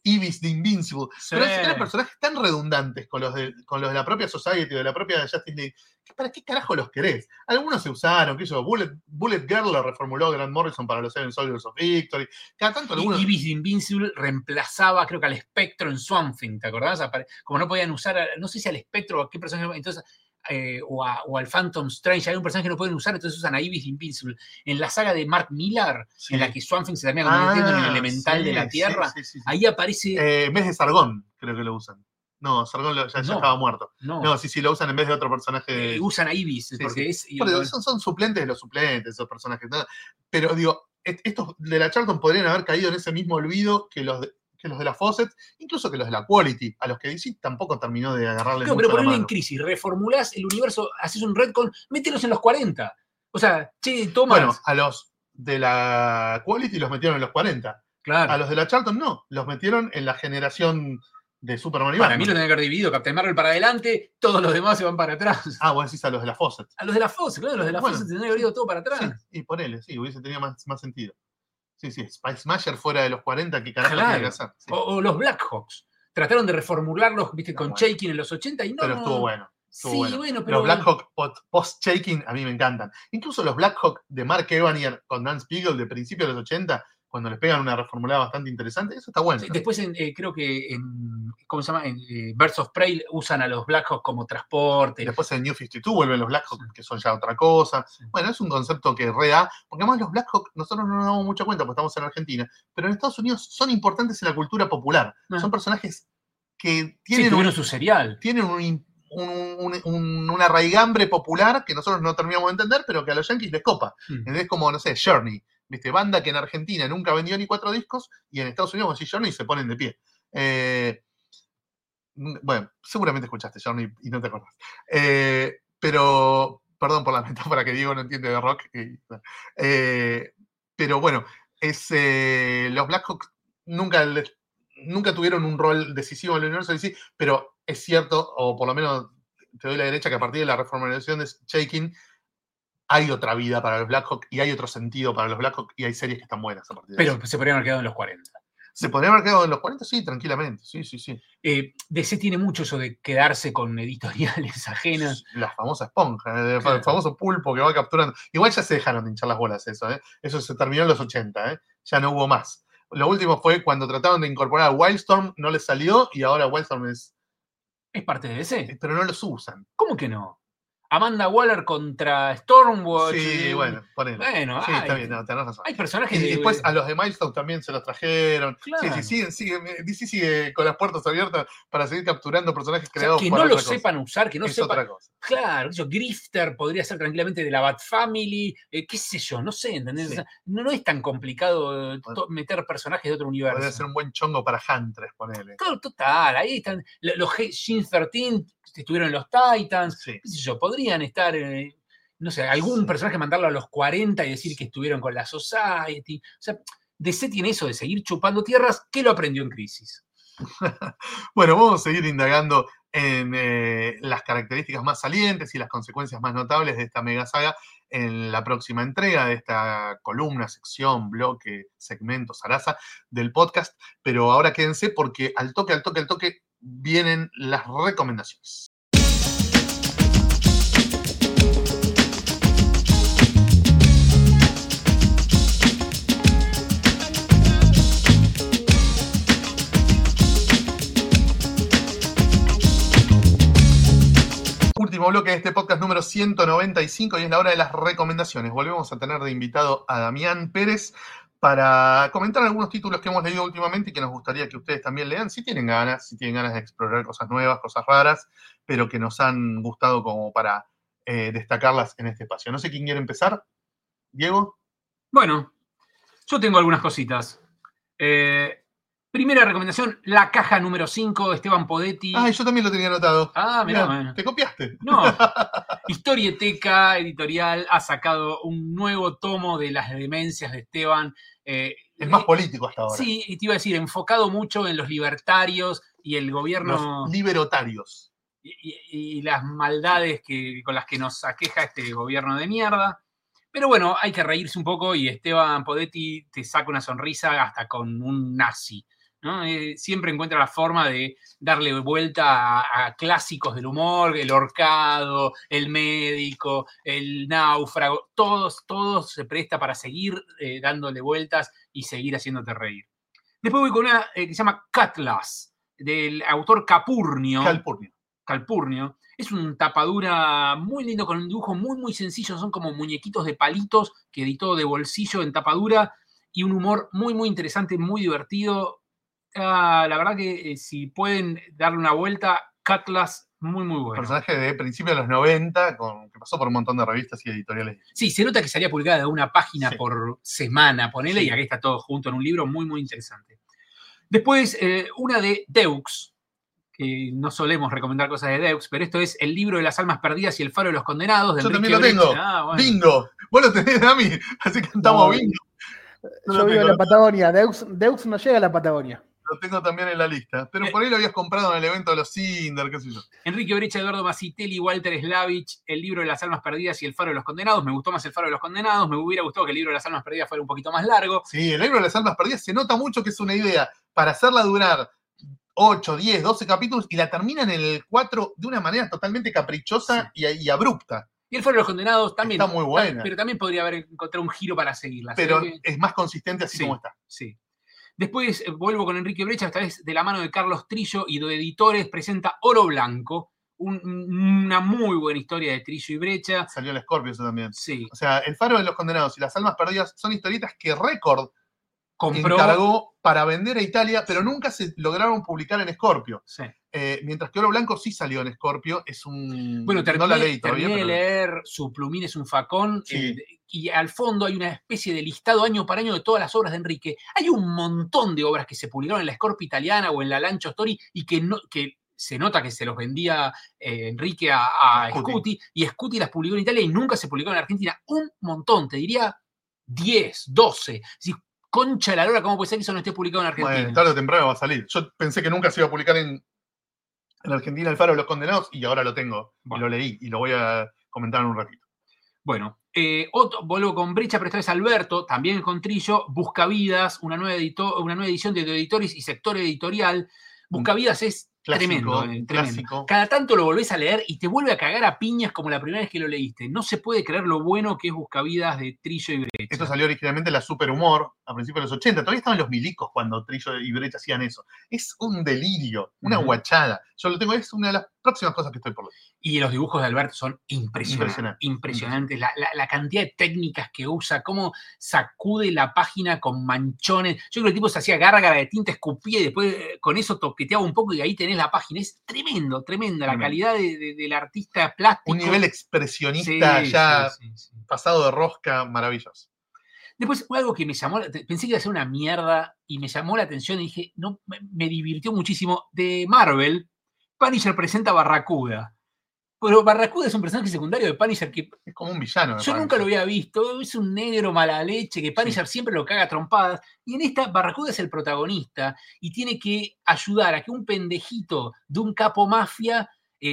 [SPEAKER 2] Ibis de Invincible.
[SPEAKER 3] Sí.
[SPEAKER 2] Pero eran personajes tan redundantes con los de la propia Society o de la propia Justice League. ¿Para qué carajo los querés? Algunos se usaron, que eso, Bullet Girl lo reformuló Grant Morrison para los Seven Soldiers of Victory. Cada tanto algunos...
[SPEAKER 3] Ibis de Invincible reemplazaba, creo que al Espectro en Swamp Thing, ¿te acordás? Como no podían usar, no sé si al Espectro o a qué personaje, entonces... o al Phantom Strange, hay un personaje que no pueden usar, entonces usan a Ibis Invincible. En la saga de Mark Millar,
[SPEAKER 2] Sí.
[SPEAKER 3] en la que Swamp Thing se termina convirtiendo en el elemental de la Tierra,
[SPEAKER 2] sí.
[SPEAKER 3] ahí aparece...
[SPEAKER 2] En vez de Sargón, creo que lo usan. No, Sargón ya
[SPEAKER 3] No.
[SPEAKER 2] estaba muerto.
[SPEAKER 3] No,
[SPEAKER 2] No, sí, lo usan en vez de otro personaje.
[SPEAKER 3] usan a Ibis,
[SPEAKER 2] Sí,
[SPEAKER 3] porque
[SPEAKER 2] sí.
[SPEAKER 3] es...
[SPEAKER 2] Pero son suplentes de los suplentes, esos personajes. ¿No? Pero digo, estos de la Charlton podrían haber caído en ese mismo olvido que los de la Fawcett, incluso que los de la Quality, a los que DC tampoco terminó de agarrarle
[SPEAKER 3] Claro,
[SPEAKER 2] mucho
[SPEAKER 3] pero
[SPEAKER 2] la
[SPEAKER 3] ponele en
[SPEAKER 2] mano.
[SPEAKER 3] Crisis, reformulás el universo, haces un retcon, mételos en los 40. O sea, che, Thomas...
[SPEAKER 2] Bueno, a los de la Quality los metieron en los 40.
[SPEAKER 3] claro.
[SPEAKER 2] A los de la Charlton no, los metieron en la generación de Superman y
[SPEAKER 3] Para
[SPEAKER 2] Batman.
[SPEAKER 3] mí lo tenía que haber dividido, Captain Marvel para adelante, todos los demás se van para atrás.
[SPEAKER 2] Ah, vos decís a los de la Fawcett.
[SPEAKER 3] A los de la Fox, claro, los de la
[SPEAKER 2] Bueno,
[SPEAKER 3] Fox se tendría que haber ido todo para atrás.
[SPEAKER 2] Sí, y ponele, sí, hubiese tenido más sentido. Sí, Spice Smasher fuera de los 40, ¿qué carajo
[SPEAKER 3] Claro.
[SPEAKER 2] tiene que hacer? Sí.
[SPEAKER 3] O los Blackhawks. Trataron de reformularlos, viste, con
[SPEAKER 2] bueno.
[SPEAKER 3] Shaking en los 80 y no.
[SPEAKER 2] Pero estuvo bueno.
[SPEAKER 3] Sí, bueno, pero.
[SPEAKER 2] Los Blackhawk post-Shaking a mí me encantan. Incluso los Blackhawk de Mark Evanier con Dan Spiegel de principios de los 80, cuando les pegan una reformulada bastante interesante, eso está bueno.
[SPEAKER 3] Sí, después, creo que ¿cómo se llama? En Birds of Prey usan a los Blackhawks como transporte.
[SPEAKER 2] Después en New 52 vuelven los Blackhawk, que son ya otra cosa.
[SPEAKER 3] Sí.
[SPEAKER 2] Bueno, es un concepto que reda, porque además los Blackhawk nosotros no nos damos mucha cuenta porque estamos en Argentina, pero en Estados Unidos son importantes en la cultura popular. Son personajes que
[SPEAKER 3] Sí, tuvieron su serial.
[SPEAKER 2] tienen una raigambre popular que nosotros no terminamos de entender, pero que a los yankees les copa. Es como, no sé, Journey, ¿viste? Banda que en Argentina nunca vendió ni 4 discos y en Estados Unidos, si Journey, se ponen de pie. Bueno, seguramente escuchaste Journey y no te acordás. Pero, perdón por la metáfora que Diego no entiende de rock. Pero bueno, los Blackhawks nunca tuvieron un rol decisivo en el universo de DC, pero es cierto, o por lo menos te doy la derecha, que a partir de la reformulación de Shaking hay otra vida para los Blackhawk y hay otro sentido para los Blackhawk y hay series que están buenas a partir de
[SPEAKER 3] Pero
[SPEAKER 2] eso.
[SPEAKER 3] se podrían haber quedado en los 40.
[SPEAKER 2] ¿Se podrían haber quedado en los 40? Sí, tranquilamente. Sí.
[SPEAKER 3] DC tiene mucho eso de quedarse con editoriales ajenas.
[SPEAKER 2] La famosa esponja, el
[SPEAKER 3] Claro.
[SPEAKER 2] famoso pulpo que va capturando. Igual ya se dejaron de hinchar las bolas eso, ¿eh? Eso se terminó en los 80, ya no hubo más. Lo último fue cuando trataron de incorporar a Wildstorm, no les salió y ahora Wildstorm es...
[SPEAKER 3] ¿Es parte de DC?
[SPEAKER 2] Pero no los usan.
[SPEAKER 3] ¿Cómo que no? Amanda Waller contra Stormwatch.
[SPEAKER 2] Sí, bueno, ponele.
[SPEAKER 3] Bueno,
[SPEAKER 2] Sí, está bien, no, tenés razón.
[SPEAKER 3] hay personajes
[SPEAKER 2] Y
[SPEAKER 3] de...
[SPEAKER 2] después a los de Milestone también se los trajeron.
[SPEAKER 3] Claro.
[SPEAKER 2] Sí, DC sigue con las puertas abiertas para seguir capturando personajes
[SPEAKER 3] O sea,
[SPEAKER 2] creados
[SPEAKER 3] que
[SPEAKER 2] por
[SPEAKER 3] no lo
[SPEAKER 2] otra cosa.
[SPEAKER 3] sepan usar, que no
[SPEAKER 2] Es
[SPEAKER 3] sepan...
[SPEAKER 2] otra cosa.
[SPEAKER 3] Claro, qué sé yo, Grifter podría ser tranquilamente de la Bat Family, qué sé yo, no sé, ¿entendés?
[SPEAKER 2] Sí.
[SPEAKER 3] O sea, no es tan complicado meter personajes de otro universo.
[SPEAKER 2] Podría ser un buen chongo para Huntress, ponele.
[SPEAKER 3] Claro, total, ahí están. Los Shin 13 estuvieron en los Titans,
[SPEAKER 2] Sí.
[SPEAKER 3] qué sé yo, podrían estar, no sé, algún personaje mandarlo a los 40 y decir que estuvieron con la Society. O sea, DC tiene eso de seguir chupando tierras, que lo aprendió en Crisis.
[SPEAKER 2] Bueno, vamos a seguir indagando en las características más salientes y las consecuencias más notables de esta mega saga en la próxima entrega de esta columna, sección, bloque, segmento, zaraza del podcast. Pero ahora quédense porque al toque vienen las recomendaciones. Último bloque de este podcast número 195 y es la hora de las recomendaciones. Volvemos a tener de invitado a Damián Pérez para comentar algunos títulos que hemos leído últimamente y que nos gustaría que ustedes también lean, si tienen ganas de explorar cosas nuevas, cosas raras, pero que nos han gustado como para destacarlas en este espacio. No sé quién quiere empezar. ¿Diego?
[SPEAKER 3] Bueno, yo tengo algunas cositas. Primera recomendación, La Caja número 5, Esteban Podetti.
[SPEAKER 2] Ah, yo también lo tenía anotado.
[SPEAKER 3] Ah, mirá,
[SPEAKER 2] Mirá,
[SPEAKER 3] bueno.
[SPEAKER 2] ¿te copiaste?
[SPEAKER 3] No, Historieteca Editorial ha sacado un nuevo tomo de las demencias de Esteban.
[SPEAKER 2] Es más político hasta ahora.
[SPEAKER 3] Sí, y te iba a decir, enfocado mucho en los libertarios y el gobierno
[SPEAKER 2] Los libertarios.
[SPEAKER 3] y las maldades con las que nos aqueja este gobierno de mierda. Pero bueno, hay que reírse un poco y Esteban Podetti te saca una sonrisa hasta con un nazi. ¿no? Siempre encuentra la forma de darle vuelta a clásicos del humor, el Horcado, el Médico, el Náufrago, todos se presta para seguir dándole vueltas y seguir haciéndote reír. Después voy con una que se llama Catlas, del autor Calpurnio. Es un tapadura muy lindo, con un dibujo muy, muy sencillo. Son como muñequitos de palitos que editó de bolsillo en tapadura y un humor muy, muy interesante, muy divertido. La verdad que si pueden darle una vuelta, Catlas, muy, muy bueno.
[SPEAKER 2] Personaje de principios de los 90, que pasó por un montón de revistas y editoriales.
[SPEAKER 3] Sí, se nota que salía publicada de una página por semana, ponele,
[SPEAKER 2] Sí.
[SPEAKER 3] y aquí está todo junto en un libro muy, muy interesante. Después, una de Deux, que no solemos recomendar cosas de Deux, pero esto es El libro de las almas perdidas y El faro de los condenados. De
[SPEAKER 2] Yo
[SPEAKER 3] Enrique
[SPEAKER 2] también lo tengo.
[SPEAKER 3] Brecht. Bueno.
[SPEAKER 2] Bingo. Vos lo tenés, Dami. Así cantamos
[SPEAKER 4] No,
[SPEAKER 2] bingo.
[SPEAKER 4] Yo vivo en la Patagonia. Deux no llega a la Patagonia.
[SPEAKER 2] Lo tengo también en la lista. Pero por ahí lo habías comprado en el evento de los Cinder, qué sé yo.
[SPEAKER 3] Enrique Brecht, Eduardo Masitelli, Walter Slavich, El libro de las almas perdidas y El faro de los condenados. Me gustó más El faro de los condenados. Me hubiera gustado que El libro de las almas perdidas fuera un poquito más largo.
[SPEAKER 2] Sí, el libro de las almas perdidas se nota mucho que es una idea para hacerla durar 8, 10, 12 capítulos y la terminan en el 4 de una manera totalmente caprichosa y abrupta.
[SPEAKER 3] Y El faro de los condenados también.
[SPEAKER 2] Está muy buena.
[SPEAKER 3] Pero también podría haber encontrado un giro para seguirla.
[SPEAKER 2] Pero es más consistente así como está.
[SPEAKER 3] Sí. Después vuelvo con Enrique Brecht, esta vez de la mano de Carlos Trillo y de Editores, presenta Oro Blanco, una muy buena historia de Trillo y Brecha.
[SPEAKER 2] Salió el Scorpio eso también.
[SPEAKER 3] Sí.
[SPEAKER 2] O sea, El faro de los condenados y Las almas perdidas son historietas que Record
[SPEAKER 3] Compró.
[SPEAKER 2] encargó para vender a Italia, pero nunca se lograron publicar en Scorpio.
[SPEAKER 3] Sí.
[SPEAKER 2] Mientras que Oro Blanco sí salió en Scorpio, es un...
[SPEAKER 3] Bueno,
[SPEAKER 2] no la leí todavía,
[SPEAKER 3] terminé de
[SPEAKER 2] pero...
[SPEAKER 3] leer Su plumín es un facón,
[SPEAKER 2] Sí.
[SPEAKER 3] y al fondo hay una especie de listado año para año de todas las obras de Enrique. Hay un montón de obras que se publicaron en la Scorpio italiana o en la Lancho Story y que se nota que se los vendía Enrique a Scuti, y Scuti las publicó en Italia y nunca se publicaron en Argentina. Un montón, te diría 10, 12. Si concha de la lora, ¿cómo puede ser que eso no esté publicado en Argentina?
[SPEAKER 2] Bueno, tarde o temprano va a salir. Yo pensé que nunca se iba a publicar en Argentina El faro de los condenados y ahora lo tengo.
[SPEAKER 3] Bueno.
[SPEAKER 2] Y lo leí y lo voy a comentar en un ratito.
[SPEAKER 3] Bueno, vuelvo con Brecha, pero esta vez Alberto, también con Trillo, Buscavidas, una nueva edición de Editores y Sector Editorial. Buscavidas es
[SPEAKER 2] Clásico,
[SPEAKER 3] tremendo.
[SPEAKER 2] clásico.
[SPEAKER 3] Cada tanto lo volvés a leer y te vuelve a cagar a piñas como la primera vez que lo leíste. No se puede creer lo bueno que es Buscavidas de Trillo y Brecha.
[SPEAKER 2] Esto salió originalmente en la Superhumor a principios de los 80. Todavía estaban los milicos cuando Trillo y Brecht hacían eso. Es un delirio, una guachada. Yo lo tengo, es una de las próximas cosas que eestoy por leer.
[SPEAKER 3] Y los dibujos de Alberto son impresionantes. La cantidad de técnicas que usa, cómo sacude la página con manchones. Yo creo que el tipo se hacía gárgara de tinta, escupía y después con eso toqueteaba un poco y ahí tenés la página. Es tremenda la calidad del artista plástico.
[SPEAKER 2] Un nivel expresionista sí. Pasado de rosca, maravilloso.
[SPEAKER 3] Después, algo que me llamó, pensé que iba a ser una mierda y me llamó la atención y dije, no, me divirtió muchísimo. De Marvel, Punisher presenta Barracuda. Pero Barracuda es un personaje secundario de Punisher que...
[SPEAKER 2] Es como un villano.
[SPEAKER 3] Yo nunca lo había visto. Es un negro mala leche que Punisher siempre lo caga a trompadas. Y en esta, Barracuda es el protagonista y tiene que ayudar a que un pendejito de un capo mafia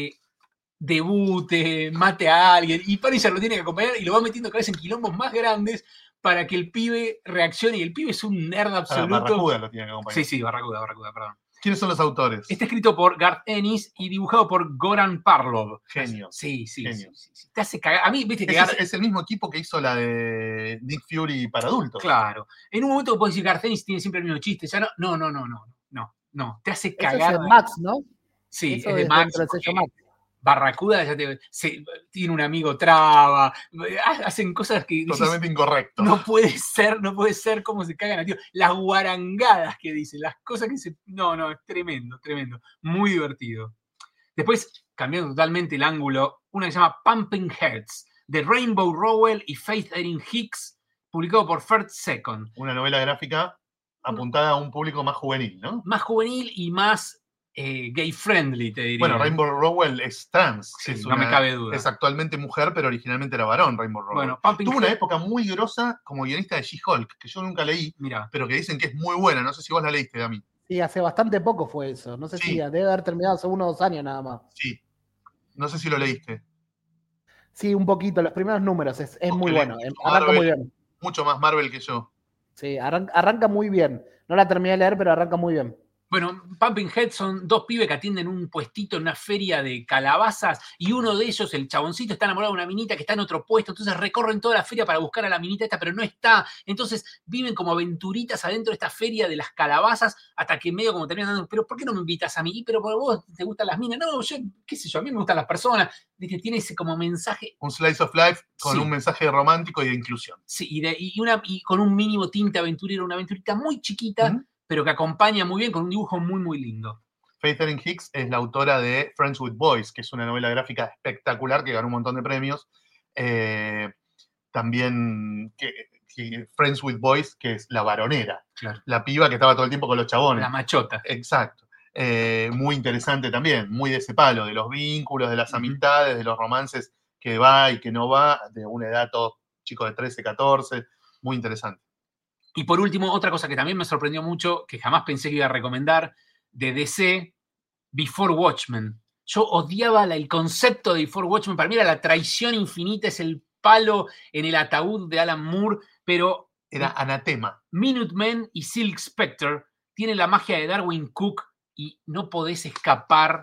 [SPEAKER 3] debute, mate a alguien. Y Punisher lo tiene que acompañar y lo va metiendo cada vez en quilombos más grandes para que el pibe reaccione. Y el pibe es un nerd absoluto.
[SPEAKER 2] Barracuda lo tiene que acompañar.
[SPEAKER 3] Sí, Barracuda, perdón.
[SPEAKER 2] ¿Quiénes son los autores?
[SPEAKER 3] Está escrito por Garth Ennis y dibujado por Goran Parlov.
[SPEAKER 2] Genio.
[SPEAKER 3] Sí.
[SPEAKER 2] Genio.
[SPEAKER 3] Sí. Te hace cagar. A mí, viste que
[SPEAKER 2] es el mismo equipo que hizo la de Nick Fury para adultos.
[SPEAKER 3] Claro. En un momento puedes decir Garth Ennis tiene siempre el mismo chiste. Ya no. Te hace cagar.
[SPEAKER 4] Eso es de Max, ¿no?
[SPEAKER 3] Sí,
[SPEAKER 4] eso
[SPEAKER 3] es de Max. Barracuda ya tiene un amigo traba, hacen cosas que dices,
[SPEAKER 2] totalmente incorrecto.
[SPEAKER 3] No puede ser cómo se cagan a tío. Las guarangadas que dicen, las cosas que se... No, es tremendo, muy divertido. Después, cambiando totalmente el ángulo, una que se llama Pumping Heads, de Rainbow Rowell y Faith Erin Hicks, publicado por First Second.
[SPEAKER 2] Una novela gráfica apuntada a un público más juvenil, ¿no?
[SPEAKER 3] Más juvenil y más gay friendly, te diría.
[SPEAKER 2] Bueno, Rainbow Rowell es trans.
[SPEAKER 3] Sí, no me cabe duda.
[SPEAKER 2] Es actualmente mujer, pero originalmente era varón, Rainbow Rowell.
[SPEAKER 3] Bueno,
[SPEAKER 2] tuvo una época muy grosa como guionista de She-Hulk, que yo nunca leí, pero que dicen que es muy buena. No sé si vos la leíste, Dami.
[SPEAKER 4] Sí, hace bastante poco fue eso. No sé si debe haber terminado hace 1 o 2 años nada más.
[SPEAKER 2] Sí. No sé si lo leíste.
[SPEAKER 4] Sí, un poquito. Los primeros números. Es muy bueno.
[SPEAKER 2] Arranca muy bien. Mucho más Marvel que yo.
[SPEAKER 4] Sí, arranca muy bien. No la terminé de leer, pero arranca muy bien.
[SPEAKER 3] Bueno, Pumping Head son dos pibes que atienden un puestito en una feria de calabazas y uno de ellos, el chaboncito, está enamorado de una minita que está en otro puesto, entonces recorren toda la feria para buscar a la minita esta, pero no está. Entonces viven como aventuritas adentro de esta feria de las calabazas hasta que medio como terminan dando, pero ¿por qué no me invitas a mí? Pero por vos te gustan las minas. No, yo, qué sé yo, a mí me gustan las personas. ¿Viste? Tiene ese como mensaje.
[SPEAKER 2] Un slice of life con
[SPEAKER 3] Sí.
[SPEAKER 2] un mensaje romántico y de inclusión.
[SPEAKER 3] Sí, y con un mínimo tinte aventurero, una aventurita muy chiquita, pero que acompaña muy bien con un dibujo muy, muy lindo.
[SPEAKER 2] Faith Erin Hicks es la autora de Friends with Boys, que es una novela gráfica espectacular que ganó un montón de premios. También Friends with Boys, que es la varonera,
[SPEAKER 3] Claro.
[SPEAKER 2] la piba que estaba todo el tiempo con los chabones.
[SPEAKER 3] La machota.
[SPEAKER 2] Exacto. Muy interesante también, muy de ese palo, de los vínculos, de las amistades, de los romances que va y que no va, de una edad, todos chicos de 13, 14, muy interesante.
[SPEAKER 3] Y por último, otra cosa que también me sorprendió mucho, que jamás pensé que iba a recomendar, de DC, Before Watchmen. Yo odiaba el concepto de Before Watchmen, para mí era la traición infinita, es el palo en el ataúd de Alan Moore, pero
[SPEAKER 2] Era anatema.
[SPEAKER 3] Minutemen y Silk Spectre tienen la magia de Darwin Cook y no podés escapar.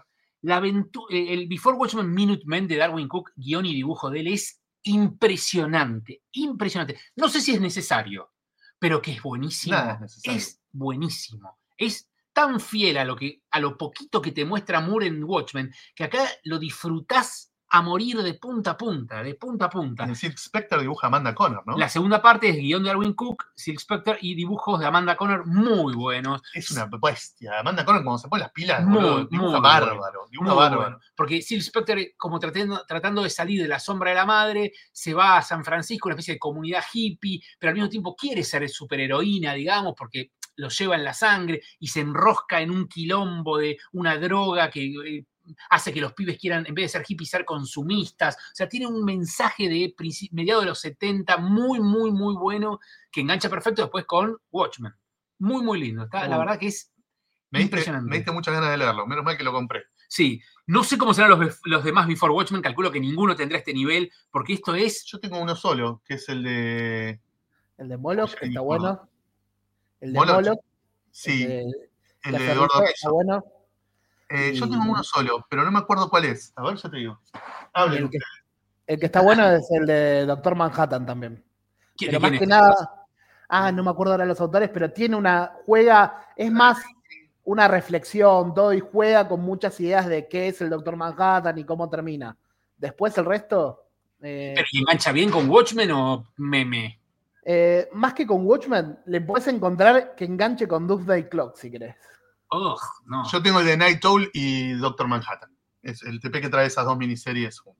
[SPEAKER 3] El Before Watchmen Minutemen de Darwin Cook, guión y dibujo de él, es impresionante, impresionante. No sé si es necesario, pero que es buenísimo.
[SPEAKER 2] Nada es necesario.
[SPEAKER 3] Es buenísimo. Es tan fiel a lo poquito que te muestra Moore en Watchmen, que acá lo disfrutás a morir de punta a punta, de punta a punta.
[SPEAKER 2] En Silk Spectre dibuja Amanda Connor, ¿no?
[SPEAKER 3] La segunda parte es guión de Darwin Cook, Silk Spectre y dibujos de Amanda Connor muy buenos.
[SPEAKER 2] Es una bestia. Amanda Connor, cuando se pone las pilas,
[SPEAKER 3] Muy,
[SPEAKER 2] boludo, dibuja
[SPEAKER 3] muy
[SPEAKER 2] bárbaro.
[SPEAKER 3] bueno.
[SPEAKER 2] Dibuja
[SPEAKER 3] Muy
[SPEAKER 2] bárbaro.
[SPEAKER 3] bueno. Porque Silk Spectre, como tratando de salir de la sombra de la madre, se va a San Francisco, una especie de comunidad hippie, pero al mismo tiempo quiere ser superheroína, digamos, porque lo lleva en la sangre y se enrosca en un quilombo de una droga que hace que los pibes quieran, en vez de ser hippies, ser consumistas. O sea, tiene un mensaje de mediados de los 70 muy, muy, muy bueno que engancha perfecto después con Watchmen. Muy, muy lindo. La verdad que es impresionante.
[SPEAKER 2] Me diste muchas ganas de leerlo. Menos mal que lo compré.
[SPEAKER 3] Sí. No sé cómo serán los demás Before Watchmen. Calculo que ninguno tendrá este nivel, porque esto es...
[SPEAKER 2] Yo tengo uno solo, que es el de...
[SPEAKER 4] El de Moloch
[SPEAKER 2] Sí,
[SPEAKER 4] está
[SPEAKER 2] no.
[SPEAKER 4] bueno. El de
[SPEAKER 2] Moloch.
[SPEAKER 4] Moloch.
[SPEAKER 2] Sí,
[SPEAKER 4] el
[SPEAKER 2] el
[SPEAKER 4] de
[SPEAKER 2] de Eduardo
[SPEAKER 4] está
[SPEAKER 2] Rizzo.
[SPEAKER 4] bueno.
[SPEAKER 2] Yo tengo uno solo, pero no me acuerdo cuál es. A ver, ya te digo. Hablen ustedes.
[SPEAKER 4] El que está bueno es el de Doctor Manhattan también. Pero más
[SPEAKER 3] ¿Quién
[SPEAKER 4] que
[SPEAKER 3] es?
[SPEAKER 4] nada, no me acuerdo ahora los autores, pero tiene es más una reflexión, todo, y juega con muchas ideas de qué es el Doctor Manhattan y cómo termina. Después el resto...
[SPEAKER 3] ¿Pero y engancha bien con Watchmen o meme?
[SPEAKER 4] Más que con Watchmen, le podés encontrar que enganche con Doomsday Clock, si querés.
[SPEAKER 3] Ugh, no.
[SPEAKER 2] Yo tengo el de Night Owl y Doctor Manhattan. Es el TP que trae esas dos miniseries juntas.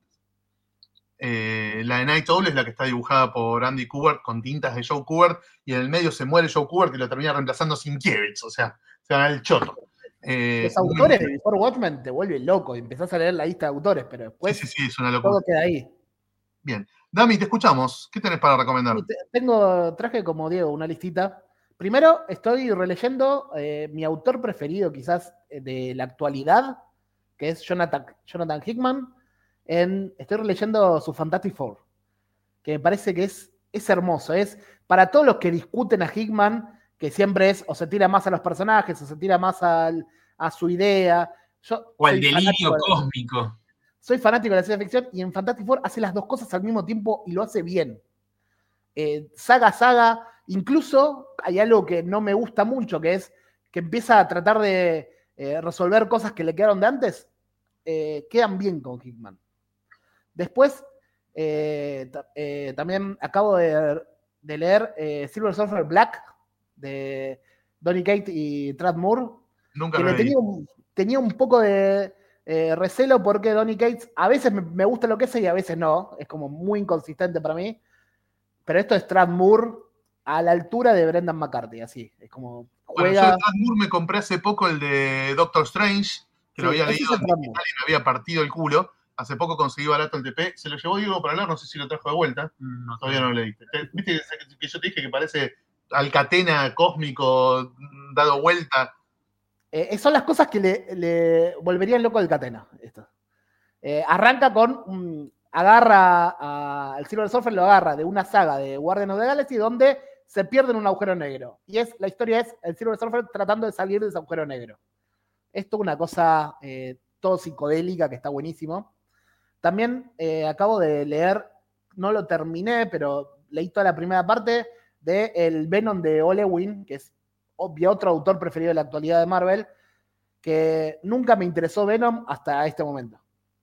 [SPEAKER 2] La de Night Owl es la que está dibujada por Andy Kubert con tintas de Joe Kubert, y en el medio se muere Joe Kubert y lo termina reemplazando Sienkiewicz, o sea, se van al choto.
[SPEAKER 4] Los autores de Before Watchmen te vuelven loco, empezás a leer la lista de autores, pero después
[SPEAKER 2] Sí, es una locura.
[SPEAKER 4] todo queda ahí.
[SPEAKER 2] Bien. Dami, te escuchamos. ¿Qué tenés para recomendar?
[SPEAKER 4] Traje como Diego una listita. Primero estoy releyendo mi autor preferido quizás de la actualidad, que es Jonathan Hickman. Estoy releyendo su Fantastic Four, que me parece que es hermoso. Es para todos los que discuten a Hickman, que siempre es o se tira más a los personajes o se tira más a su idea.
[SPEAKER 3] O al delirio cósmico.
[SPEAKER 4] Soy fanático de la ciencia ficción y en Fantastic Four hace las dos cosas al mismo tiempo y lo hace bien. Saga a saga, incluso hay algo que no me gusta mucho, que es que empieza a tratar de resolver cosas que le quedaron de antes, quedan bien con Hickman. Después, también acabo de leer Silver Surfer Black, de Donny Cates y Tradd Moore.
[SPEAKER 2] Nunca
[SPEAKER 4] que
[SPEAKER 2] lo
[SPEAKER 4] le tenía un poco de recelo porque Donny Cates a veces me gusta lo que hace y a veces no. Es como muy inconsistente para mí. Pero esto es Tradd Moore a la altura de Brendan McCarthy, así. Es como
[SPEAKER 2] Bueno,
[SPEAKER 4] juega...
[SPEAKER 2] yo de Tradd Moore me compré hace poco el de Doctor Strange, que lo había leído en digital y me había partido el culo. Hace poco conseguí barato el TP. Se lo llevó Diego para hablar, no sé si lo trajo de vuelta.
[SPEAKER 3] No,
[SPEAKER 2] todavía no lo leíste. ¿Viste que yo te dije que parece Alcatena cósmico dado vuelta?
[SPEAKER 4] Son las cosas que le volverían loco al Catena. Arranca con... agarra al Silver Surfer, lo agarra de una saga de Guardians of the Galaxy donde se pierde en un agujero negro. Y la historia es el Silver Surfer tratando de salir de ese agujero negro. Esto es una cosa todo psicodélica que está buenísimo. También acabo de leer, no lo terminé, pero leí toda la primera parte de el Venom de Ole Win, que es obvio otro autor preferido de la actualidad de Marvel, que nunca me interesó Venom hasta este momento.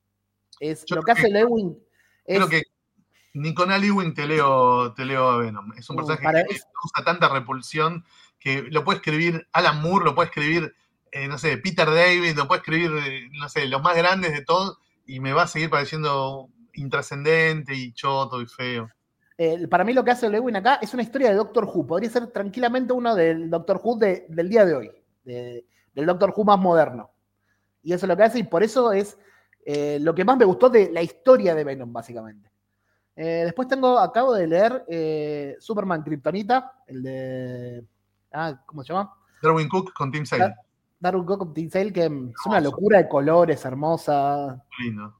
[SPEAKER 4] Lo que hace Lewin es...
[SPEAKER 2] Creo que ni con Al Ewing te leo a Venom. Es un personaje que usa tanta repulsión que lo puede escribir Alan Moore, lo puede escribir, no sé, Peter David, lo puede escribir, no sé, los más grandes de todos, y me va a seguir pareciendo intrascendente y choto y feo.
[SPEAKER 4] Para mí lo que hace Lewin acá es una historia de Doctor Who. Podría ser tranquilamente uno del Doctor Who del día de hoy, del Doctor Who más moderno. Y eso es lo que hace, y por eso es lo que más me gustó de la historia de Venom, básicamente. Después acabo de leer Superman Kryptonita, el de... ¿cómo se llama?
[SPEAKER 2] Darwin Cook con Tim Sale.
[SPEAKER 4] Darwin Cook con Tim Sale, que es una locura de colores, hermosa.
[SPEAKER 2] Lindo.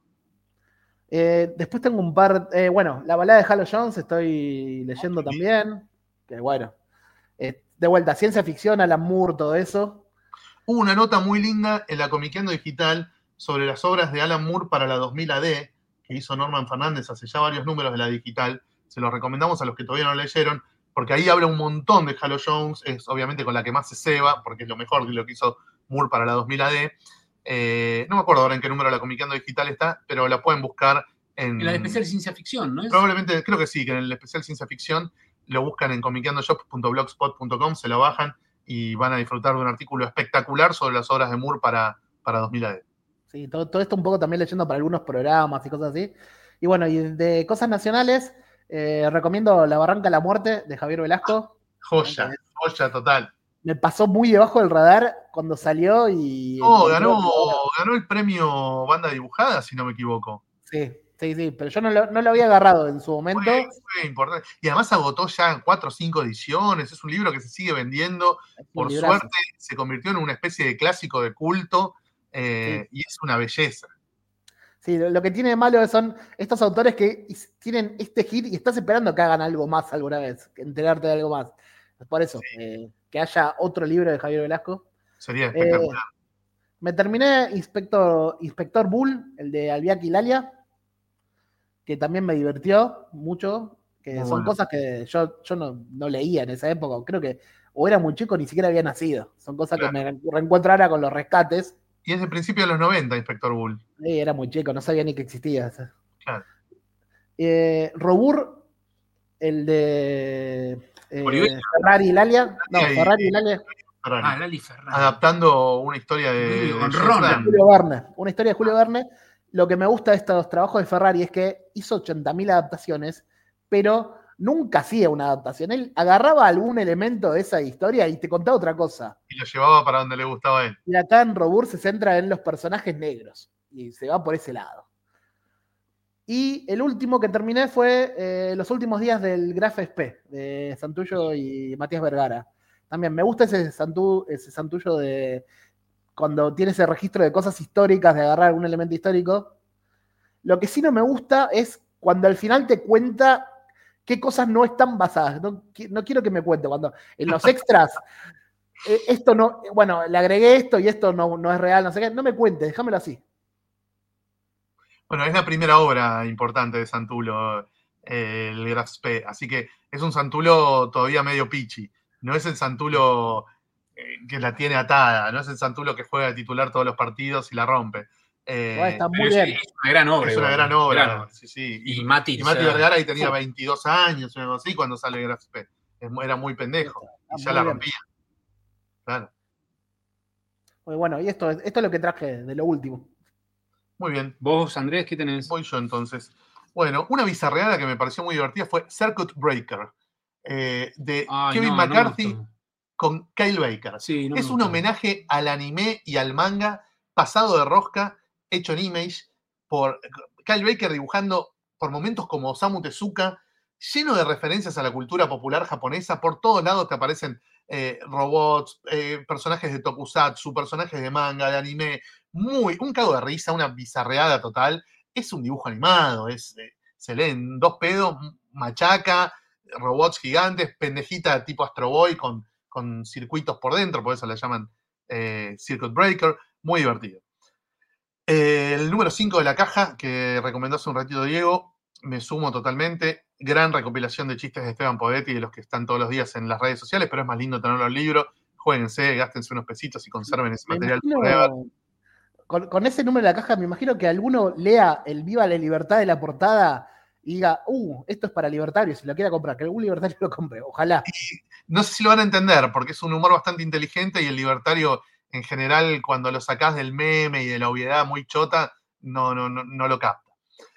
[SPEAKER 4] Después tengo un par... bueno, la balada de Halo Jones estoy leyendo también. Que bueno. De vuelta, ciencia ficción, Alan Moore, todo eso.
[SPEAKER 2] Hubo una nota muy linda en la Comiqueando Digital sobre las obras de Alan Moore para la 2000 AD, que hizo Norman Fernández hace ya varios números de la digital. Se los recomendamos a los que todavía no leyeron, porque ahí habla un montón de Halo Jones, es obviamente con la que más se ceba, porque es lo mejor de lo que hizo Moore para la 2000 AD. No me acuerdo ahora en qué número de la Comiqueando Digital está, pero la pueden buscar en
[SPEAKER 3] la de especial ciencia ficción, ¿no es?
[SPEAKER 2] Probablemente, creo que sí, que en el especial ciencia ficción lo buscan en comiqueandoshop.blogspot.com, se lo bajan y van a disfrutar de un artículo espectacular sobre las obras de Moore para 2000 AD.
[SPEAKER 4] Sí, todo esto un poco también leyendo para algunos programas y cosas así. Y bueno, y de cosas nacionales, recomiendo La Barranca de la Muerte de Javier Velasco.
[SPEAKER 2] Joya total.
[SPEAKER 4] Me pasó muy debajo del radar cuando salió y...
[SPEAKER 2] No, ganó el premio Banda Dibujada, si no me equivoco.
[SPEAKER 4] Sí, pero yo no lo había agarrado en su momento.
[SPEAKER 2] Fue importante. Y además agotó ya 4 o 5 ediciones, es un libro que se sigue vendiendo. Por suerte se convirtió en una especie de clásico de culto y es una belleza.
[SPEAKER 4] Sí, lo que tiene de malo son estos autores que tienen este hit y estás esperando que hagan algo más alguna vez, que enterarte de algo más. Por eso, que haya otro libro de Javier Velasco.
[SPEAKER 2] Sería espectacular.
[SPEAKER 4] Me terminé Inspector Bull, el de Albiac y Lalia, que también me divirtió mucho, que muy son cosas que yo no leía en esa época, creo que o era muy chico, ni siquiera había nacido. Son cosas que me reencuentro ahora con los rescates.
[SPEAKER 2] Y es de principio de los 90, Inspector Bull.
[SPEAKER 4] Sí, era muy chico, no sabía ni que existía.
[SPEAKER 2] Claro.
[SPEAKER 4] Robur, el de Ferrari y Lalia. No, Ferrari y Lalia.
[SPEAKER 3] Lali Ferrari.
[SPEAKER 2] Adaptando una historia de
[SPEAKER 4] Julio Verne. Una historia de Julio Verne. Lo que me gusta de estos trabajos de Ferrari es que hizo 80.000 adaptaciones, pero nunca hacía una adaptación. Él agarraba algún elemento de esa historia y te contaba otra cosa.
[SPEAKER 2] Y lo llevaba para donde le gustaba a él.
[SPEAKER 4] Y acá en Robur se centra en los personajes negros. Y se va por ese lado. Y el último que terminé fue Los últimos días del Graf Spee, de Santullo y Matías Vergara. También me gusta ese Santullo de cuando tiene ese registro de cosas históricas, de agarrar algún elemento histórico. Lo que sí no me gusta es cuando al final te cuenta qué cosas no están basadas. No quiero que me cuente cuando en los extras esto no, bueno, le agregué esto y esto no es real, no sé qué. No me cuente, déjamelo así.
[SPEAKER 2] Bueno, es la primera obra importante de Santulo, el Graf Spee, así que es un Santulo todavía medio pichi. No es el Santulo que la tiene atada, no es el Santulo que juega de titular todos los partidos y la rompe.
[SPEAKER 4] Está muy bien.
[SPEAKER 3] Es una gran obra.
[SPEAKER 2] Es una gran obra, sí.
[SPEAKER 3] Y Mati
[SPEAKER 2] Vergara ahí tenía 22 años, o algo así, cuando sale el Graf Spee. Era muy pendejo, y ya la rompía. Claro.
[SPEAKER 4] Muy bueno, y esto es lo que traje de lo último.
[SPEAKER 2] Muy bien.
[SPEAKER 3] ¿Vos, Andrés, qué tenés?
[SPEAKER 2] Voy yo entonces. Bueno, una bizarreada que me pareció muy divertida fue Circuit Breaker, de Kevin McCarthy con Kyle Baker.
[SPEAKER 3] Sí,
[SPEAKER 2] es un homenaje al anime y al manga pasado de rosca, hecho en Image, por Kyle Baker dibujando por momentos como Osamu Tezuka, lleno de referencias a la cultura popular japonesa. Por todos lados te aparecen robots, personajes de tokusatsu, personajes de manga, de anime. Un cago de risa, una bizarreada total. Es un dibujo animado, se lee en 2 pedos, machaca, robots gigantes, pendejita tipo Astro Boy con circuitos por dentro, por eso la llaman Circuit Breaker, muy divertido. El número 5 de la caja, que recomendó hace un ratito Diego, me sumo totalmente. Gran recopilación de chistes de Esteban Podetti, de los que están todos los días en las redes sociales, pero es más lindo tenerlo en libro. Juéguense, gástense unos pesitos y conserven ese material forever.
[SPEAKER 4] Con ese número de la caja, me imagino que alguno lea el Viva la Libertad de la portada y diga, esto es para libertarios, si lo quiera comprar, que algún libertario lo compre, ojalá.
[SPEAKER 2] No sé si lo van a entender, porque es un humor bastante inteligente y el libertario, en general, cuando lo sacás del meme y de la obviedad muy chota, no lo capta.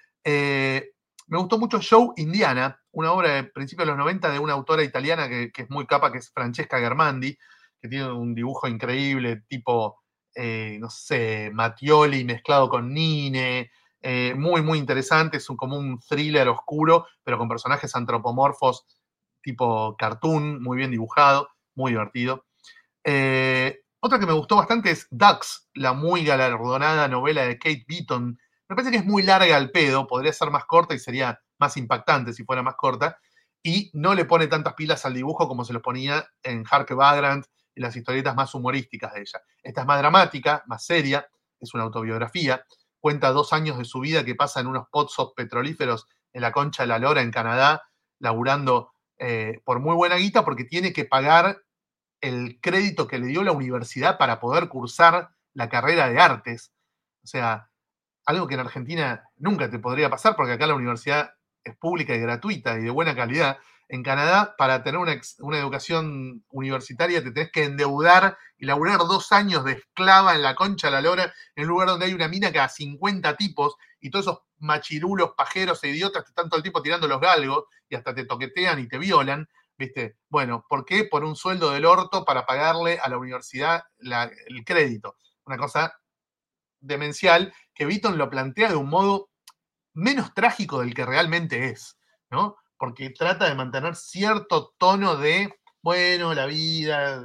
[SPEAKER 2] Me gustó mucho Show Indiana, una obra de principios de los 90 de una autora italiana que es muy capa, que es Francesca Germandi, que tiene un dibujo increíble, tipo, no sé, Mattioli mezclado con Nine, muy, muy interesante, es como un thriller oscuro, pero con personajes antropomorfos, tipo cartoon, muy bien dibujado, muy divertido. Otra que me gustó bastante es Ducks, la muy galardonada novela de Kate Beaton. Me parece que es muy larga al pedo, podría ser más corta y sería más impactante si fuera más corta. Y no le pone tantas pilas al dibujo como se los ponía en Harke Vagrant y las historietas más humorísticas de ella. Esta es más dramática, más seria, es una autobiografía. Cuenta 2 años de su vida que pasa en unos pozos petrolíferos en la Concha de la Lora, en Canadá, laburando por muy buena guita porque tiene que pagar el crédito que le dio la universidad para poder cursar la carrera de artes. O sea, algo que en Argentina nunca te podría pasar porque acá la universidad es pública y gratuita y de buena calidad. En Canadá, para tener una educación universitaria, te tenés que endeudar y laburar 2 años de esclava en la Concha de la Lora, en un lugar donde hay una mina cada 50 tipos y todos esos machirulos, pajeros e idiotas te están todo el tiempo tirando los galgos y hasta te toquetean y te violan. ¿Viste? Bueno, ¿por qué? Por un sueldo del orto para pagarle a la universidad el crédito. Una cosa demencial que Beaton lo plantea de un modo menos trágico del que realmente es, ¿no? Porque trata de mantener cierto tono de, bueno, la vida,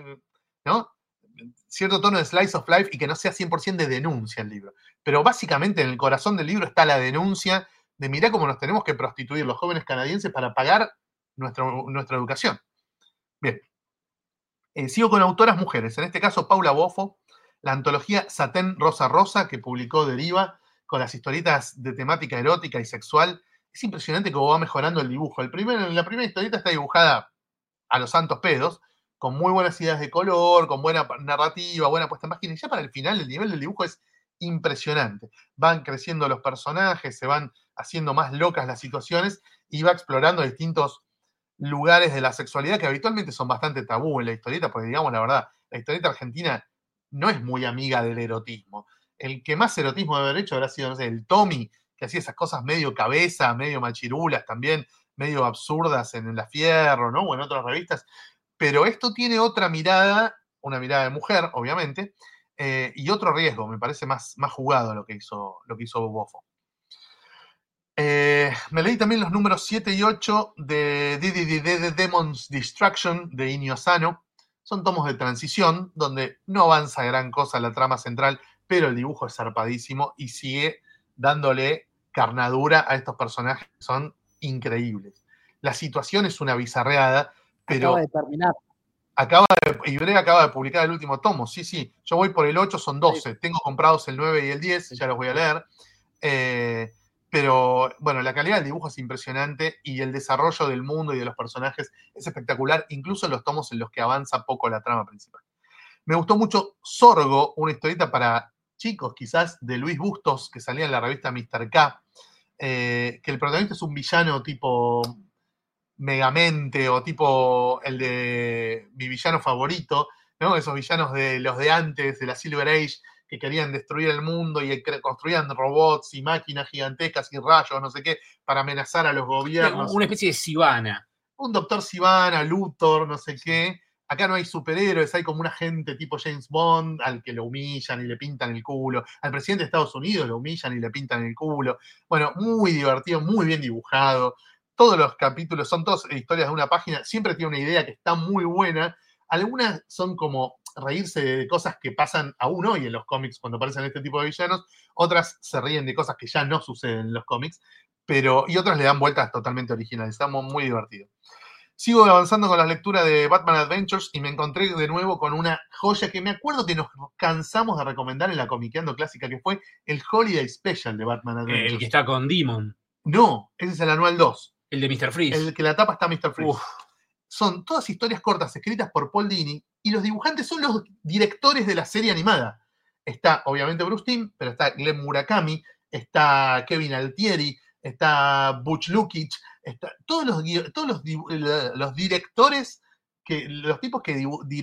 [SPEAKER 2] ¿no? Cierto tono de slice of life y que no sea 100% de denuncia el libro. Pero básicamente en el corazón del libro está la denuncia de mirá cómo nos tenemos que prostituir los jóvenes canadienses para pagar nuestra educación. Bien. Sigo con autoras mujeres, en este caso Paula Bofo, la antología Satén Rosa Rosa, que publicó Deriva, con las historietas de temática erótica y sexual. Es impresionante cómo va mejorando el dibujo. La primera historieta está dibujada a los santos pedos, con muy buenas ideas de color, con buena narrativa, buena puesta en página, y ya para el final el nivel del dibujo es impresionante. Van creciendo los personajes, se van haciendo más locas las situaciones y va explorando distintos lugares de la sexualidad que habitualmente son bastante tabú en la historieta, porque digamos la verdad, la historieta argentina no es muy amiga del erotismo. El que más erotismo debe haber hecho habrá sido, no sé, el Tommy, que hacía esas cosas medio cabeza, medio machirulas también, medio absurdas en La Fierro, ¿no? O en otras revistas. Pero esto tiene otra mirada, una mirada de mujer, obviamente, y otro riesgo, me parece más jugado lo que hizo Bofo. Me leí también los números 7 y 8 de Demon's Destruction de Inio Asano. Son tomos de transición donde no avanza gran cosa la trama central, pero el dibujo es zarpadísimo y sigue dándole carnadura a estos personajes que son increíbles. La situación es una bizarreada, pero
[SPEAKER 4] acaba de terminar.
[SPEAKER 2] Ibrea acaba de publicar el último tomo. Sí, yo voy por el 8, son 12. Sí. Tengo comprados el 9 y el 10, ya los voy a leer. Pero bueno, la calidad del dibujo es impresionante y el desarrollo del mundo y de los personajes es espectacular, incluso en los tomos en los que avanza poco la trama principal. Me gustó mucho Sorgo, una historieta para chicos quizás, de Luis Bustos, que salía en la revista Mr. K, que el protagonista es un villano tipo Megamente o tipo el de mi villano favorito, ¿no? Esos villanos de los de antes, de la Silver Age, que querían destruir el mundo y construían robots y máquinas gigantescas y rayos, no sé qué, para amenazar a los gobiernos.
[SPEAKER 3] Una especie de Sivana.
[SPEAKER 2] Un doctor Sivana, Luthor, no sé qué. Acá no hay superhéroes, hay como un agente tipo James Bond al que lo humillan y le pintan el culo. Al presidente de Estados Unidos lo humillan y le pintan el culo. Bueno, muy divertido, muy bien dibujado. Todos los capítulos son todas historias de una página. Siempre tiene una idea que está muy buena. Algunas son como reírse de cosas que pasan aún hoy en los cómics cuando aparecen este tipo de villanos. Otras se ríen de cosas que ya no suceden en los cómics. y otras le dan vueltas totalmente originales. Estamos muy divertidos. Sigo avanzando con la lectura de Batman Adventures y me encontré de nuevo con una joya que me acuerdo que nos cansamos de recomendar en la Comiqueando Clásica, que fue el Holiday Special de Batman Adventures.
[SPEAKER 3] El que está con Demon.
[SPEAKER 2] No, ese es el anual 2.
[SPEAKER 3] El de Mr. Freeze.
[SPEAKER 2] El que la tapa está Mr. Freeze.
[SPEAKER 3] Uf.
[SPEAKER 2] Son todas historias cortas escritas por Paul Dini y los dibujantes son los directores de la serie animada. Está, obviamente, Bruce Timm, pero está Glenn Murakami, está Kevin Altieri, está Butch Lukic, está, todos los directores, los tipos que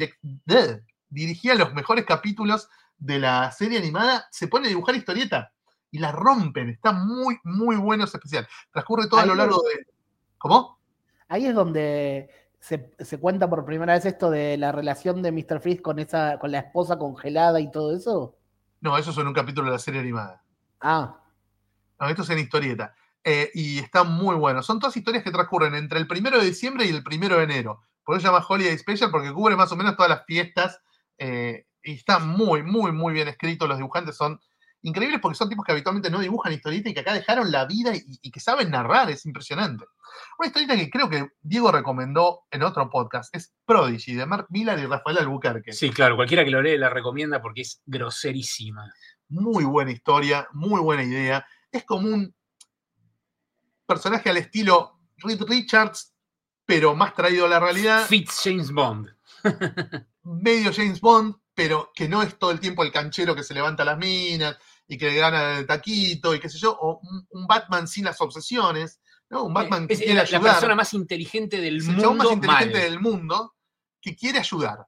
[SPEAKER 2] dirigían los mejores capítulos de la serie animada, se ponen a dibujar historieta y la rompen. Está muy, muy bueno ese especial. Transcurre todo a lo largo de... ¿Cómo?
[SPEAKER 4] Ahí es donde se cuenta por primera vez esto de la relación de Mr. Freeze con la esposa congelada y todo eso.
[SPEAKER 2] No, eso es en un capítulo de la serie animada.
[SPEAKER 4] Ah.
[SPEAKER 2] No, esto es en historieta. Y está muy bueno. Son todas historias que transcurren entre el 1 de diciembre y el 1 de enero. Por eso se llama Holiday Special, porque cubre más o menos todas las fiestas. Y está muy, muy, muy bien escrito. Los dibujantes son increíbles porque son tipos que habitualmente no dibujan historieta y que acá dejaron la vida y que saben narrar. Es impresionante. Una historieta que creo que Diego recomendó en otro podcast es Prodigy, de Mark Millar y Rafael Albuquerque.
[SPEAKER 3] Sí, claro. Cualquiera que lo lee la recomienda porque es groserísima.
[SPEAKER 2] Muy buena historia, muy buena idea. Es como un personaje al estilo Reed Richards, pero más traído a la realidad.
[SPEAKER 3] Fitz James Bond.
[SPEAKER 2] Medio James Bond, pero que no es todo el tiempo el canchero que se levanta las minas y que gana el taquito y qué sé yo, o un Batman sin las obsesiones, ¿no? Un Batman que quiere ayudar.
[SPEAKER 3] La persona más inteligente del mundo.
[SPEAKER 2] El chabón más inteligente del mundo que quiere ayudar.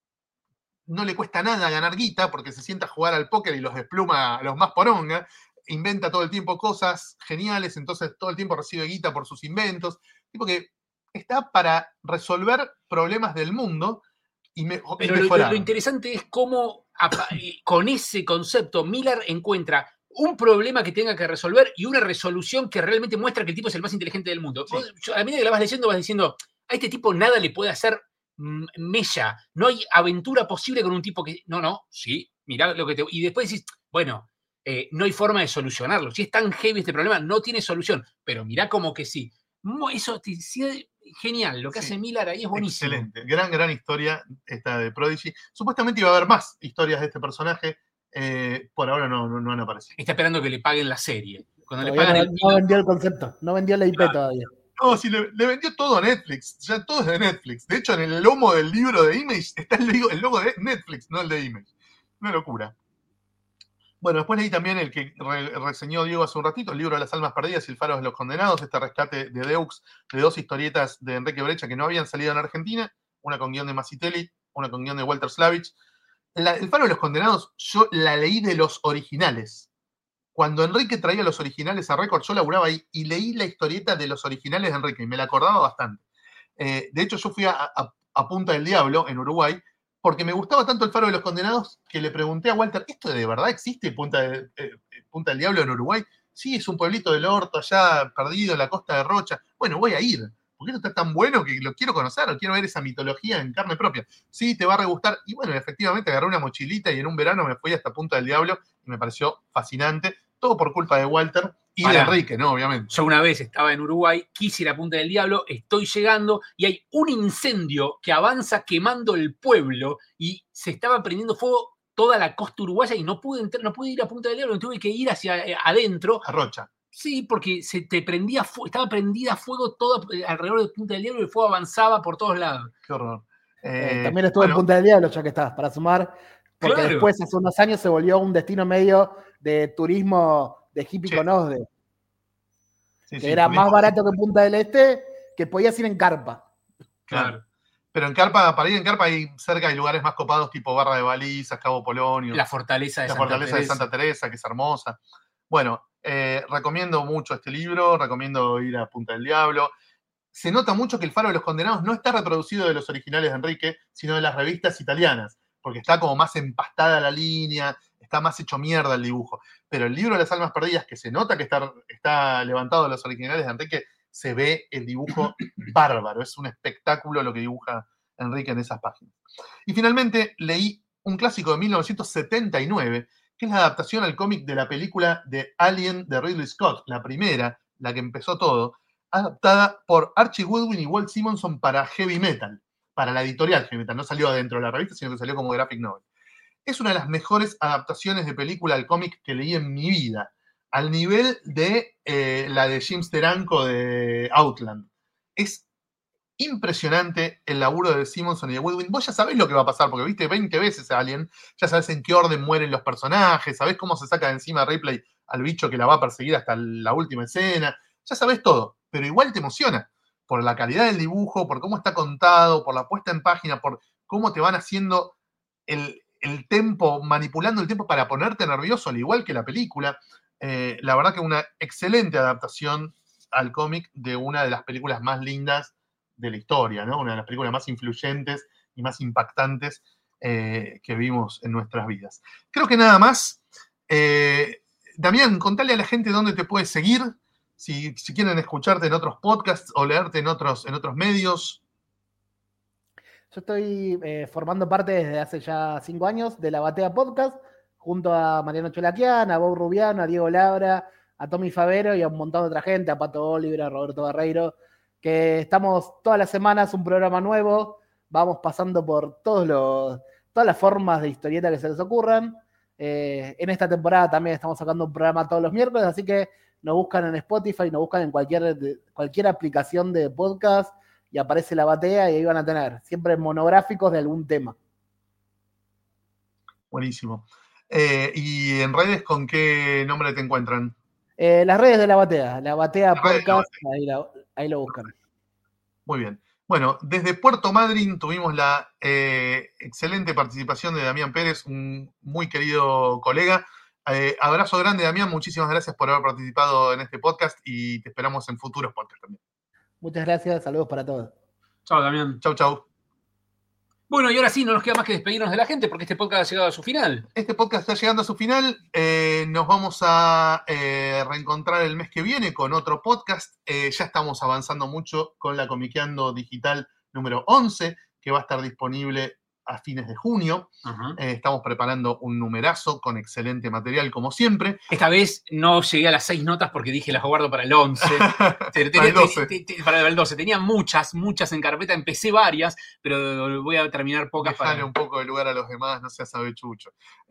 [SPEAKER 2] No le cuesta nada ganar guita porque se sienta a jugar al póker y los despluma a los más poronga. Inventa todo el tiempo cosas geniales, entonces todo el tiempo recibe guita por sus inventos. Tipo que está para resolver problemas del mundo y mejorar.
[SPEAKER 3] Lo interesante es cómo con ese concepto Millar encuentra un problema que tenga que resolver y una resolución que realmente muestra que el tipo es el más inteligente del mundo. Sí. A medida que la vas leyendo vas diciendo, a este tipo nada le puede hacer mella, no hay aventura posible con un tipo que... No, sí, mirá lo que te... Y después decís, bueno... no hay forma de solucionarlo. Si es tan heavy este problema, no tiene solución. Pero mirá como que sí. Eso genial. Lo que hace Millar ahí es buenísimo.
[SPEAKER 2] Excelente. Gran historia esta de Prodigy. Supuestamente iba a haber más historias de este personaje. Por ahora no han aparecido.
[SPEAKER 3] Está esperando que le paguen la serie. Cuando
[SPEAKER 4] le pagan no vendió el concepto. No vendió la IP todavía.
[SPEAKER 2] No, sí, le vendió todo a Netflix. Ya todo es de Netflix. De hecho, en el lomo del libro de Image está el logo de Netflix, no el de Image. Una locura. Bueno, después leí también el que reseñó Diego hace un ratito, el libro de las almas perdidas y el faro de los condenados, este rescate de Deux, de 2 historietas de Enrique Brecha que no habían salido en Argentina, una con guión de Mazzitelli, una con guión de Walter Slavich. El faro de los condenados yo la leí de los originales. Cuando Enrique traía los originales a Record, yo laburaba ahí y leí la historieta de los originales de Enrique y me la acordaba bastante. De hecho, yo fui a Punta del Diablo, en Uruguay, porque me gustaba tanto el faro de los condenados que le pregunté a Walter, ¿esto de verdad existe Punta del Diablo en Uruguay? Sí, es un pueblito del orto allá perdido en la costa de Rocha. Bueno, voy a ir, porque esto está tan bueno que lo quiero conocer, quiero ver esa mitología en carne propia. Sí, te va a re gustar. Y bueno, efectivamente agarré una mochilita y en un verano me fui hasta Punta del Diablo y me pareció fascinante. Todo por culpa de Walter y de Enrique, ¿no? Obviamente.
[SPEAKER 3] Yo una vez estaba en Uruguay, quise ir a Punta del Diablo, estoy llegando y hay un incendio que avanza quemando el pueblo y se estaba prendiendo fuego toda la costa uruguaya y no pude ir a Punta del Diablo, tuve que ir hacia adentro.
[SPEAKER 2] A Rocha.
[SPEAKER 3] Sí, porque estaba prendida a fuego todo alrededor de Punta del Diablo y el fuego avanzaba por todos lados.
[SPEAKER 2] Qué horror.
[SPEAKER 4] También estuve en Punta del Diablo, ya que estás, para sumar, porque claro. Después, hace unos años, se volvió un destino medio de turismo de hippie con OSDE. Que era más barato que Punta del Este, que podías ir en carpa.
[SPEAKER 2] Claro. Pero en carpa, para ir en carpa hay cerca hay lugares más copados, tipo Barra de Balizas, Cabo Polonio.
[SPEAKER 3] La fortaleza de
[SPEAKER 2] Santa Teresa, que es hermosa. Bueno, recomiendo mucho este libro, recomiendo ir a Punta del Diablo. Se nota mucho que el faro de los condenados no está reproducido de los originales de Enrique, sino de las revistas italianas, porque está como más empastada la línea, está más hecho mierda el dibujo. Pero el libro de las almas perdidas, que se nota que está levantado de los originales de Enrique, se ve el dibujo bárbaro. Es un espectáculo lo que dibuja Enrique en esas páginas. Y finalmente leí un clásico de 1979, que es la adaptación al cómic de la película de Alien de Ridley Scott, la primera, la que empezó todo, adaptada por Archie Goodwin y Walt Simonson para Heavy Metal, para la editorial Heavy Metal. No salió adentro de la revista, sino que salió como graphic novel. Es una de las mejores adaptaciones de película al cómic que leí en mi vida, al nivel de la de Jim Steranko de Outland. Es impresionante el laburo de Simonson y de Goodwin. Vos ya sabés lo que va a pasar, porque viste 20 veces a Alien, ya sabés en qué orden mueren los personajes, sabés cómo se saca de encima Ripley al bicho que la va a perseguir hasta la última escena, ya sabés todo, pero igual te emociona, por la calidad del dibujo, por cómo está contado, por la puesta en página, por cómo te van haciendo el tempo, manipulando el tiempo para ponerte nervioso, al igual que la película. La verdad que una excelente adaptación al cómic de una de las películas más lindas de la historia, ¿no? Una de las películas más influyentes y más impactantes que vimos en nuestras vidas. Creo que nada más. Damián, contale a la gente dónde te puedes seguir, si quieren escucharte en otros podcasts o leerte en otros medios.
[SPEAKER 4] Yo estoy formando parte desde hace ya 5 años de La Batea Podcast, junto a Mariano Cholaquian, a Bob Rubiano, a Diego Labra, a Tommy Favero y a un montón de otra gente, a Pato Oliver, a Roberto Barreiro, que estamos todas las semanas un programa nuevo, vamos pasando por todas las formas de historieta que se les ocurran. En esta temporada también estamos sacando un programa todos los miércoles, así que nos buscan en Spotify, nos buscan en cualquier aplicación de podcast y aparece La Batea y ahí van a tener siempre monográficos de algún tema.
[SPEAKER 2] Buenísimo. ¿Y en redes con qué nombre te encuentran?
[SPEAKER 4] Las redes de La Batea Podcast, ahí lo buscan.
[SPEAKER 2] Muy bien. Bueno, desde Puerto Madryn tuvimos la excelente participación de Damián Pérez, un muy querido colega. Abrazo grande, Damián. Muchísimas gracias por haber participado en este podcast y te esperamos en futuros podcasts también.
[SPEAKER 4] Muchas gracias, saludos para todos.
[SPEAKER 3] Chao, Damián.
[SPEAKER 2] Chau, chau.
[SPEAKER 3] Bueno, y ahora sí, no nos queda más que despedirnos de la gente porque este podcast ha llegado a su final.
[SPEAKER 2] Este podcast está llegando a su final. Nos vamos a reencontrar el mes que viene con otro podcast. Ya estamos avanzando mucho con la Comiqueando Digital número 11, que va a estar disponible a fines de junio.
[SPEAKER 3] Uh-huh.
[SPEAKER 2] Estamos preparando un numerazo con excelente material, como siempre.
[SPEAKER 3] Esta vez no llegué a las 6 notas porque dije las guardo para el 11.
[SPEAKER 2] Para el 12.
[SPEAKER 3] Para el 12. Tenía muchas en carpeta. Empecé varias, pero voy a terminar pocas.
[SPEAKER 2] Dejale un poco de lugar a los demás, no seas avechucho.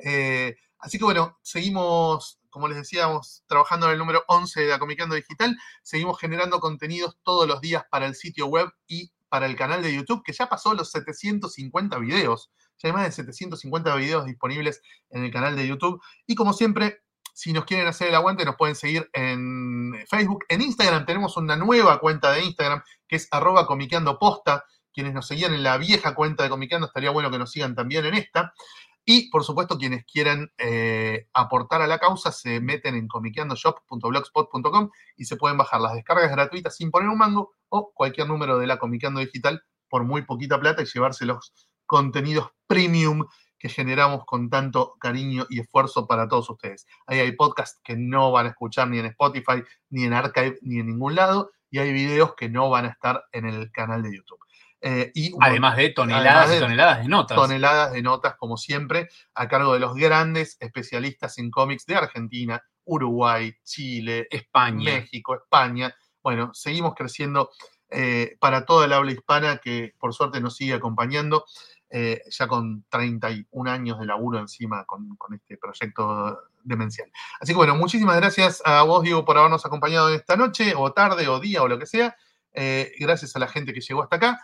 [SPEAKER 2] Así que bueno, seguimos, como les decíamos, trabajando en el número 11 de la Comiqueando Digital. Seguimos generando contenidos todos los días para el sitio web y para el canal de YouTube, que ya pasó los 750 videos. Ya hay más de 750 videos disponibles en el canal de YouTube. Y como siempre, si nos quieren hacer el aguante, nos pueden seguir en Facebook. En Instagram tenemos una nueva cuenta de Instagram, que es @comiqueandoposta. Quienes nos seguían en la vieja cuenta de Comiqueando, estaría bueno que nos sigan también en esta. Y, por supuesto, quienes quieran aportar a la causa, se meten en comiqueandoshop.blogspot.com y se pueden bajar las descargas gratuitas sin poner un mango o cualquier número de la Comiqueando Digital por muy poquita plata y llevarse los contenidos premium que generamos con tanto cariño y esfuerzo para todos ustedes. Ahí hay podcasts que no van a escuchar ni en Spotify, ni en Archive, ni en ningún lado, y hay videos que no van a estar en el canal de YouTube.
[SPEAKER 3] Además de toneladas y toneladas de notas.
[SPEAKER 2] Toneladas de notas, como siempre, a cargo de los grandes especialistas en cómics de Argentina, Uruguay, Chile,
[SPEAKER 3] España,
[SPEAKER 2] México, España. Bueno, seguimos creciendo para toda el habla hispana que por suerte nos sigue acompañando, ya con 31 años de laburo encima con este proyecto demencial. Así que bueno, muchísimas gracias a vos, Diego, por habernos acompañado esta noche, o tarde, o día, o lo que sea. Gracias a la gente que llegó hasta acá.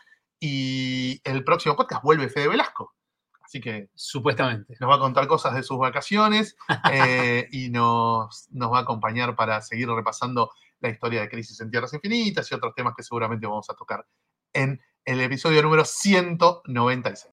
[SPEAKER 2] Y el próximo podcast vuelve Fede Velasco. Así que
[SPEAKER 3] supuestamente
[SPEAKER 2] nos va a contar cosas de sus vacaciones y nos va a acompañar para seguir repasando la historia de Crisis en Tierras Infinitas y otros temas que seguramente vamos a tocar en el episodio número 196.